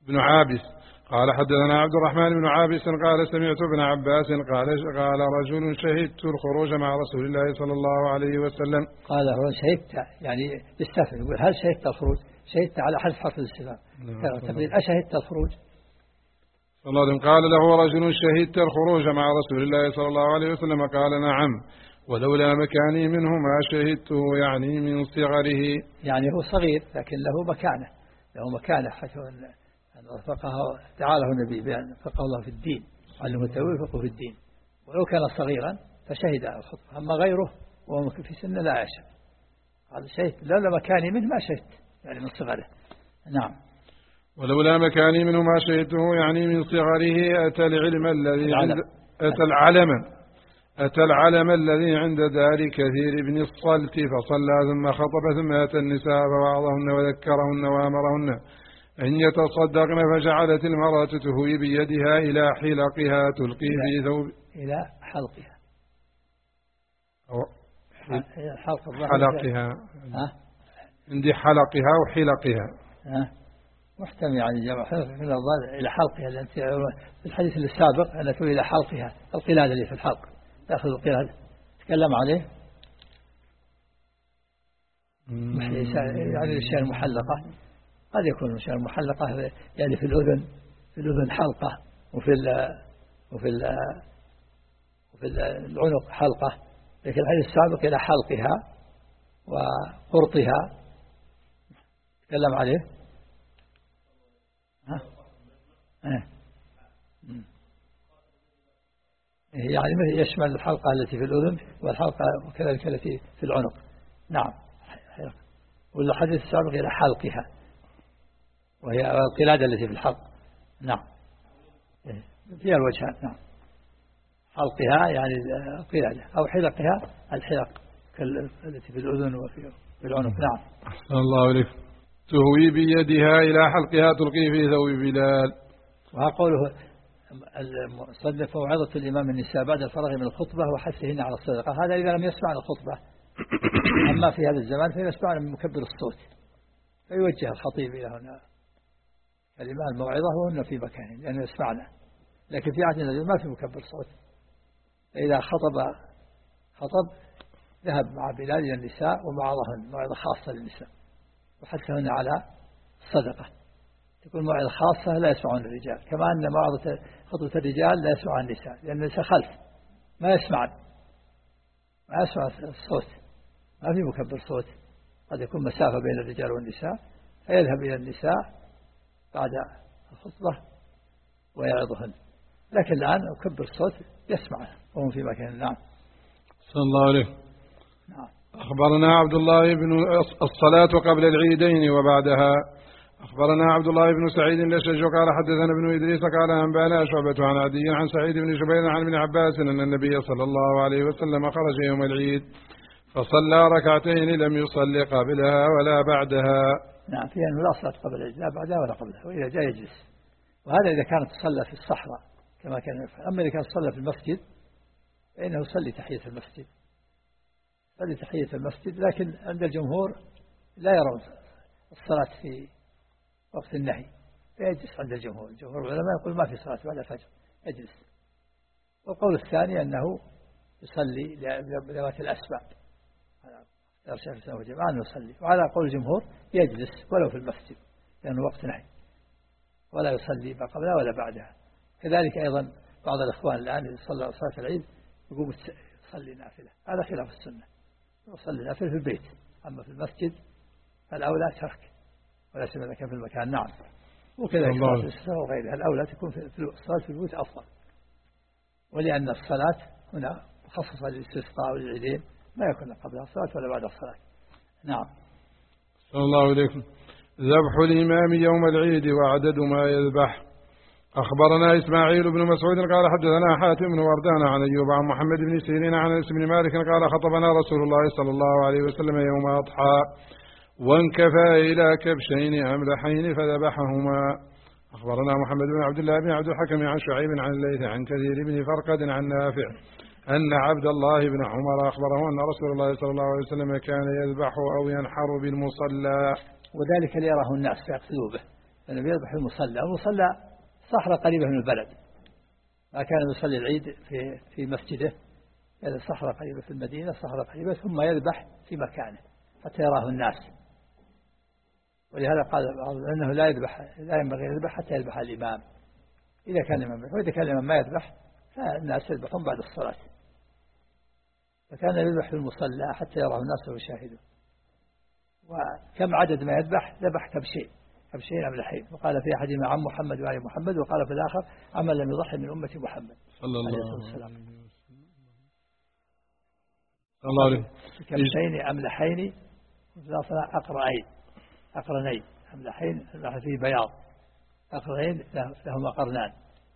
بن عابس قال حدثنا عبد الرحمن بن عابس قال سمعت ابن عباس قال قال رجل شهدت الخروج مع رسول الله صلى الله عليه وسلم. قال هو شهدت يعني يستفهم يقول هل شهدت الخروج؟ شهدت على حذف حرف الاستفهام تقول أشهدت الخروج؟ صلى الله عليه وسلم قال له رجل شهدت الخروج مع رسول الله صلى الله عليه وسلم قال نعم ولولا مكاني منه ما شهدته يعني من صغره. يعني هو صغير لكن له مكانة له مكانة حيث أن فقه تعالى النبي بأن فقه الله في الدين علمه التأويل فقه في الدين ولو كان صغيرا فشهد الخطبة أما غيره وهو في سن لا يشهد هذا شهد لولا مكاني منه ما شهدت يعني من صغره. نعم ولولا مكاني منه ما شهدته يعني من صغره. أتى العلم الذي عند أتى العلم أتى العلم الذي عند دار كثير بن الصلت فصلى ثم خطب ثم أتى النساء فوعظهن وذكرهن وأمرهن أن يتصدقن فجعلت المرأة تهوي بيدها إلى حلقها تلقي في ثوب إلى حلقها أو حلق حلقها عندي حلقها وحلقها محتمل يعني جمع إلى حلقها لأن في الحديث السابق أن تقول إلى حلقها القلادة اللي في الحلق تأخذ القلادة تكلم عليه يعني الأشياء المحلقة قد يكون الأشياء المحلقة يعني في الأذن في الأذن حلقة وفي ال وفي ال وفي العنق حلقة لكن الحديث السابق إلى حلقها وقرطها تكلم عليه ها اه. يعني يشمل الحلقة التي في الأذن والحلقة وكذلك التي في العنق. نعم والحديث السابق إلى حلقها وهي القلادة التي في الحلق. نعم فيها الوجهان. نعم حلقها يعني القلادة أو حلقها الحلق التي في الأذن وفي العنق. نعم أحسن الله إليك. تهوي بيدها إلى حلقها تلقي في ثوب بلال. وقوله المصنف وعظة الإمام النساء بعد الفراغ من الخطبة وحثهن على الصدقة هذا إذا لم يسمع الخطبة. أما في هذا الزمان فيسمعنا من مكبر الصوت فيوجه الخطيب إلى هنا كلمة الموعظة وهن في مكانه لأنه يسمعنا. لكن في عهد النبي ما في مكبر صوت. إذا خطب خطب ذهب مع بلال إلى النساء وموعظهن موعظة خاصة للنساء وحثهن على الصدقة تكون موعظة خاصة لا يسمعون الرجال كما أن موعظة خطبة الرجال لا يسمعها النساء لأن النساء خلف ما يسمعن ما يسمع الصوت ما في مكبر صوت قد يكون مسافة بين الرجال والنساء فيذهب إلى النساء بعد الخطبة ويعظهن. لكن الآن مكبر الصوت يسمع وهم في مكان. نعم صلى الله عليه. نعم. أخبرنا عبد الله بن الصلاة قبل العيدين وبعدها. أخبرنا عبد الله بن سعيد الأشج قال حدثنا ابن إدريس قال أنبانا شعبة عن عدي عن سعيد بن جبير عن ابن عباس أن النبي صلى الله عليه وسلم خرج يوم العيد فصلى ركعتين لم يصلي قبلها ولا بعدها. نعم فيها أنه لا صلاة قبل العيد لا بعدها ولا قبلها وإذا جاء يجلس وهذا إذا كانت تصلى في الصحراء كما كان يفعل. أما إذا كان صلى في المسجد فإنه يصلي تحية المسجد يصلي تحية المسجد. لكن عند الجمهور لا يرون الصلاة في وقت النهي فيجلس عند الجمهور. الجمهور العلماء يقول ما في صلاة بعد الفجر يجلس. والقول الثاني أنه يصلي لذوات الأسباب يرشع في السنة وجماعة أنه يصلي. وعلى قول الجمهور يجلس ولو في المسجد لأنه وقت نهي ولا يصلي ما قبلها ولا بعدها. كذلك أيضا بعض الإخوان الآن يصلي صلاة العيد يقوم يصلي نافلة هذا خلاف السنة يصلي نافلة في البيت. أما في المسجد فالأولى ترك ولا سيما كان في المكان. نعم وكذلك صلاة الاستسقاء وغيرها الأولى تكون في الصلاة في البيوت أفضل ولأن الصلاة هنا مخصصة للاستسقاء والعيدين ما يكون قبل الصلاة ولا بعد الصلاة. نعم صلى الله عليكم. ذبح الإمام يوم العيد وعدد ما يذبح. أخبرنا إسماعيل بن مسعود قال حدثنا حاتم بن وردان عن أيوب عن محمد بن سيرين عن أنس بن مالك قال خطبنا رسول الله صلى الله عليه وسلم يوم أضحى وانكفى إلى كبشين أملحين فذبحهما. أخبرنا محمد بن عبد الله بن عبد الحكم عن شعيب عن الليث عن كثير بن فرقد عن نافع أن عبد الله بن عمر أخبره أن رسول الله صلى الله عليه وسلم كان يذبح أو ينحر بالمصلى وذلك ليراه الناس فيقتدوا به النبي يذبح في المصلى. المصلى صحراء قريبة من البلد، ما كان يصلي العيد في في مسجده، كان الصحراء قريبة في المدينة، صحراء قريبة، ثم يذبح في مكانه حتى يراه الناس. ولهذا قال أنه لا يذبح، لا ينبغي أن يذبح حتى يذبح الإمام إذا كان الإمام يذبح، وإذا كان الإمام ما يذبح فالناس يذبحون بعد الصلاة. فكان يذبح في المصلى حتى يراه الناس ويشاهدوا. وكم عدد ما يذبح؟ ذبح كبشين، كبشين أملحين، وقال في أحدهما عن محمد وآل محمد، وقال في الآخر عمن لم يضحي من أمة محمد صلى الله عليه وسلم. الله عليه. كبشين أملحين أقرعين، أقرنين، أملحين فيه بياض، أقرنين لهما قرنان.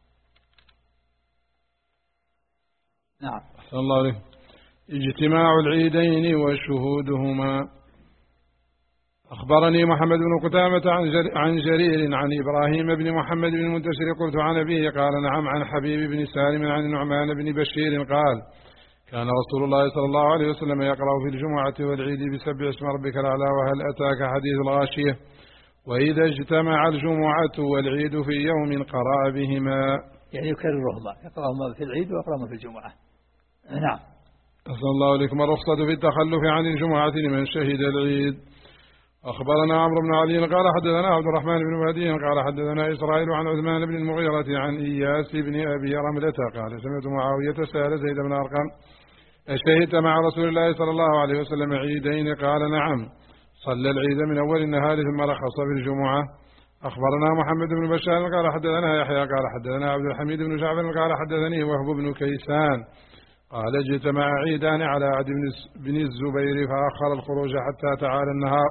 نعم. صلى الله عليه. اجتماع العيدين وشهودهما. أخبرني محمد بن قتامة عن جرير عن إبراهيم بن محمد بن المنتشر قلت عن أبيه قال نعم عن حبيب بن سالم عن النعمان بن بشير قال كان رسول الله صلى الله عليه وسلم يقرأ في الجمعة والعيد بسبح اسم ربك الأعلى وهل أتاك حديث الغاشية، وإذا اجتمع الجمعة والعيد في يوم قرأ بهما، يعني يكررهما، يقرأهما في العيد ويقرأهما في الجمعة. نعم. أسأل الله عليكم الرخصة في التخلف عن الجمعة لمن شهد العيد. أخبرنا عمرو بن علي قال حدثنا عبد الرحمن بن مهدي قال حدثنا إسرائيل عن عثمان بن المغيرة عن إياس بن أبي رملة قال سمعت معاوية سأل زيد بن أرقم أشهدت مع رسول الله صلى الله عليه وسلم عيدين؟ قال نعم، صلى العيد من أول النهار ثم رخص في الجمعة. أخبرنا محمد بن بشار قال حدثنا يحيى قال حدثنا عبد الحميد بن جعفر قال حدثني وهب بن كيسان قال اجتمع عيدان على عهد بن الزبير فأخر الخروج حتى تعالى النهار،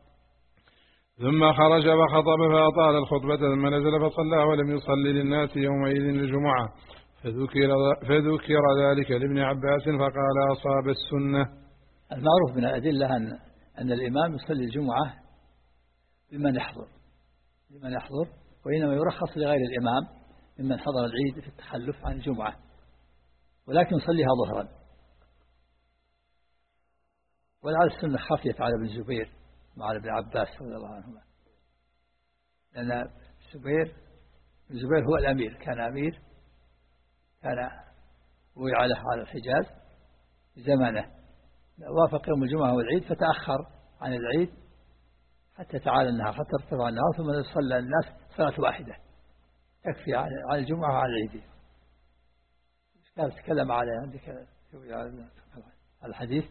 ثم خرج فخطب فأطال الخطبة ثم نزل فصلى ولم يصلي للناس يومئذ الجمعة، فذكر, فذكر ذلك لابن عباس فقال أصاب السنة. المعروف من الأدلة أن, أن الإمام يصلي الجمعة لمن يحضر لمن يحضر وإنما يرخص لغير الإمام ممن حضر العيد في التخلف عن الجمعة، ولكن يصليها ظهرا. ولعل السنة خفيت على ابن الزبير مع ابن عباس رضي الله عنهما، لأن الزبير الزبير هو الأمير، كان أمير، كان وقع له على الحجاز زمانه، وافق يوم الجمعة والعيد فتأخر عن العيد حتى تعالى النهار، حتى ارتفع النهار، ثم صلى الناس صلاة واحدة تكفي عن الجمعة وعن العيد. كان تكلم على عندك الحديث.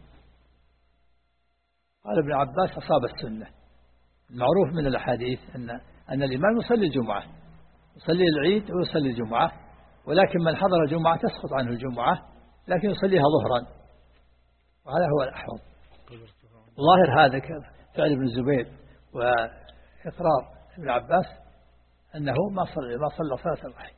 قال ابن عباس أصاب السنة. المعروف من الأحاديث أن أن الإمام يصلي الجمعة، يصلي العيد ويصلي الجمعة، ولكن من حضر الجمعة تسقط عنه الجمعة، لكن يصليها ظهرا، وهذا هو الأحوط. ظاهر هذا فعل ابن الزبير وإقرار ابن عباس أنه ما صلى ما صلى صلاة واحدة،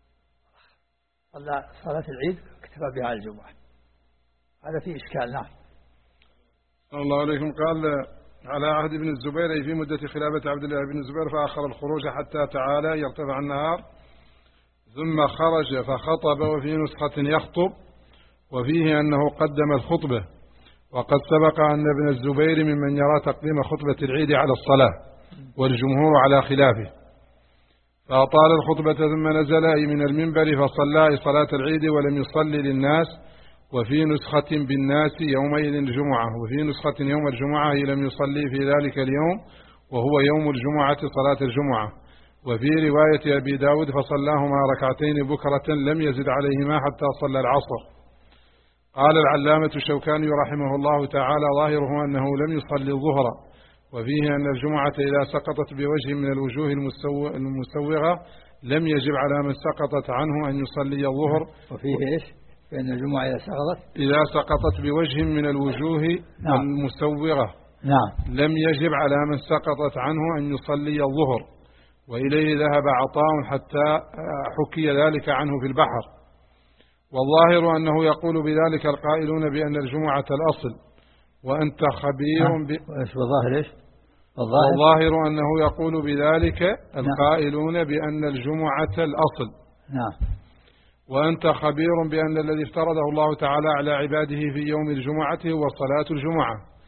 صلى صلاة العيد واكتفى بها على الجمعة. هذا فيه إشكال. نعم. الله عليكم. قال على عهد ابن الزبير في مدة خلافة عبد الله بن الزبير فأخر الخروج حتى تعالى يرتفع النهار، ثم خرج فخطب، وفي نسخة يخطب، وفيه أنه قدم الخطبة، وقد سبق أن ابن الزبير ممن يرى تقديم خطبة العيد على الصلاة والجمهور على خلافه، فأطال الخطبة ثم نزل أي من المنبر فصلى صلاة العيد ولم يصلي للناس، وفي نسخة بالناس يومئذ الجمعة، وفي نسخة يوم الجمعة لم يصلي في ذلك اليوم وهو يوم الجمعة صلاة الجمعة، وفي رواية أبي داود فصلاهما ركعتين بكرة لم يزد عليهما حتى صلى العصر. قال العلامة الشوكاني رحمه الله تعالى ظاهره أنه لم يصلي الظهر، وفيه أن الجمعة إذا سقطت بوجه من الوجوه المسوغة لم يجب على من سقطت عنه أن يصلي الظهر. وفيه إيش؟ فإن الجمعة إذا سقطت إذا سقطت بوجه من الوجوه نعم. المسوغة نعم. لم يجب على من سقطت عنه أن يصلي الظهر، وإليه ذهب عطاء حتى حكي ذلك عنه في البحر. والظاهر أنه يقول بذلك القائلون بأن الجمعة الأصل، وأنت خبير ب... والظاهر إيش؟ والظاهر أنه يقول بذلك القائلون بأن الجمعة الأصل. نعم. وأنت خبير بأن الذي افترضه الله تعالى على عباده في يوم الجمعة هو صلاة الجمعة،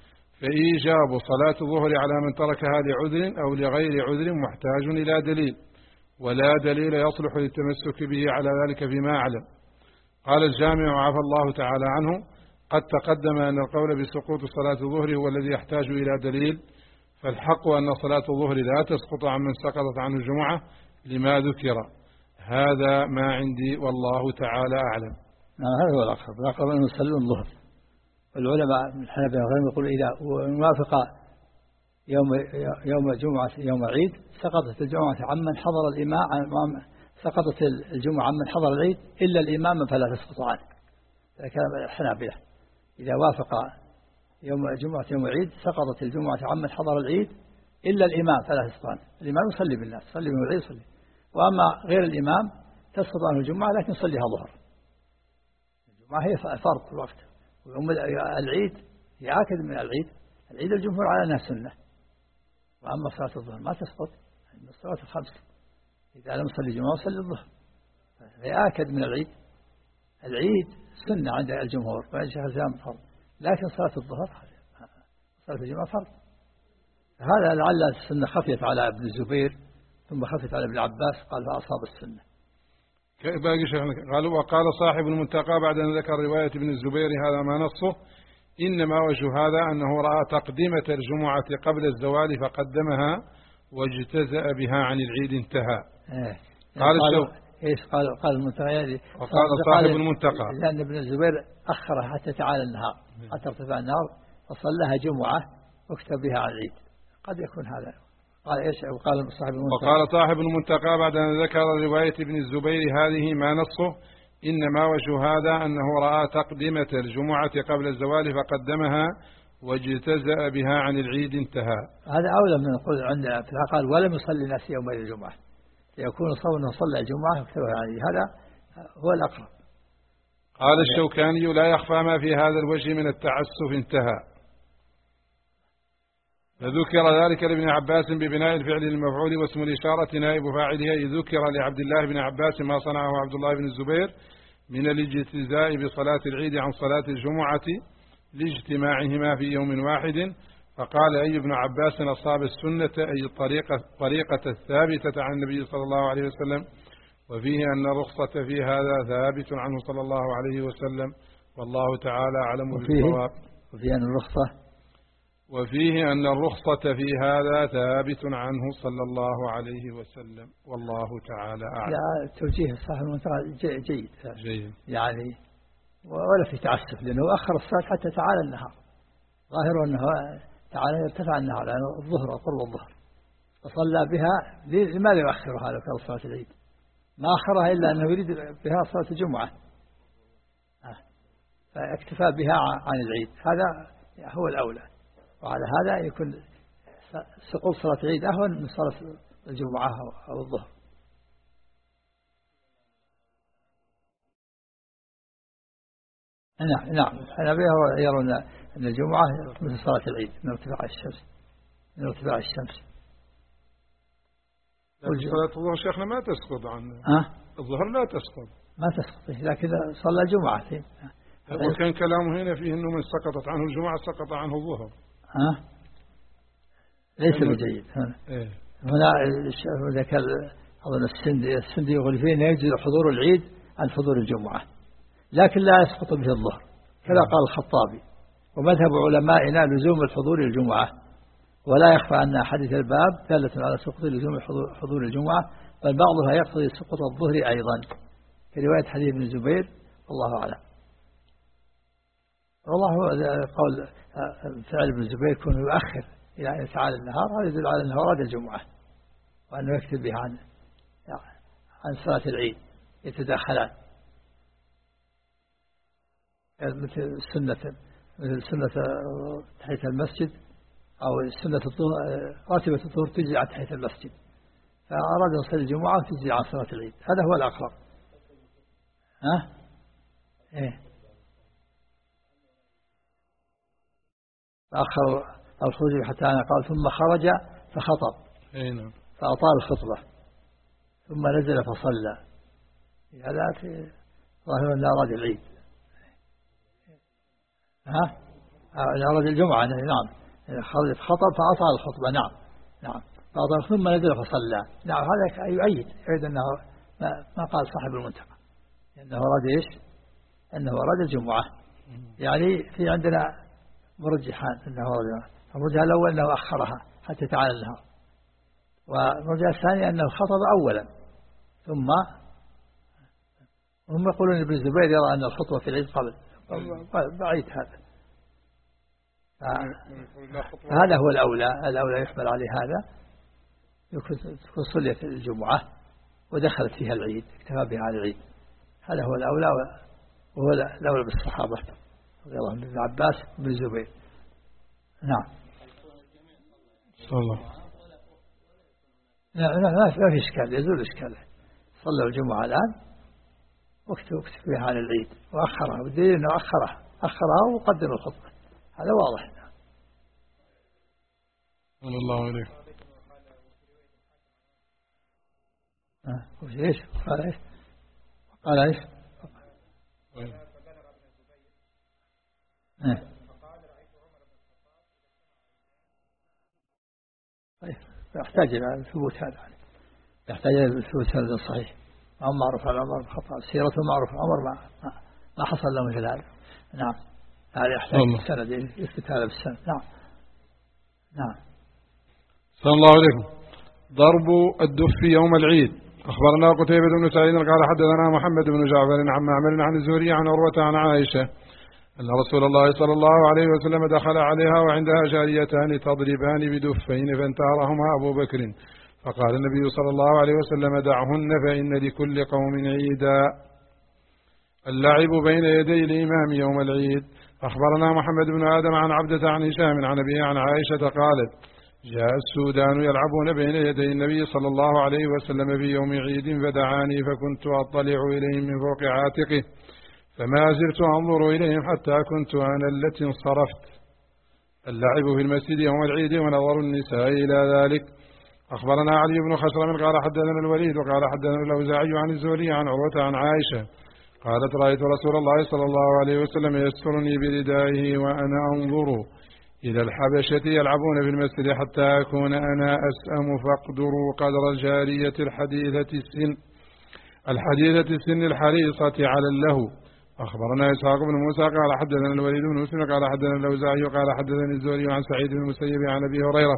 فإيجاب صلاة الظهر على من تركها لعذر أو لغير عذر محتاج إلى دليل، ولا دليل يصلح للتمسك به على ذلك فيما أعلم. قال الجامع عفى الله تعالى عنه: قد تقدم أن القول بسقوط صلاة الظهر هو الذي يحتاج إلى دليل، فالحق أن صلاة الظهر لا تسقط عمن سقطت عنه الجمعة لما ذكر. هذا ما عندي والله تعالى أعلم. هذا هو الأقرب، الأقرب أن يصلون الظهر. والعلماء من الحنابلة وغيرهم يقول إذا وافق يوم يوم جمعة يوم عيد سقطت الجمعة عمن حضر الإمام، سقطت الجمعة عمن حضر العيد إلا الإمام فلا تسقط عنه. هذا كلام الحنابلة. إذا وافق يوم جمعة يوم عيد سقطت الجمعة عمن حضر العيد إلا الإمام فلا تسقط عنه. الإمام يصلي بالناس، يصلي من العيد يصلي. وأما غير الإمام تسقط عنه الجمعة لكن يصليها ظهر. الجمعة هي فرض في الوقت، ويوم العيد يعاكد من العيد. العيد الجمهور على أنها سنة، وأما صلاة الظهر ما تسقط من الصلاة الخمس. إذا لم يصلي الجمعة يصلي الظهر، فيأكد من العيد. العيد سنة عند الجمهور وعند شيخ الإسلام فرض، لكن صلاة الظهر صلاة الجمعة فرض. هذا لعل السنة خفيت على ابن الزبير ثم خفيت على ابن عباس، قال فأصاب السنة. باقي شيخنا قالوا: وقال صاحب المنتقى بعد أن ذكر رواية ابن الزبير هذا ما نصه: إنما وجه هذا أنه رأى تقدمة الجمعة قبل الزوال فقدمها واجتزأ بها عن العيد انتهى. إيه. قال الشوق إيش قال قال المنتقى يعني وقال صاحب المنتقى لأن ابن الزبير أخرها حتى تعالى النهار، حتى ارتفع النهار فصلها جمعة واكتب بها عن العيد. قد يكون هذا. قال إيش وقال صاحب المنتقى وقال صاحب المنتقى بعد أن ذكر رواية ابن الزبير هذه ما نصه: إنما وجه هذا أنه رأى تقدمة الجمعة قبل الزوال فقدمها واجتزأ بها عن العيد انتهى. هذا أولى من يقول عندنا في قال ولم يصلي الناس يوم الجمعة، يكون صوم صلى الجمعة وكتبها عن العيد. هذا هو الأقرب. قال الشوكاني: لا يخفى ما في هذا الوجه من التعسف انتهى. فذكر ذلك لابن عباس ببناء الفعل للمفعول واسم الإشارة نائب فاعله، إذ ذكر لعبد الله بن عباس ما صنعه عبد الله بن الزبير من الاجتزاء بصلاة العيد عن صلاة الجمعة لاجتماعهما في يوم واحد، فقال أي ابن عباس أصاب السنة أي الطريقة الطريقة الثابتة عن النبي صلى الله عليه وسلم، وفيه أن الرخصة في هذا ثابت عنه صلى الله عليه وسلم، والله تعالى أعلم بالصواب. وفيه أن الرخصة وفيه أن الرخصة في هذا ثابت عنه صلى الله عليه وسلم، والله تعالى أعلم. لا توجيه صاحب المنتقى جيد جيد يعني، ولا في تعسف، لأنه أخر الصلاة حتى تعالى النهار. ظاهر أنه تعالى يرتفع النهار لأنه يعني الظهر قرب الظهر، فصلى بها. لماذا يؤخرها لو كان صلاة العيد؟ ما أخرها إلا أنه يريد بها صلاة الجمعة، فاكتفى بها عن العيد. هذا هو الأولى، وعلى هذا يكون سقوط صلاة العيد أهون من صلاة الجمعة أو الظهر. نعم نعم الحنابلة يرون أن الجمعة مثل صلاة العيد من ارتفاع الشمس من ارتفاع الشمس. صلاة الظهر شيخنا ما تسقط عنه. أه؟ الظهر لا تسقط ما تسقط، لكن صلى الجمعة. وكان كلامه هنا فيه أنه من سقطت عنه الجمعة سقط عنه الظهر. ها؟ ليس بجيد. إيه؟ هنا ذكر أظن السندي السندي يقول فيه أنه يجوز حضور العيد عن حضور الجمعة، لكن لا يسقط به الظهر، كذا قال الخطابي. ومذهب علمائنا لزوم الحضور للجمعة، ولا يخفى أن أحاديث الباب دالة على سقوط لزوم حضور الجمعة، بل بعضها يقتضي سقوط الظهر أيضا، كرواية حديث ابن الزبير والله أعلم. والله قول فعل ابن الزبير يكون يؤخر إلى أن تعالى النهار، هذا يدل على أنه أراد الجمعة وأنه يكتب بها عن عن صلاة العيد يتداخلان، مثل سنة مثل سنة تحية المسجد أو سنة الظهر، راتبة الظهر تجزي عن تحية المسجد، فأراد أن يصلي الجمعة وتجزي عن صلاة العيد. هذا هو الأقرب. ها؟ إيه؟ فأخر الخروج حتى أنا قال ثم خرج فخطب فأطال الخطبة ثم نزل فصلى. هذا ظاهر أن أراد العيد. ها؟ أراد الجمعة. نعم خرجت خطب فأطال الخطبة. نعم نعم فأطال ثم نزل فصلى. نعم هذا يؤيد يؤيد أنه ما قال صاحب المنتقى أنه أراد إيش؟ أنه أراد الجمعة. يعني في عندنا مرجحان أنه أراد. المرجح الأول أنه أخرها حتى تعالى النهار، والمرجح الثاني أنه خطب أولا ثم هم يقولون ابن الزبير يرى أن الخطوة في العيد قبل. بعيد هذا. هذا هو الأولى. الأولى يحمل عليه هذا يكون صليت الجمعة ودخلت فيها العيد اكتفى بها على العيد. هذا هو الأولى، وهو الأولى بالصحابة رضي الله عنهم ابن عباس بن الزبير. نعم صلى الله. لا لا ما في إشكال، يزول إشكاله. صلوا الجمعة الآن وقت وقت فيها على العيد وأخرها، والدليل أنه أخرها أخرها وقدم الخطبة. هذا واضح. صلى الله عليه. ها وش إيش قال إيش قال إيش ها طيب يحتاج إلى ثبوت هذا، يحتاج إلى ثبوت هذا الصحيح. عمر معروف على عمر خطأ سيرته معروف عمر ما ما حصل له مثل هذا. نعم هذا يحتاج السند يثبت هذا بالسند. نعم نعم. صلى الله عليكم. ضرب الدف يوم العيد. أخبرنا قتيبة بن سعيد قال حدثنا محمد بن جعفر عن معمر عن الزهري عن عروة عن عائشة أن رسول الله صلى الله عليه وسلم دخل عليها وعندها جاريتان تضربان بدفين فانتهرهما أبو بكر، فقال النبي صلى الله عليه وسلم دعهن فإن لكل قوم عيدا. اللعب بين يدي الإمام يوم العيد. أخبرنا محمد بن آدم عن عبدة عن هشام عن أبيه عن عائشة قالت جاء السودان يلعبون بين يدي النبي صلى الله عليه وسلم في يوم عيد فدعاني فكنت أطلع إليهم من فوق عاتقه فما زلت أنظر إليهم حتى كنت أنا التي انصرفت. اللعب في المسجد يوم العيد ونظر النساء إلى ذلك. أخبرنا علي بن خشرم قال حدثنا الوليد وقال حدثنا الأوزاعي عن الزهري عن عروة عن عائشة قالت رأيت رسول الله صلى الله عليه وسلم يسترني بردائه وأنا أنظر إلى الحبشة يلعبون في المسجد حتى أكون أنا أسأم فاقدروا قدر الجارية الحديثة السن الحديثة السن الحريصة على اللهو. أخبرنا إسحاق بن موسى قال حدثنا الوليد بن مسلم قال حدثنا الأوزاعي قال حدثني الزهري عن سعيد بن المسيب عن أبي هريرة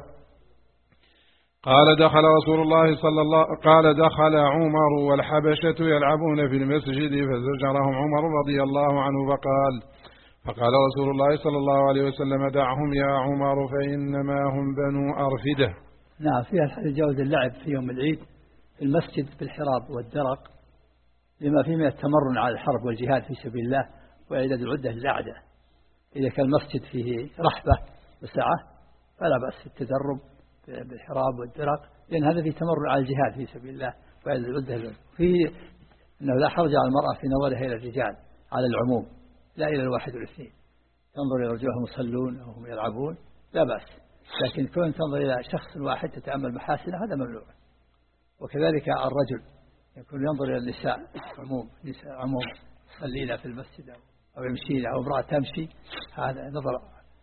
قال دخل رسول الله صلى الله قال دخل عمر والحبشة يلعبون في المسجد فزجرهم عمر رضي الله عنه فقال فقال رسول الله صلى الله عليه وسلم دعهم يا عمر فإنما هم بنو أرفدة. نعم فيها الحديث جواز اللعب في يوم العيد في المسجد بالحراب والدرق لما فيه من التمرن على الحرب والجهاد في سبيل الله وإعداد العدة للأعداء. إذا كان المسجد فيه رحبة وسعة فلا بأس التدرب بالحراب والدرق لأن هذا فيه تمرن على الجهاد في سبيل الله وإعداد العدة. فيه أنه لا حرج على المرأة في نظرها إلى الرجال على العموم لا إلى الواحد والاثنين. تنظر إلى رجالهم يصلون أو هم يلعبون لا بأس، لكن كون تنظر إلى شخص واحد تتأمل محاسنه هذا ممنوع. وكذلك الرجل يكون ينظر إلى النساء عموم نساء عموم يصلين في المسجد أو يمشين أو امرأة تمشي هذا نظر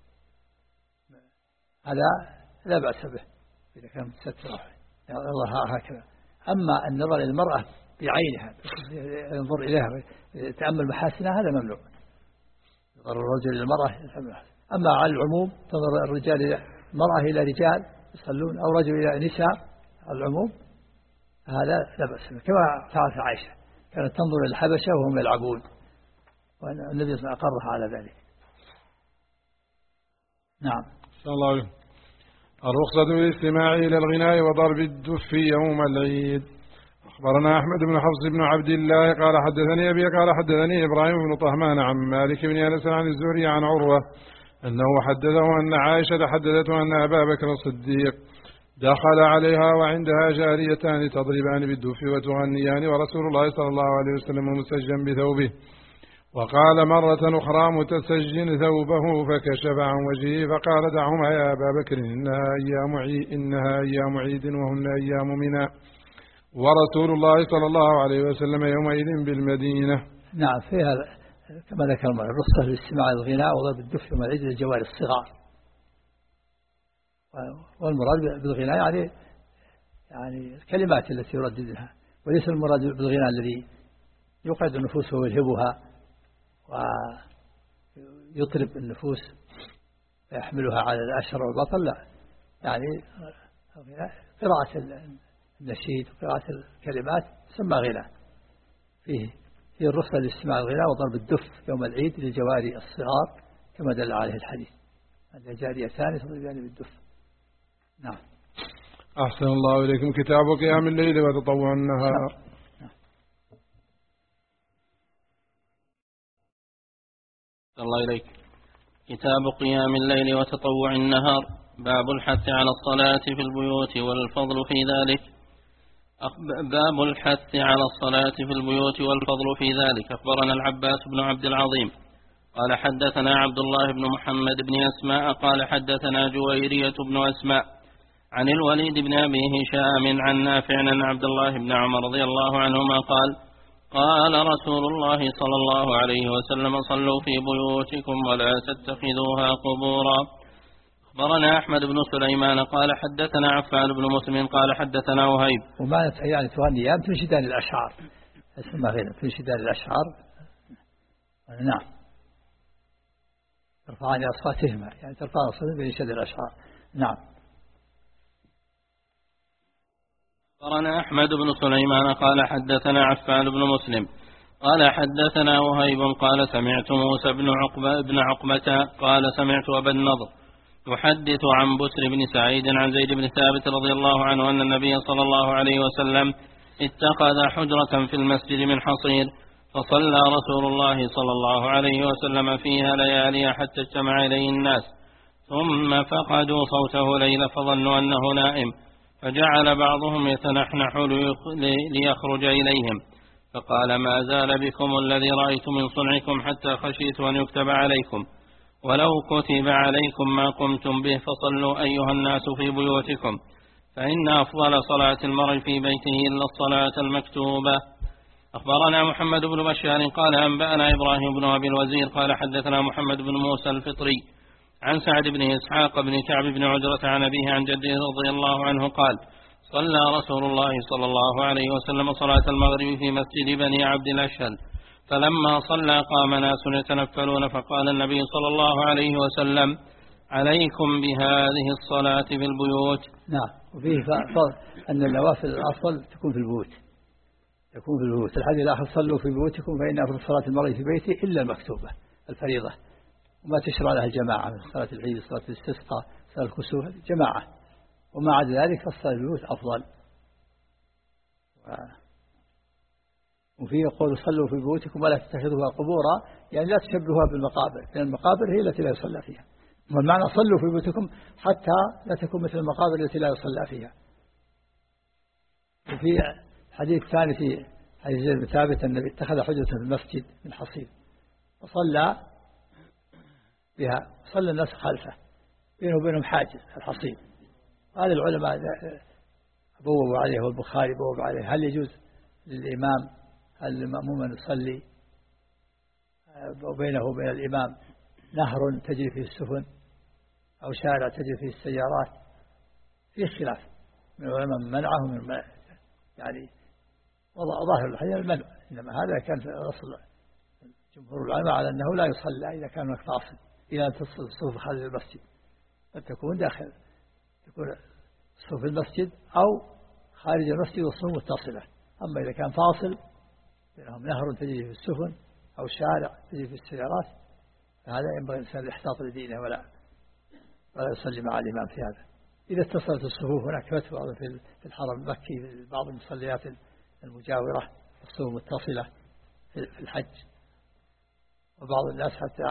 هذا لا بأس به إذا كان ستر الله هكذا. أما النظر إلى المرأة بعينها ينظر إليها تأمل محاسنها هذا ممنوع. نظر الرجل إلى المرأة. أما على العموم تنظر الرجال إلى المرأة إلى رجال يصلون أو رجل إلى نساء على العموم هذا لا بأس به كما فعلت عائشة كانت تنظر إلى الحبشة وهم يلعبون والنبي صلى الله عليه وسلم أقرها على ذلك. نعم. صلى الله عليه. الرخصة بالاستماع إلى الغناء وضرب الدف يوم العيد. أخبرنا أحمد بن حفص بن عبد الله قال حدثني أبي قال حدثني إبراهيم بن طهمان عن مالك بن أنس عن الزهري عن عروة أنه حدثه أن عائشة حدثته أن أبا بكر الصديق دخل عليها وعندها جاريتان تضربان بالدف وتغنيان ورسول الله صلى الله عليه وسلم مسجن بثوبه وقال مرة أخرى متسج ثوبه فكشف عن وجهه فقال دعهما يا أبا بكر إنها أيام عيد, إنها أيام عيد وهن أيام منى ورسول الله صلى الله عليه وسلم يومئذ بالمدينة. نعم فيها كما ذكر الرخصة للاستماع الغناء وضرب الدف يوم العيد للجوار الصغار والمراد بالغناء يعني يعني الكلمات التي يرددها، وليس المراد بالغناء الذي يقعد النفوس ويلهبها ويطرب النفوس ويحملها على الأشر والبطل، لا، يعني قراءة النشيد وقراءة الكلمات تسمى غناء. فيه فيه الرخصة لاستماع الغناء وضرب الدف يوم العيد للجواري الصغار كما دل عليه الحديث أن جاريتان تضربان بالدف. نعم. أحسن الله إليكم. كتاب قيام الليل وتطوع النهار. الله إليك. كتاب قيام الليل وتطوع النهار. باب الحث على الصلاة في البيوت والفضل في ذلك. باب الحث على الصلاة في البيوت والفضل في ذلك. أخبرنا العباس بن عبد العظيم قال حدثنا عبد الله بن محمد بن أسماء قال حدثنا جويرية بن أسماء عن الوليد بن أبي هشام عن نافع عن عبد الله بن عمر رضي الله عنهما قال قال رسول الله صلى الله عليه وسلم صلوا في بيوتكم ولا تتخذوها قبورا. أخبرنا أحمد بن سليمان قال حدثنا عفان بن مسلم قال حدثنا وهيب. وما يعني تغني أم تنشدان الأشعار اسمها غير تنشدان الأشعار. نعم. ترفعان أصواتهما يعني ترفعان أصواتهما بإنشاد الأشعار. نعم. أخبرنا أحمد بن سليمان قال حدثنا عفان بن مسلم قال حدثنا وهيب قال سمعت موسى بن عقبة بن عقبة قال سمعت أبا النضر يحدث عن بسر بن سعيد عن زيد بن ثابت رضي الله عنه أن النبي صلى الله عليه وسلم اتخذ حجرة في المسجد من حصير فصلى رسول الله صلى الله عليه وسلم فيها ليالي حتى اجتمع إليه الناس ثم فقدوا صوته ليلة فظنوا أنه نائم فجعل بعضهم يتنحنح ليخرج إليهم فقال ما زال بكم الذي رأيت من صنعكم حتى خشيت أن يكتب عليكم ولو كتب عليكم ما قمتم به فصلوا أيها الناس في بيوتكم فإن أفضل صلاة المرء في بيته إلا الصلاة المكتوبة. أخبرنا محمد بن بشار قال أنبأنا إبراهيم بن أبي الوزير قال حدثنا محمد بن موسى الفطري عن سعد بن إسحاق بن كعب بن عجرة عن أبيه عن جده رضي الله عنه قال صلى رسول الله صلى الله عليه وسلم صلاة المغرب في مسجد بني عبد الأشهل فلما صلى قام ناس يتنفلون فقال النبي صلى الله عليه وسلم عليكم بهذه الصلاة في البيوت. نعم. وفيه فضل أن النوافل الأفضل تكون في البيوت تكون في البيوت. الحديث الآخر صلوا في بيوتكم فإن أفضل صلاة المرء في بيته إلا المكتوبة الفريضة وما تشرع لها الجماعة من صلاة العيد صلاة الاستسقاء صلاة الكسوف جماعة وما عدا ذلك فالصلاة في البيوت أفضل. وفيه يقول صلوا في بيوتكم ولا تتخذوها قبورا يعني لا تشبهوها بالمقابر لأن المقابر هي التي لا يصلى فيها والمعنى صلوا في بيوتكم حتى لا تكون مثل المقابر التي لا يصلى فيها. وفي حديث ثاني في حديث زيد بن ثابت النبي اتخذ حجرة في المسجد من حصير وصلى بها صلى الناس خلفه بينه وبينهم حاجز الحصير. هذا العلماء بوبوا عليه والبخاري بوب عليه هل يجوز للإمام هل المأموم أن يصلي وبينه وبين الإمام نهر تجري فيه السفن أو شارع تجري فيه السيارات فيه خلاف من العلماء من منعه من يعني ظاهر الحديث المنع إنما هذا كان في أصل جمهور العلماء على أنه لا يصلى إذا كان هناك فاصل إلى أن تصل الصفوف خارج المسجد قد تكون داخل تكون صفوف المسجد أو خارج المسجد والصفوف متصلة. أما إذا كان فاصل بينهم نهر تجري في السفن أو شارع تجري في السيارات فهذا ينبغي الإنسان الاحتياط لدينه ولا ولا يصلي مع الإمام في هذا. إذا اتصلت الصفوف هناك فتوى في الحرم المكي في بعض المصليات المجاورة الصفوف متصلة في الحج وبعض الناس حتى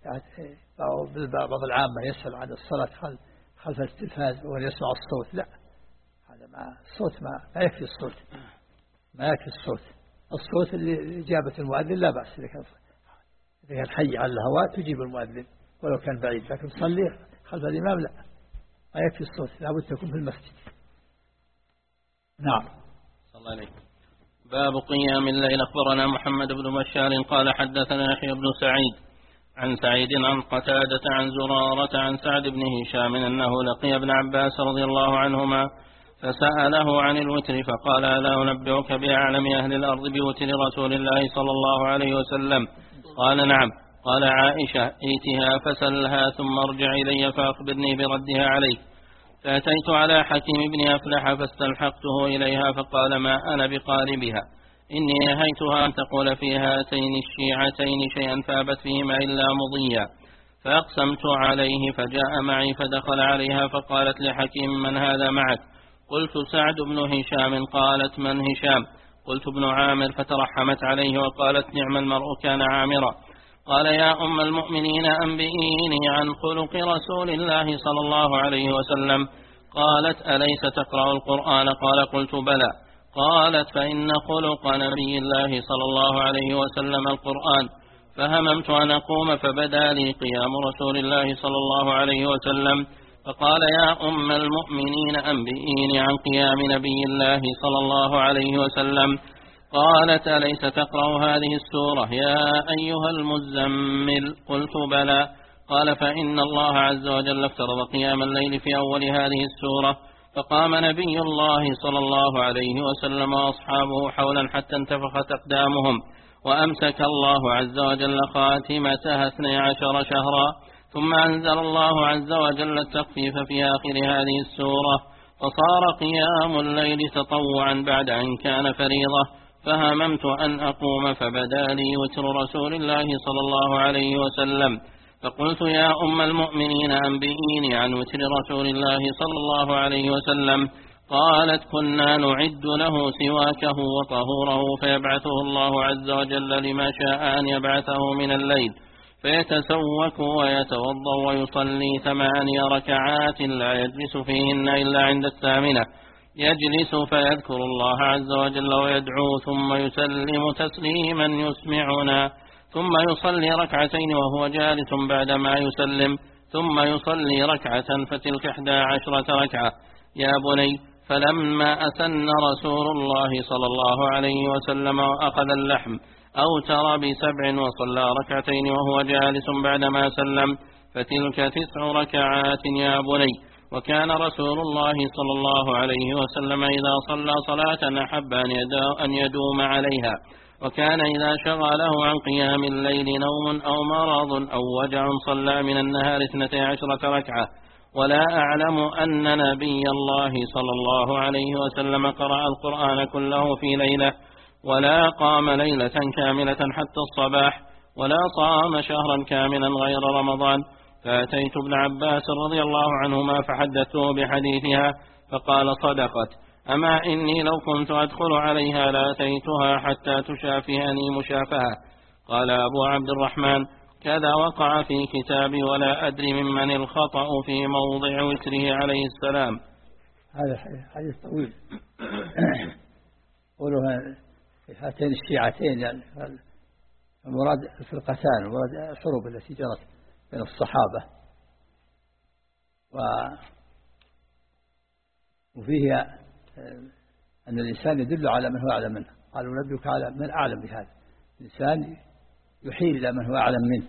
بعض العامة يسأل عن الصلاة خلف التلفاز وهو يسمع الصوت لا هذا ما الصوت ما, ما يكفي الصوت ما يكفي الصوت الصوت اللي إجابة المؤذن لا بأس إذا كان إذا كان حي على الهواء تجيب المؤذن ولو كان بعيد لكن تصلي خلف الإمام لا ما يكفي الصوت لابد تكون في المسجد. نعم. صلى الله عليه. باب قيام الليل. أخبرنا محمد بن بشار قال حدثنا يحيى بن سعيد عن سعيد عن قتادة عن زرارة عن سعد بن هشام أنه لقي ابن عباس رضي الله عنهما فسأله عن الوتر فقال: ألا أنبئك بأعلم أهل الأرض بوتر رسول الله صلى الله عليه وسلم؟ قال: نعم. قال: عائشة ائتها فسلها ثم ارجع إلي فأخبرني بردها عليك. فأتيت على حكيم بن أفلح فاستلحقته إليها فقال: ما أنا بقاربها، إني نهيتها أن تقول في هاتين الشيعتين شيئا فأبت فيهما إلا مضيا. فأقسمت عليه فجاء معي فدخل عليها فقالت لحكيم: من هذا معك؟ قلت: سعد بن هشام. قالت: من هشام؟ قلت: ابن عامر. فترحمت عليه وقالت: نعم المرء كان عامرا. قال: يا أم المؤمنين أنبئيني عن خلق رسول الله صلى الله عليه وسلم. قالت: أليس تقرأ القرآن؟ قال: قلت: بلى. قالت: فإن خلق نبي الله صلى الله عليه وسلم القرآن. فهممت أن أقوم فبدا لي قيام رسول الله صلى الله عليه وسلم فقال: يا أم المؤمنين أنبئيني عن قيام نبي الله صلى الله عليه وسلم. قالت: أليس تقرأ هذه السورة يا أيها المزمل؟ قلت: بلى. قال: فإن الله عز وجل افترض قيام الليل في أول هذه السورة، فقام نبي الله صلى الله عليه وسلم وأصحابه حولا حتى انتفخت أقدامهم، وأمسك الله عز وجل خاتمتها اثني عشر شهرا، ثم أنزل الله عز وجل التخفيف في آخر هذه السورة، فصار قيام الليل تطوعا بعد أن كان فريضة. فهممت أن أقوم فبدا لي وتر رسول الله صلى الله عليه وسلم، فقلت: يا أم المؤمنين أنبئيني عن وتر رسول الله صلى الله عليه وسلم. قالت: كنا نعد له سواكه وطهوره فيبعثه الله عز وجل لما شاء أن يبعثه من الليل، فيتسوك ويتوضا ويصلي ثماني ركعات لا يجلس فيهن إلا عند الثامنة، يجلس فيذكر الله عز وجل ويدعو ثم يسلم تسليما يسمعنا، ثم يصلي ركعتين وهو جالس بعدما يسلم، ثم يصلي ركعة فتلك إحدى عشرة ركعة. يا بني، فلما أسن رسول الله صلى الله عليه وسلم وأخذ اللحم أوتر بسبع وصلى ركعتين وهو جالس بعدما سلم، فتلك تسع ركعات يا بني. وكان رسول الله صلى الله عليه وسلم إذا صلى صلاة أحب أن يدوم عليها، وكان إذا شغله عن قيام الليل نوم أو مرض أو وجع صلى من النهار اثنتي عشرة ركعة. ولا أعلم أن نبي الله صلى الله عليه وسلم قرأ القرآن كله في ليلة، ولا قام ليلة كاملة حتى الصباح، ولا صام شهرا كاملا غير رمضان. فأتيت ابن عباس رضي الله عنهما فحدثته بحديثها فقال: صدقت، أما إني لو كنت أدخل عليها لأتيتها حتى تشافهني مشافهة. قال أبو عبد الرحمن: كذا وقع في كتابي ولا أدري ممن الخطأ في موضع وتره عليه السلام. هذا حديث طويل. قولوا هاتين الشيعتين، يعني المراد الفرقتان، المراد الحروب التي جرت بين الصحابة، و وفيه أن الإنسان يدل على من هو أعلم منه. قالوا: نبيك على من أعلم بهذا. الإنسان يحيل إلى من هو أعلم منه.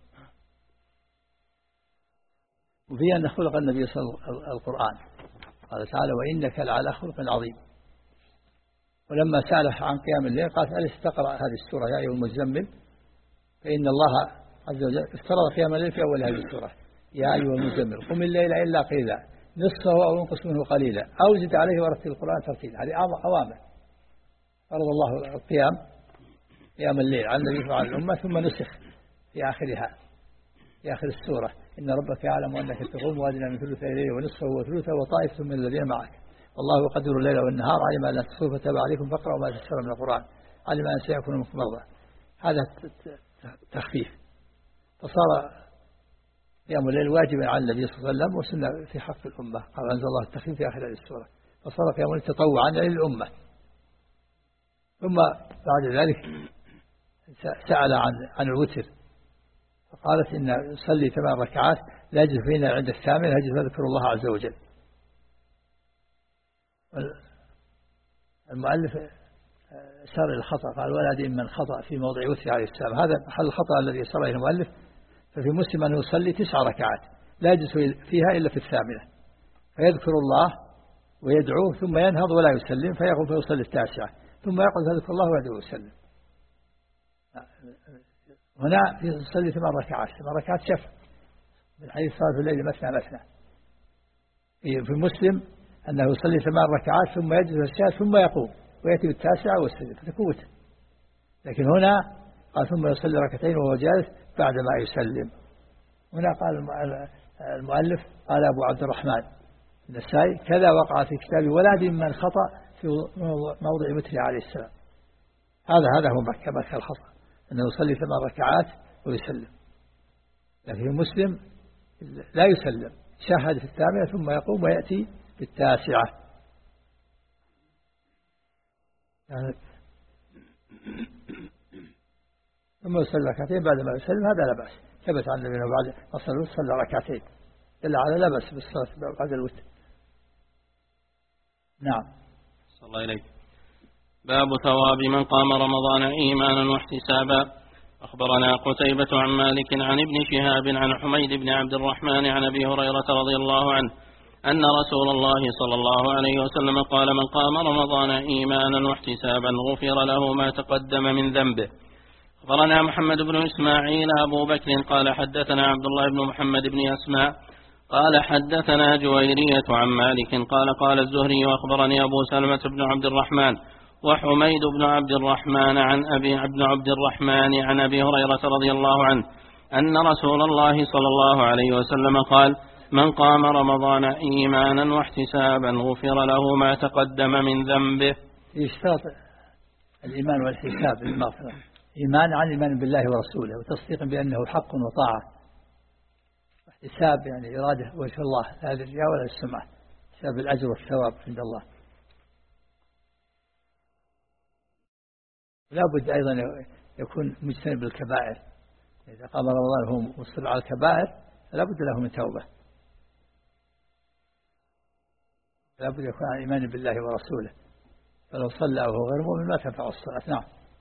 وفيه أن خلق النبي صلى الله عليه وسلم القرآن، قال تعالى: وإنك لعلى خلق عظيم. ولما سأله عن قيام الليل قال: أليس تقرأ هذه السورة يا أيها المزمل؟ فإن الله عز وجل افترض قيام الليل في أول هذه السورة: يا أيها المزمل قم الليل إلا قليلا نصفه أو انقص منه قليلا أو زد عليه ورتل القرآن ترتيلا. هذه أوامر فرض الله القيام قيام الليل على النبي وعلى الأمة، ثم نسخ في آخرها في آخر السورة: إن ربك يعلم أنك تقوم وأدنى من ثلثي الليل ونصفه وثلثه وطائفة من الذين معك والله يقدر الليل والنهار علم أن تصفوا فتاب عليكم فاقرأوا ما تيسر من القرآن علم أن سيكون منكم مرضى. هذا تخفيف، فصار قيام الليل واجبا على النبي صلى الله عليه وسلم وسنة في حق الأمة. قال أنزل الله التخفيف في آخر هذه السورة، فصار قيام الليل تطوعا للأمة. ثم بعد ذلك سأل عن عن الوتر، فقالت: إن يصلي ثمان ركعات لا يجلس فينا عند الثامن يجلس يذكر الله عز وجل. المؤلف سار إلى الخطأ، قال: ولا أدري من خطأ في موضع وتر عليه السلام. هذا محل الخطأ الذي سار إلى المؤلف ففي مسلم أنه يصلي تسع ركعات لا يجلس فيها إلا في الثامنة، فيذكر الله ويدعوه ثم ينهض ولا يسلم فيقوم فيصلي التاسعة ثم يقعد فيذكر الله ويدعو ويسلم. هنا يصلي ثمان ركعات ثمان ركعات شفع من حديث صلاة الليل مثنى مثنى. في مسلم أنه يصلي ثمان ركعات ثم يجلس الشاة ثم يقوم ويأتي بالتاسعة والسجد فتكون. لكن هنا قال ثم يصلي ركعتين وهو جالس بعد ما يسلم. هنا قال المؤلف قال أبو عبد الرحمن النسائي كذا وقع في كتابه ولا أدري من خطأ في موضع مثله عليه السلام. هذا هذا هو مكة مكة الخطأ أنه يصلي ثمان ركعات ويسلم. لكن في مسلم لا يسلم شهد في الثامنة ثم يقوم ويأتي في التاسعة. يعني ثم يصلي ركعتين بعد ما يسلم هذا لا بأس. ثبت عن النبي بعد ما صلى صلى ركعتين دل على لا بأس بالصلاة بعد الوتر. نعم. صلى الله عليه. باب ثواب من قام رمضان إيمانا واحتسابا. أخبرنا قتيبة عن مالك عن ابن شهاب عن حميد بن عبد الرحمن عن أبي هريرة رضي الله عنه أن رسول الله صلى الله عليه وسلم قال من قام رمضان إيمانا واحتسابا غفر له ما تقدم من ذنبه. أخبرنا محمد بن إسماعيل أبو بكر قال حدثنا عبد الله بن محمد بن أسماء قال حدثنا جويرية عن مالك قال قال الزهري وأخبرني أبو سلمة بن عبد الرحمن وحميد بن عبد الرحمن عن أبي بن عبد الرحمن عن أبي هريرة رضي الله عنه أن رسول الله صلى الله عليه وسلم قال من قام رمضان إيمانا واحتسابا غفر له ما تقدم من ذنبه. يشترط الإيمان والاحتساب بالمغفرة. إيمان عن إيمان بالله ورسوله وتصديق بأنه حق وطاعة، واحتساب يعني إرادة وجه الله لا للرياء ولا للسمعة، حساب الأجر والثواب عند الله. لا بد أيضا يكون مجتنب بالكبائر. إذا قام رمضان وهو مصر على الكبائر فلا بد له من توبة، لا بد يكون عن إيمان بالله ورسوله، فلو صلى وهو غير مؤمن ما تنفع الصلاة. نعم.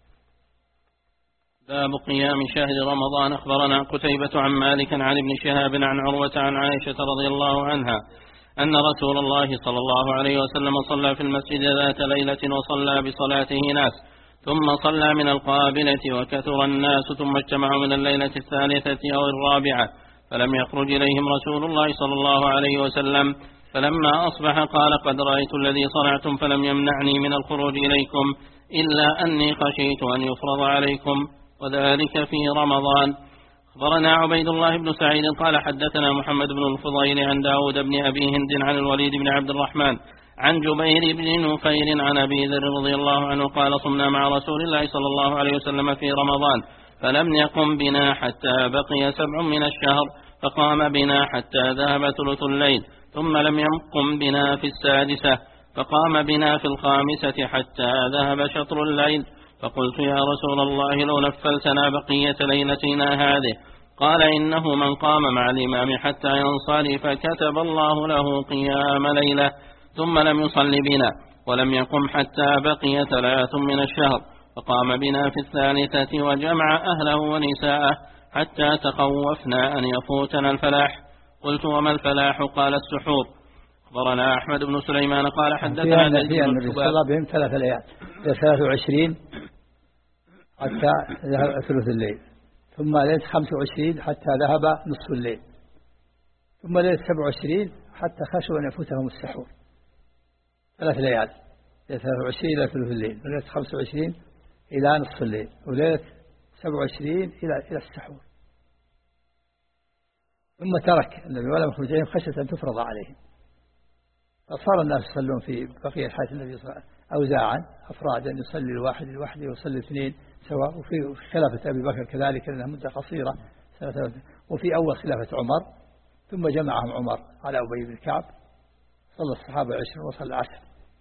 باب قيام شهر رمضان. أخبرنا قتيبة عن مالك عن ابن شهاب عن عروة عن عائشة رضي الله عنها أن رسول الله صلى الله عليه وسلم صلى في المسجد ذات ليلة وصلى بصلاته ناس ثم صلى من القابلة وكثر الناس ثم اجتمعوا من الليلة الثالثة أو الرابعة فلم يخرج إليهم رسول الله صلى الله عليه وسلم فلما أصبح قال قد رأيت الذي صنعتم فلم يمنعني من الخروج إليكم إلا أني خشيت أن يفرض عليكم وذلك في رمضان. أخبرنا عبيد الله بن سعيد قال حدثنا محمد بن الفضيل عن داود بن أبي هند عن الوليد بن عبد الرحمن عن جبير بن نفير عن أبي ذر رضي الله عنه قال صمنا مع رسول الله صلى الله عليه وسلم في رمضان فلم يقم بنا حتى بقي سبع من الشهر فقام بنا حتى ذهب ثلث الليل ثم لم يقم بنا في السادسة فقام بنا في الخامسة حتى ذهب شطر الليل فقلت يا رسول الله لو نفلتنا بقية ليلتنا هذه قال إنه من قام مع الإمام حتى ينصرف فكتب الله له قيام ليلة ثم لم يصل بنا ولم يقم حتى بقي ثلاث من الشهر فقام بنا في الثالثة وجمع أهله ونساءه حتى تخوفنا أن يفوتنا الفلاح. قلت وما الفلاح؟ قال السحور. أخبرنا أحمد بن سليمان قال حدثنا النبي صلى الله بهم ثلاث ليال ثلاث وعشرين حتى ذهب ثلث الليل ثم ليلة خمس وعشرين حتى ذهب نصف الليل ثم ليلة سبع وعشرين حتى خشوا أن يفوتهم السحور. ثلاث ليال ليلة ثلاث وعشرين إلى ثلث الليل وليلة خمس وعشرين إلى نصف الليل وليلة سبع وعشرين إلى إلى السحور. ثم ترك النبي ولم يخرج إليهم خشية أن تفرض عليهم فصار الناس يصلون في بقية حياة النبي صلى الله عليه وسلم أوزاعا أفرادا يصلي الواحد الواحد ويصلي اثنين سواء. وفي خلافة أبي بكر كذلك لأنها مدة قصيرة وفي أول خلافة عمر ثم جمعهم عمر على أبي بن كعب صلى الصحابة عشر وصلى عشر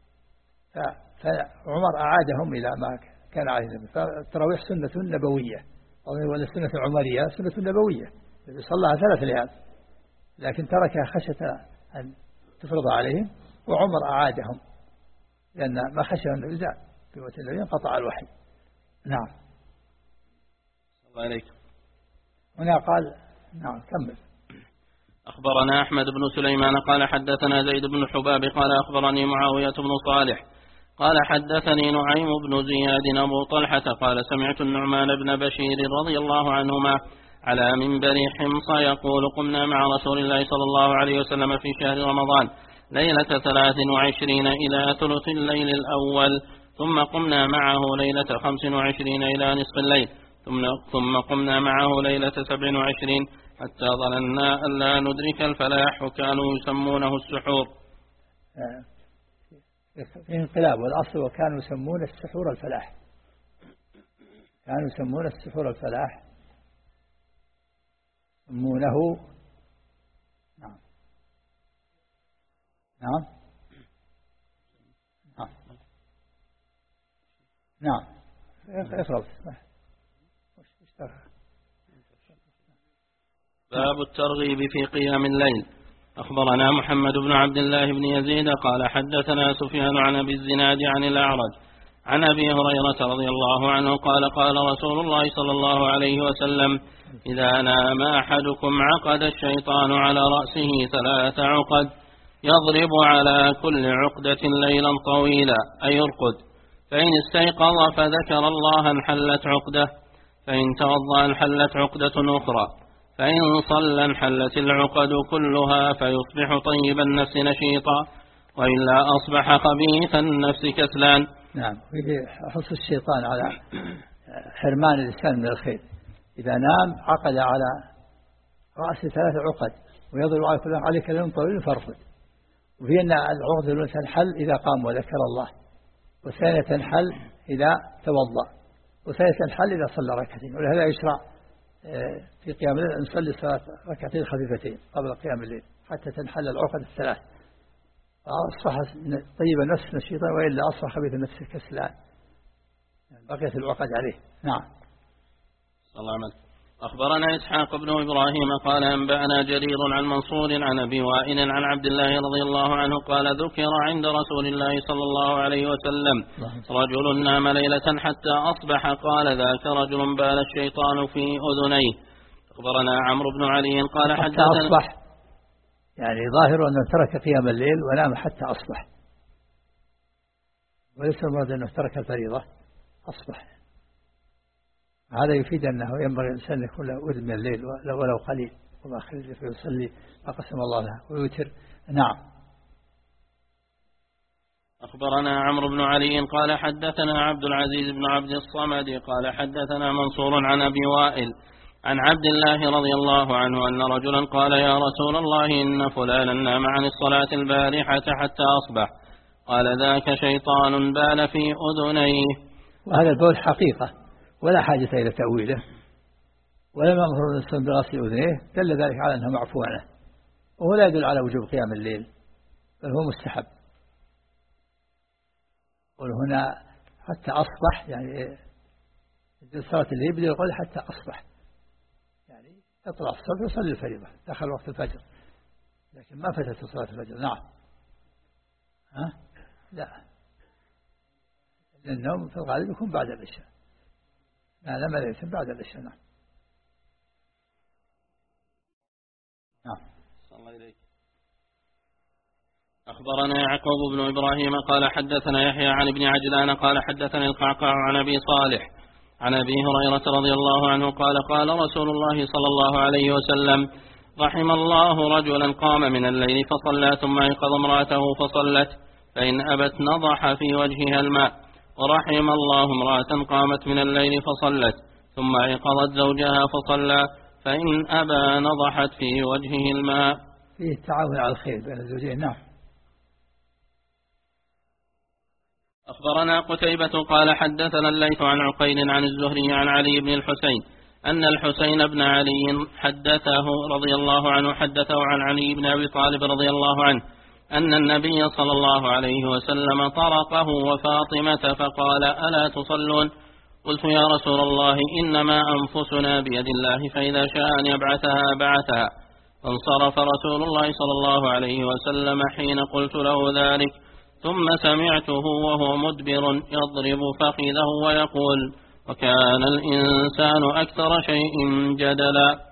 فعمر أعادهم إلى ما كان عليه النبي. فالتراويح سنة نبوية ولا سنة عمرية سنة نبوية النبي صلى ثلاث ليال لكن تركها خشية أن تفرض عليهم وعمر أعادهم لأن ما خشى النبي زاد بوقت النبي انقطع الوحي. نعم. الله عليك. هنا قال نعم كمل. أخبرنا أحمد بن سليمان قال حدثنا زيد بن حباب قال أخبرني معاوية بن صالح قال حدثني نعيم بن زياد أبو طلحة قال سمعت النعمان بن بشير رضي الله عنهما على منبر حمص يقول قمنا مع رسول الله صلى الله عليه وسلم في شهر رمضان ليلة ثلاث وعشرين إلى ثلث الليل الأول ثم قمنا معه ليلة خمس وعشرين إلى نصف الليل ثم قمنا معه ليلة سبع وعشرين حتى ظننا أن لا ندرك الفلاح وكانوا يسمونه السحور. في انقلاب والأصل وكانوا يسمون السحور الفلاح، كانوا يسمون السحور الفلاح يسمونه. نعم نعم نعم نعم اقرأ. باب الترغيب في قيام الليل. أخبرنا محمد بن عبد الله بن يزيد قال حدثنا سفيان عن أبي الزناد عن الأعرج عن أبي هريرة رضي الله عنه قال قال رسول الله صلى الله عليه وسلم إذا نام أحدكم عقد الشيطان على رأسه ثلاث عقد يضرب على كل عقدة ليلا طويلا أي يرقد، فإن استيقظ فذكر الله انحلت عقدة، فإن توضأ انحلت عقدة أخرى، فإن صلى انحلت العقد كلها فيصبح طيب النفس نشيطا، وإلا أصبح خبيث النفس كسلان. نعم، حث الشيطان على حرمان الإنسان من الخير. إذا نام عقد على رأسه ثلاث عقد ويضرب على كل عليه كلام طويل فرقد، وفي أن العقد الأولى تنحل إذا قام وذكر الله، والثانية تنحل إذا توضأ، والثالثة تنحل إذا صلى ركعتين. ولهذا يشرع في قيام الليل أن نصلي صلاة ركعتين خفيفتين قبل قيام الليل حتى تنحل العقد الثلاث، فأصبح طيب النفس نشيطا، وإلا أصبح خبيث النفس كسلان بقيت العقد عليه. نعم. الله. أخبرنا إسحاق بن إبراهيم قال أنبأنا جرير عن منصور عن أبي وائل عن عبد الله رضي الله عنه قال ذكر عند رسول الله صلى الله عليه وسلم رجل نام ليلة حتى أصبح قال ذاك رجل بال الشيطان في أذنيه. أخبرنا عمرو بن علي قال حدثنا حتى أصبح، يعني ظاهر أنه ترك قيام الليل ونام حتى أصبح، وليس المراد أنه ترك الفريضة أصبح. هذا يفيد أنه ينبغي الإنسان يكون له أذن من الليل ولو قليل، وما خرج فيصلي ما قسم الله له ويوتر. نعم. أخبرنا عمرو بن علي قال حدثنا عبد العزيز بن عبد الصمد قال حدثنا منصور عن أبي وائل عن عبد الله رضي الله عنه أن رجلا قال يا رسول الله إن فلانا نام عن الصلاة البارحة حتى أصبح، قال ذاك شيطان بال في أذنيه. وهذا البول حقيقة ولا حاجة إلى تأويله، ولم يأمر الإنسان بغسل أذنيه، دل ذلك على أنه معفو عنه، وهو لا يدل على وجوب قيام الليل بل هو مستحب. وهنا حتى أصبح، يعني صلاة الليل بدأ يقول حتى أصبح، يعني يطلع الصبح ويصلي الفريضة دخل وقت الفجر، لكن ما فتت صلاة الفجر. نعم. ها؟ لا، لأن النوم في الغالب يكون بعد العشاء، لا لما ليس بعد العشاء. نعم. نعم. صلى الله عليه. أخبرنا يعقوب بن إبراهيم قال حدثنا يحيى عن ابن عجلان قال حدثنا القعقاع عن أبي صالح عن أبي هريرة رضي الله عنه قال قال رسول الله صلى الله عليه وسلم رحم الله رجلا قام من الليل فصلى ثم أيقظ امرأته فصلت، فإن أبت نضح في وجهها الماء، ورحم الله امرأة قامت من الليل فصلت ثم أيقظت زوجها فصلى، فإن أبى نضحت في وجهه الماء. فيه التعاون على الخير بين الزوجين. نعم. أخبرنا قتيبة قال حدثنا الليث عن عقيل عن الزهري عن علي بن الحسين أن الحسين بن علي حدثه رضي الله عنه حدثه عن علي بن أبي طالب رضي الله عنه أن النبي صلى الله عليه وسلم طرقه وفاطمة فقال ألا تصلون؟ قلت يا رسول الله إنما أنفسنا بيد الله فإذا شاء أن يبعثها بعثها. فانصرف رسول الله صلى الله عليه وسلم حين قلت له ذلك، ثم سمعته وهو مدبر يضرب فخذه ويقول وكان الإنسان أكثر شيء جدلا.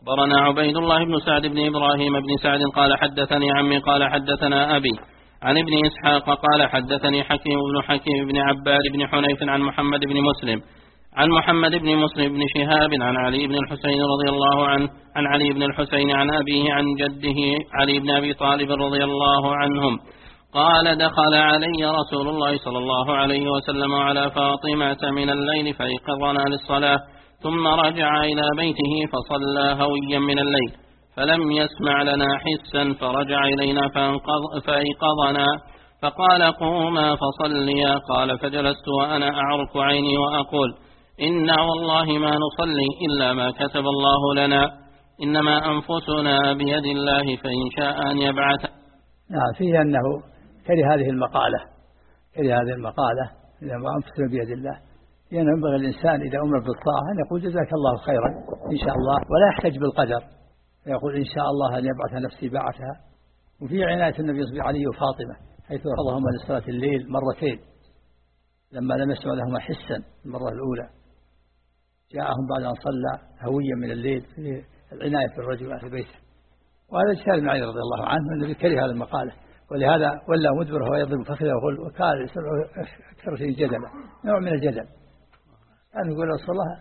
أخبرنا عبيد الله بن سعد بن إبراهيم بن سعد قال حدثني عمي قال حدثنا أبي عن ابن إسحاق قال حدثني حكيم بن حكيم بن عباد بن حنيف عن محمد بن مسلم عن محمد بن مسلم بن شهاب عن علي بن الحسين رضي الله عنه عن علي بن الحسين عن أبيه عن جده علي بن أبي طالب رضي الله عنهم قال دخل علي رسول الله صلى الله عليه وسلم على فاطمة من الليل فأيقظنا للصلاة ثم رجع إلى بيته فصلى هويا من الليل فلم يسمع لنا حسا فرجع إلينا فأيقظنا فقال قوما فصليا قال فجلست وأنا أعرك عيني وأقول إنا والله ما نصلي إلا ما كتب الله لنا إنما أنفسنا بيد الله فإن شاء أن يبعث. نعم فيه أنه كره هذه المقالة كره هذه المقالة إنما أنفسنا بيد الله، لأنه ينبغي الإنسان إذا أمر بالطاعة أن يقول جزاك الله خيرا إن شاء الله ولا يحتج بالقدر، يقول إن شاء الله أن يبعث نفسي بعثها. وفي عناية النبي صلى الله عليه وسلم وفاطمة حيث أخذهما لصلاة الليل مرتين لما لم يسمع لهما حسا المرة الأولى، جاءهم بعد أن صلى هويا من الليل في العناية في الرجل في بيته. وهذا اجتهاد ابن علي رضي الله عنه النبي كره هذه المقالة، ولهذا ولا مدبره ويضرب فخذه ويقول وكان أكثر شيء جدلا، نوع من الجدل. كان يقول رسول الله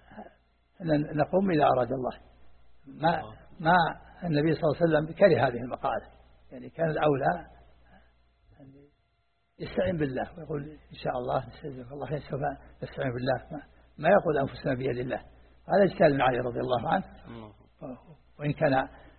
أن نقوم إذا أراد الله. ما ما النبي صلى الله عليه وسلم كره هذه المقالة، يعني كان الأولى أن يستعين بالله ويقول إن شاء الله نستجيب الله سوف نستعين بالله، ما, ما يقول أنفسنا بيد الله. هذا اجتهاد ابن علي رضي الله عنه، وإن كان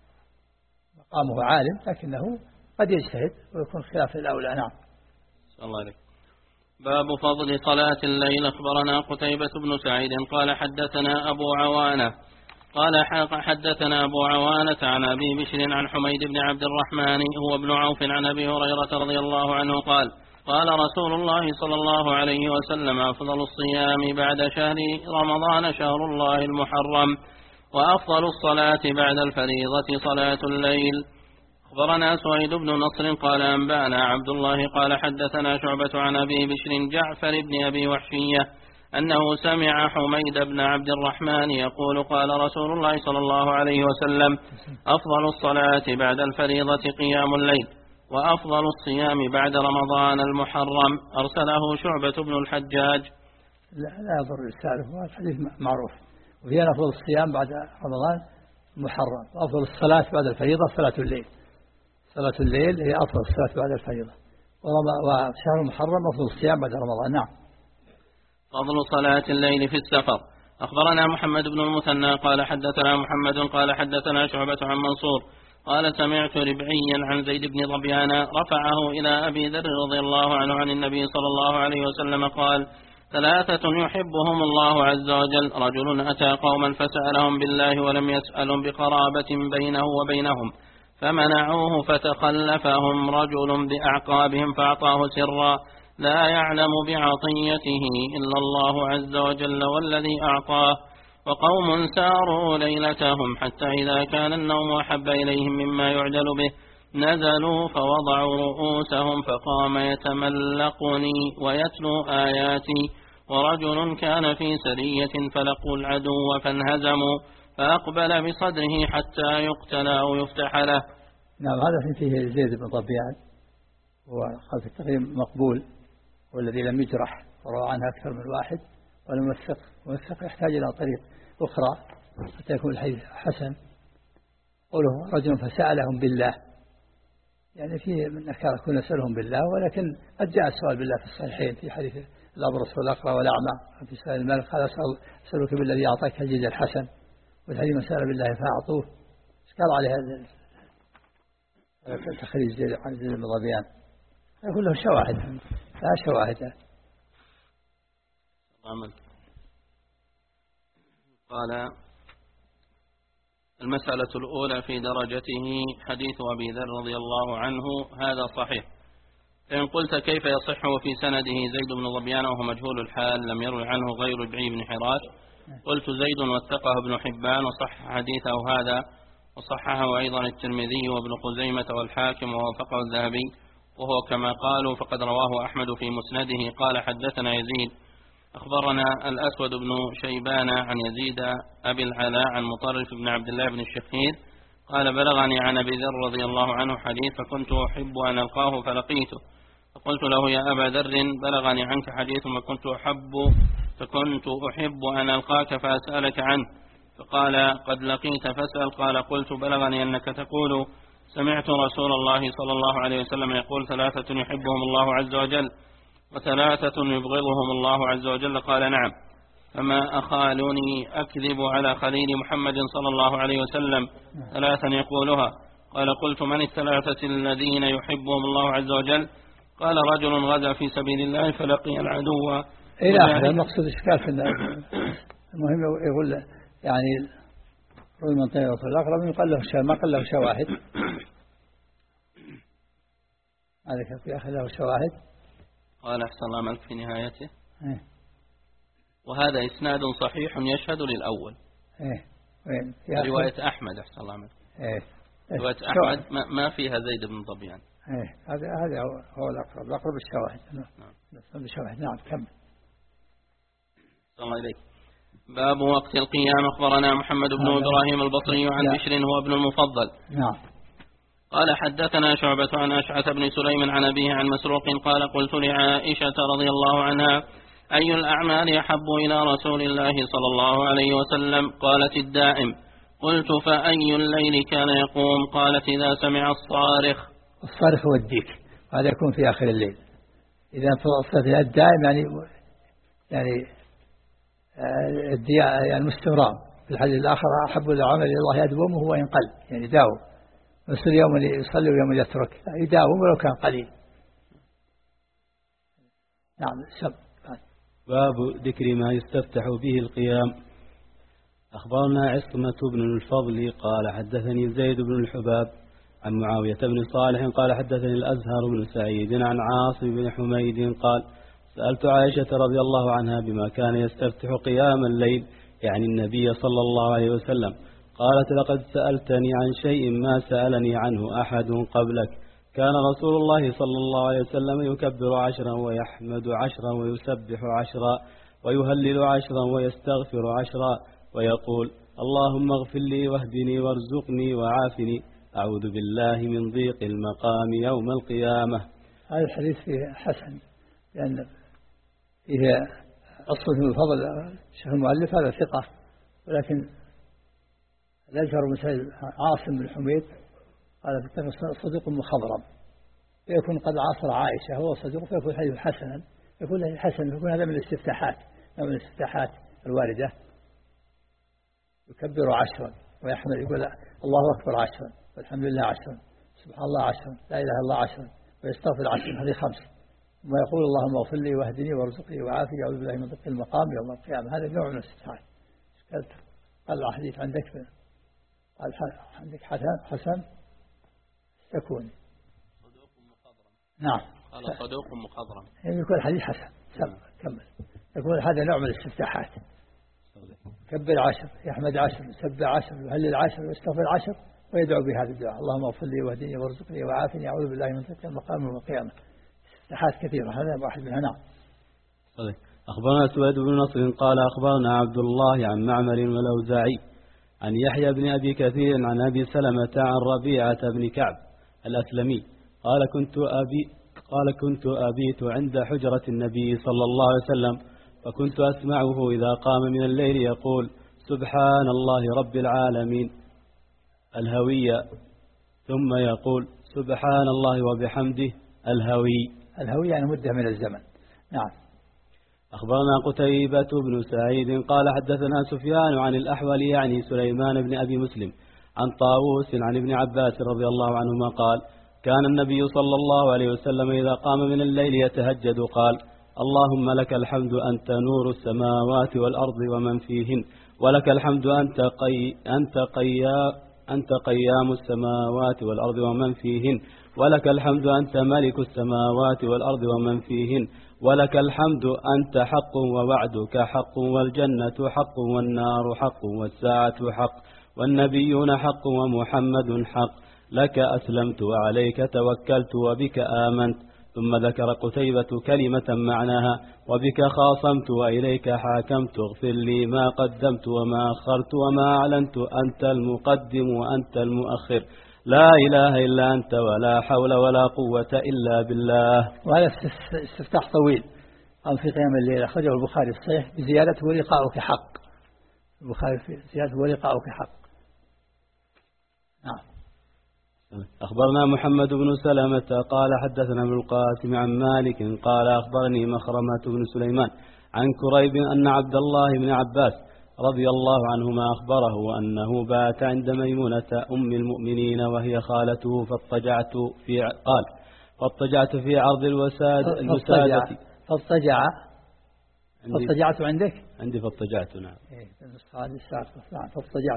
مقامه عالم لكنه قد يجتهد ويكون خلاف الأولى. نعم. الله عليك. باب فضل صلاة الليل. أخبرنا قتيبة بن سعيد قال حدثنا أبو عوانة قال حدثنا أبو عوانة عن أبي بشر عن حميد بن عبد الرحمن هو ابن عوف عن أبي هريرة رضي الله عنه قال قال رسول الله صلى الله عليه وسلم أفضل الصيام بعد شهر رمضان شهر الله المحرم، وأفضل الصلاة بعد الفريضة صلاة الليل. أخبرنا سويد بن نصر قال أنبأنا عبد الله قال حدثنا شعبة عن أبي بشر جعفر بن أبي وحشية أنه سمع حميد بن عبد الرحمن يقول قال رسول الله صلى الله عليه وسلم أفضل الصلاة بعد الفريضة قيام الليل، وأفضل الصيام بعد رمضان المحرم. أرسله شعبة بن الحجاج. لا, لا يضر إرساله، هذا الحديث معروف. وفي أفضل الصيام بعد رمضان محرم، وأفضل الصلاة بعد الفريضة صلاة الليل. صلاة الليل هي أفضل الصلاة بعد الفريضة، وشهر محرم أفضل الصيام بعد رمضان. نعم. فضل صلاة الليل في السفر. أخبرنا محمد بن المثنى قال حدثنا محمد قال حدثنا شعبة عن منصور قال سمعت ربعيا عن زيد بن ظبيان رفعه إلى أبي ذر رضي الله عنه عن النبي صلى الله عليه وسلم قال ثلاثة يحبهم الله عز وجل: رجل أتى قوما فسألهم بالله ولم يسألهم بقرابة بينه وبينهم فمنعوه فتخلفهم رجل بأعقابهم فأعطاه سرا لا يعلم بعطيته إلا الله عز وجل والذي أعطاه. وقوم ساروا ليلتهم حتى إذا كان النوم أحب إليهم مما يعجل به نزلوا فوضعوا رؤوسهم فقام يتملقني ويتلو آياتي. ورجل كان في سرية فلقوا العدو فانهزموا فأقبل بصدره حتى يقتل أو يفتح له. نعم، هذا فيه زيد بن ظبيان وقال في التقريب مقبول والذي لم يجرح وروى عنها أكثر من واحد ولم يوثق، ويوثق يحتاج إلى طريق أخرى حتى يكون الحديث حسن. قوله رجل فسألهم بالله، يعني فيه من أكثر يكون يسألهم بالله، ولكن قد جاء السؤال بالله في الصحيحين في حديث الأبرص والأقرع والأعمى في سؤال الملك قال أسألك بالذي أعطاك الجزء الحسن، والحديث من سأل بالله فأعطوه. قال عليه هذا التخريج عن زيد بن ظبيان يقول له شواهد، لا شواهد. آمين. قال المسألة الأولى في درجته حديث أبي ذر رضي الله عنه هذا صحيح. فإن قلت كيف يصح وفي سنده زيد بن ظبيان وهو مجهول الحال لم يروي عنه غير ربعي بن حراش، قلت زيد وثقه ابن حبان وصح حديثه هذا، وصححه أيضا الترمذي وابن خزيمة والحاكم ووافقه الذهبي، وهو كما قالوا فقد رواه أحمد في مسنده. قال حدثنا يزيد أخبرنا الأسود بن شيبان عن يزيد أبي العلاء عن مطرف بن عبد الله بن الشخير قال بلغني عن أبي ذر رضي الله عنه حديث فكنت أحب أن ألقاه فلقيته فقلت له يا أبا ذر بلغني عنك حديث فكنت أحب فكنت أحب أن ألقاك فأسألك عنه فقال قد لقيت فاسأل قال قلت بلغني أنك تقول سمعت رسول الله صلى الله عليه وسلم يقول ثلاثة يحبهم الله عز وجل وثلاثة يبغضهم الله عز وجل قال نعم فما أخالني أكذب على خليل محمد صلى الله عليه وسلم ثلاثا يقولها قال قلت من الثلاثة الذين يحبهم الله عز وجل قال رجل غزا في سبيل الله فلقي العدو إلى آخر. المقصود إشكال في المهم يقول يعني روي من طيب الأقرب يقال له شيء ما قال له شواهد هذا في آخر له شواهد قال أحسن الله عملك في نهايته إيه؟ وهذا إسناد صحيح يشهد للأول إيه؟ رواية أحمد أحسن الله عملك إيه؟ رواية أحمد ما فيها زيد بن ضبيان إيه؟ هذا هذا هو الأقرب الأقرب الشواهد نعم الشواهد نعم كمل صلى الله عليك. باب وقت القيام. أخبرنا محمد بن إبراهيم البصري عن بشر هو ابن المفضل نعم قال حدثنا شعبة عن أشعث بن سليم عن أبيه عن مسروق قال قلت لعائشة رضي الله عنها أي الأعمال أحب إلى رسول الله صلى الله عليه وسلم قالت الدائم قلت فأي الليل كان يقوم قالت إذا سمع الصارخ. الصارخ هو الديك هذا يكون في آخر الليل إذا صلت الدائم يعني يعني الدياء يعني المستمرار. في الحديث الآخر أحب العمل إلى الله يدومه وإن قل يعني داوم مثل يوم يصلي ويوم يترك يداوم ولو كان قليل. نعم سب. باب ذكر ما يستفتح به القيام. أخبرنا عصمة بن الفضل قال حدثني زيد بن الحباب عن معاوية بن صالح قال حدثني الأزهر بن سعيد عن عاصم بن حميد قال سألت عائشة رضي الله عنها بما كان يستفتح قيام الليل يعني النبي صلى الله عليه وسلم قالت لقد سألتني عن شيء ما سألني عنه أحد قبلك كان رسول الله صلى الله عليه وسلم يكبر عشرا ويحمد عشرا ويسبح عشرا ويهلل عشرا ويستغفر عشرا ويقول اللهم اغفر لي واهدني وارزقني وعافني أعوذ بالله من ضيق المقام يوم القيامة. هذا الحديث فيه حسن لأن فيه أصل من الفضل الشيخ المؤلف هذا ثقة ولكن الأزهر مثل عاصم بن حميد قال صديق مخضرم فيكون قد عاصر عائشة هو صديق فيكون الحديث حسنا يكون الحديث حسن يكون هذا من الاستفتاحات من الاستفتاحات الواردة يكبر عشرا ويحمد يقول الله أكبر عشرا والحمد لله عشرا سبحان الله عشرا لا إله إلا الله عشرا ويستغفر عشرا هذه خمس ثم يقول اللهم اغفر لي واهدني وارزقني وعافني أعوذ بالله من ضيق المقام يوم القيامة. هذا نوع من الاستفتاحات. قال الحديث عندك قال عندك حسن حسن يكون صدوق مخضرم. نعم قال صدوق مخضرم يعني يكون الحديث حسن سبب كمل يكون هذا نوع من الاستفتاحات كبر عشر يحمد عشر يسبح عشر يهلل عشر ويستغفر عشر ويدعو بهذا الدعاء اللهم اغفر لي واهدني وارزقني وعافني أعوذ بالله من ضيق المقام يوم القيامة. استفتاحات كثيرة هذا واحد منها. نعم. أخبرنا سويد بن نصر قال أخبرنا عبد الله عن معمر والأوزاعي عن يحيى بن أبي كثير عن أبي سلمة عن ربيعة بن كعب الأسلمي قال كنت أبي قال كنت أبيت عند حجرة النبي صلى الله عليه وسلم فكنت أسمعه إذا قام من الليل يقول سبحان الله رب العالمين الهوية ثم يقول سبحان الله وبحمده الهوي. الهوي يعني مدة من الزمن. نعم. أخبرنا قتيبة بن سعيد قال حدثنا سفيان عن الأحول يعني سليمان بن أبي مسلم عن طاووس عن ابن عباس رضي الله عنهما قال كان النبي صلى الله عليه وسلم إذا قام من الليل يتهجد قال اللهم لك الحمد أنت نور السماوات والأرض ومن فيهن ولك الحمد أنت, قي أنت, قيا أنت قيام السماوات والأرض ومن فيهن ولك الحمد أنت ملك السماوات والأرض ومن فيهن ولك الحمد أنت حق ووعدك حق والجنة حق والنار حق والساعة حق والنبيون حق ومحمد حق لك أسلمت وعليك توكلت وبك آمنت ثم ذكر قتيبة كلمة معناها: وبك خاصمت وإليك حاكمت، اغفر لي ما قدمت وما أخرت وما أعلنت، أنت المقدم وأنت المؤخر، لا إله إلا أنت، ولا حول ولا قوة إلا بالله. وهذا استفتاح طويل قام في قيام الليل، أخرجه البخاري في الصحيح بزيادة ولقاؤك حق. البخاري في زيادة ولقاؤك حق. نعم. أخبرنا محمد بن سلمة قال حدثنا ابن القاسم عن مالك قال أخبرني مخرمة بن سليمان عن كريب أن عبد الله بن عباس رضي الله عنهما أخبره أنه بات عند ميمونة أم المؤمنين وهي خالته، فاضطجعت في قال فاضطجعت في عرض الوساد الوسادة فاضطجع فاضطجعت عندك عندي فاضطجعت. نعم. فاضطجعت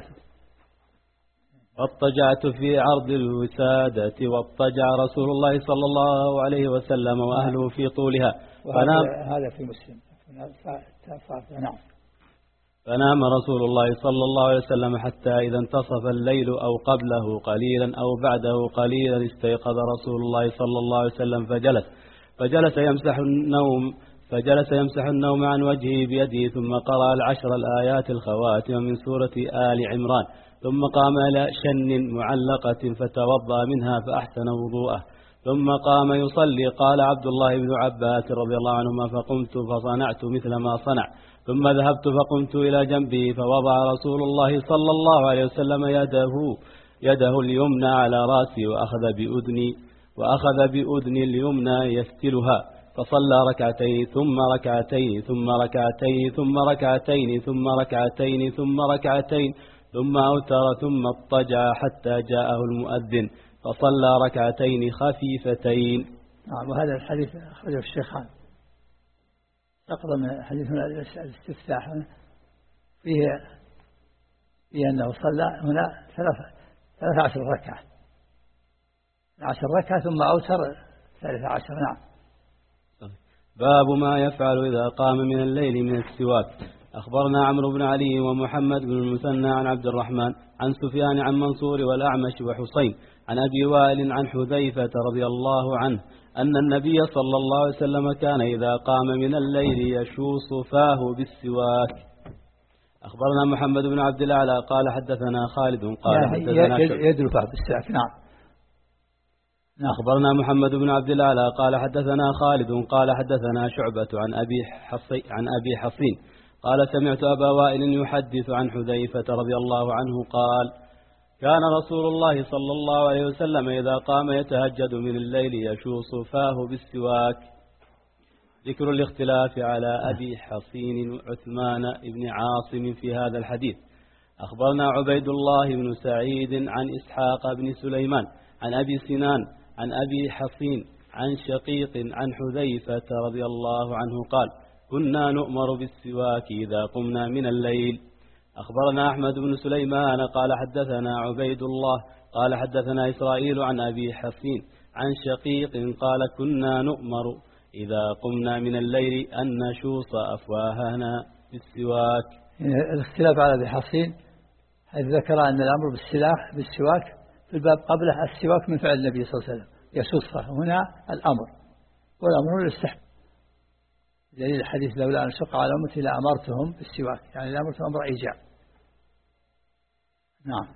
فاضطجعت في عرض الوسادة، واضطجع رسول الله صلى الله عليه وسلم وأهله في طولها، فنام هذا في مسلم. نعم. فنام رسول الله صلى الله عليه وسلم حتى إذا انتصف الليل أو قبله قليلا أو بعده قليلا استيقظ رسول الله صلى الله عليه وسلم فجلس فجلس يمسح النوم فجلس يمسح النوم عن وجهه بيده، ثم قرأ العشر الآيات الخواتم من سورة آل عمران، ثم قام إلى شن معلقة فتوضأ منها فأحسن وضوءه، ثم قام يصلي. قال عبد الله بن عباس رضي الله عنهما: فقمت فصنعت مثل ما صنع، ثم ذهبت فقمت إلى جنبه فوضع رسول الله صلى الله عليه وسلم يده يده اليمنى على رأسي وأخذ بأذني وأخذ بأذني اليمنى يفتلها، فصلى ركعتين ثم ركعتين ثم ركعتين ثم ركعتين ثم ركعتين ثم ركعتين ثم أوتر، ثم اضطجع حتى جاءه المؤذن فصلى ركعتين خفيفتين. نعم. وهذا الحديث أخرجه الشيخان. تقدم حديث الاستفتاح فيه فيه أنه صلى هنا ثلاث ثلاث عشر ركعة عشر ركعة ثم أوتر ثلاث عشر. نعم. باب ما يفعل إذا قام من الليل من السواك. أخبرنا عمرو بن علي ومحمد بن المثنى عن عبد الرحمن عن سفيان عن منصور والأعمش وحسين عن أبي وائل عن حذيفة رضي الله عنه أن النبي صلى الله عليه وسلم كان إذا قام من الليل يشوص فاه بالسواك. أخبرنا محمد بن عبد الأعلى قال حدثنا خالد قال حدثنا يدل فاه بالسواك. نعم. أخبرنا محمد بن عبد الأعلى قال حدثنا خالد قال حدثنا شعبة عن أبي حصين عن أبي حصين قال سمعت أبا وائل يحدث عن حذيفة رضي الله عنه قال كان رسول الله صلى الله عليه وسلم إذا قام يتهجد من الليل يشوص فاه بالسواك. ذكر الاختلاف على أبي حصين عثمان بن عاصم في هذا الحديث. أخبرنا عبيد الله بن سعيد عن إسحاق بن سليمان عن أبي سنان عن أبي حصين عن شقيق عن حذيفة رضي الله عنه قال كنا نؤمر بالسواك إذا قمنا من الليل. أخبرنا أحمد بن سليمان قال حدثنا عبيد الله قال حدثنا إسرائيل عن أبي حصين عن شقيق قال كنا نؤمر إذا قمنا من الليل أن نشوص أفواهنا بالسواك. الاختلاف على أبي حصين حيث ذكر أن الأمر بالسلاح بالسواك في الباب قبله السواك من فعل النبي صلى الله عليه وسلم يشوص، هنا الأمر والأمر الاستحباب دليل الحديث لولا أن شق على أمتي لأمرتهم بالسواك، يعني لأمرتهم أمر إيجاب. نعم.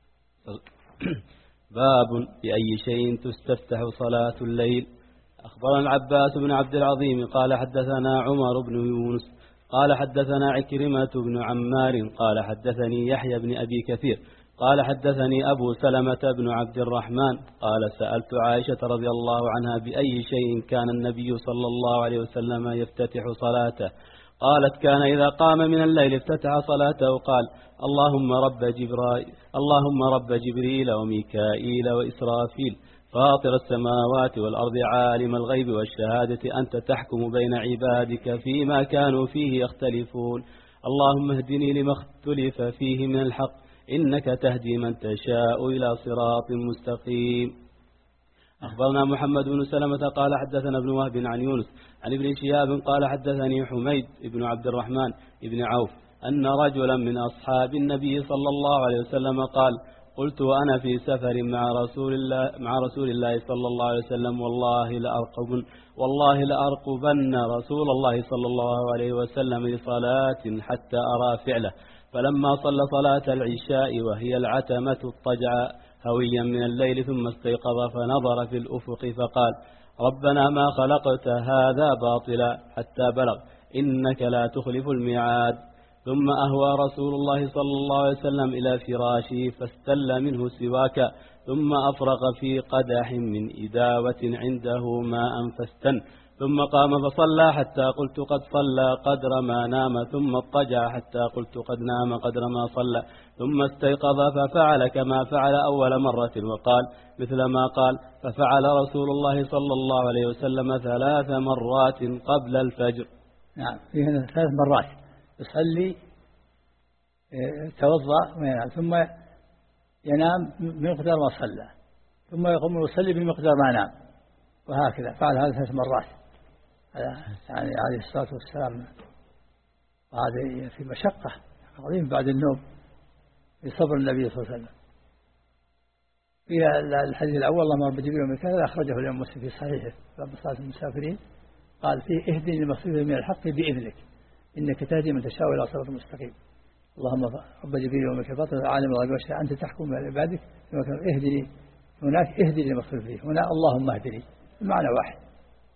باب بأي شيء تستفتح صلاة الليل. أخبرنا العباس بن عبد العظيم قال حدثنا عمر بن يونس قال حدثنا عكرمة بن عمار قال حدثني يحيى بن أبي كثير قال حدثني أبو سلمة بن عبد الرحمن قال سألت عائشة رضي الله عنها بأي شيء كان النبي صلى الله عليه وسلم يفتتح صلاته، قالت كان إذا قام من الليل افتتح صلاته قال اللهم رب جبرائيل اللهم رب جبريل وميكائيل وإسرافيل فاطر السماوات والأرض عالم الغيب والشهادة أنت تحكم بين عبادك فيما كانوا فيه يختلفون اللهم اهدني لما اختلف فيه من الحق إنك تهدي من تشاء إلى صراط مستقيم. أخبرنا محمد بن سلمة قال حدثنا ابن وهب عن يونس عن ابن شهاب قال حدثني حميد بن عبد الرحمن بن عوف أن رجلا من أصحاب النبي صلى الله عليه وسلم قال قلت وأنا في سفر مع رسول الله مع رسول الله صلى الله عليه وسلم والله لأرقبن والله لأرقبن رسول الله صلى الله عليه وسلم لصلاة حتى أرى فعله. فلما صلى صلاة العشاء وهي العتمة اضطجع هويا من الليل ثم استيقظ فنظر في الأفق فقال ربنا ما خلقت هذا باطلا حتى بلغ إنك لا تخلف الميعاد. ثم أهوى رسول الله صلى الله عليه وسلم إلى فراشه فاستل منه سواكا ثم أفرغ في قدح من إداوة عنده ماء فاستن ثم قام فصلى حتى قلت قد صلى قدر ما نام ثم اضطجع حتى قلت قد نام قدر ما صلى ثم استيقظ ففعل كما فعل أول مرة وقال مثل ما قال. ففعل رسول الله صلى الله عليه وسلم ثلاث مرات قبل الفجر. نعم في هنا ثلاث مرات يصلي توضأ وينام ثم ينام بمقدار ما صلى ثم يقوم ويصلي بمقدار ما نام وهكذا فعل هذا ثلاث مرات يعني عليه الصلاة والسلام. وهذا في مشقة عظيم بعد النوم في صبر النبي صلى الله عليه وسلم. في الحديث الأول اللهم رب جبريل وميكائيل أخرجه الإمام مسلم في صحيحه باب صلاة المسافرين قال فيه اهدني لمقصود من الحق بإذنك إنك تهدي من تشاء إلى صراط مستقيم. اللهم رب جبريل وميكائيل فاطر عالم الغيب والشهادة أنت تحكم بين عبادك اهدني هناك اهدني لمقصود فيه هنا اللهم اهدني المعنى واحد.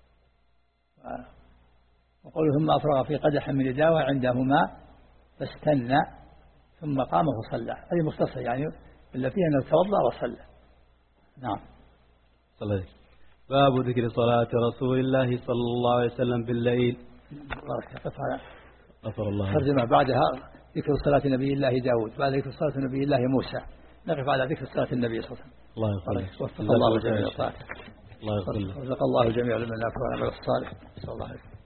وقوله ثم أفرغ في قدح من إداوة عنده ماء فاستنى ثم قام فصلى هذه مختصر يعني إلا فيها أنه توضأ وصلى. نعم. صلى باب ذكر صلاة رسول الله صلى الله عليه وسلم بالليل. غفر الله. ترجمة بعدها ذكر صلاة نبي الله داود بعد ذكر صلاة نبي الله موسى نقف على ذكر صلاة النبي صلى الله عليه وسلم. الله يغفر وفق الله جميع الطاعات. الله يغفر. رزق الله جميع من لا يكون عمل الصالح. صلى الله عليه وسلم.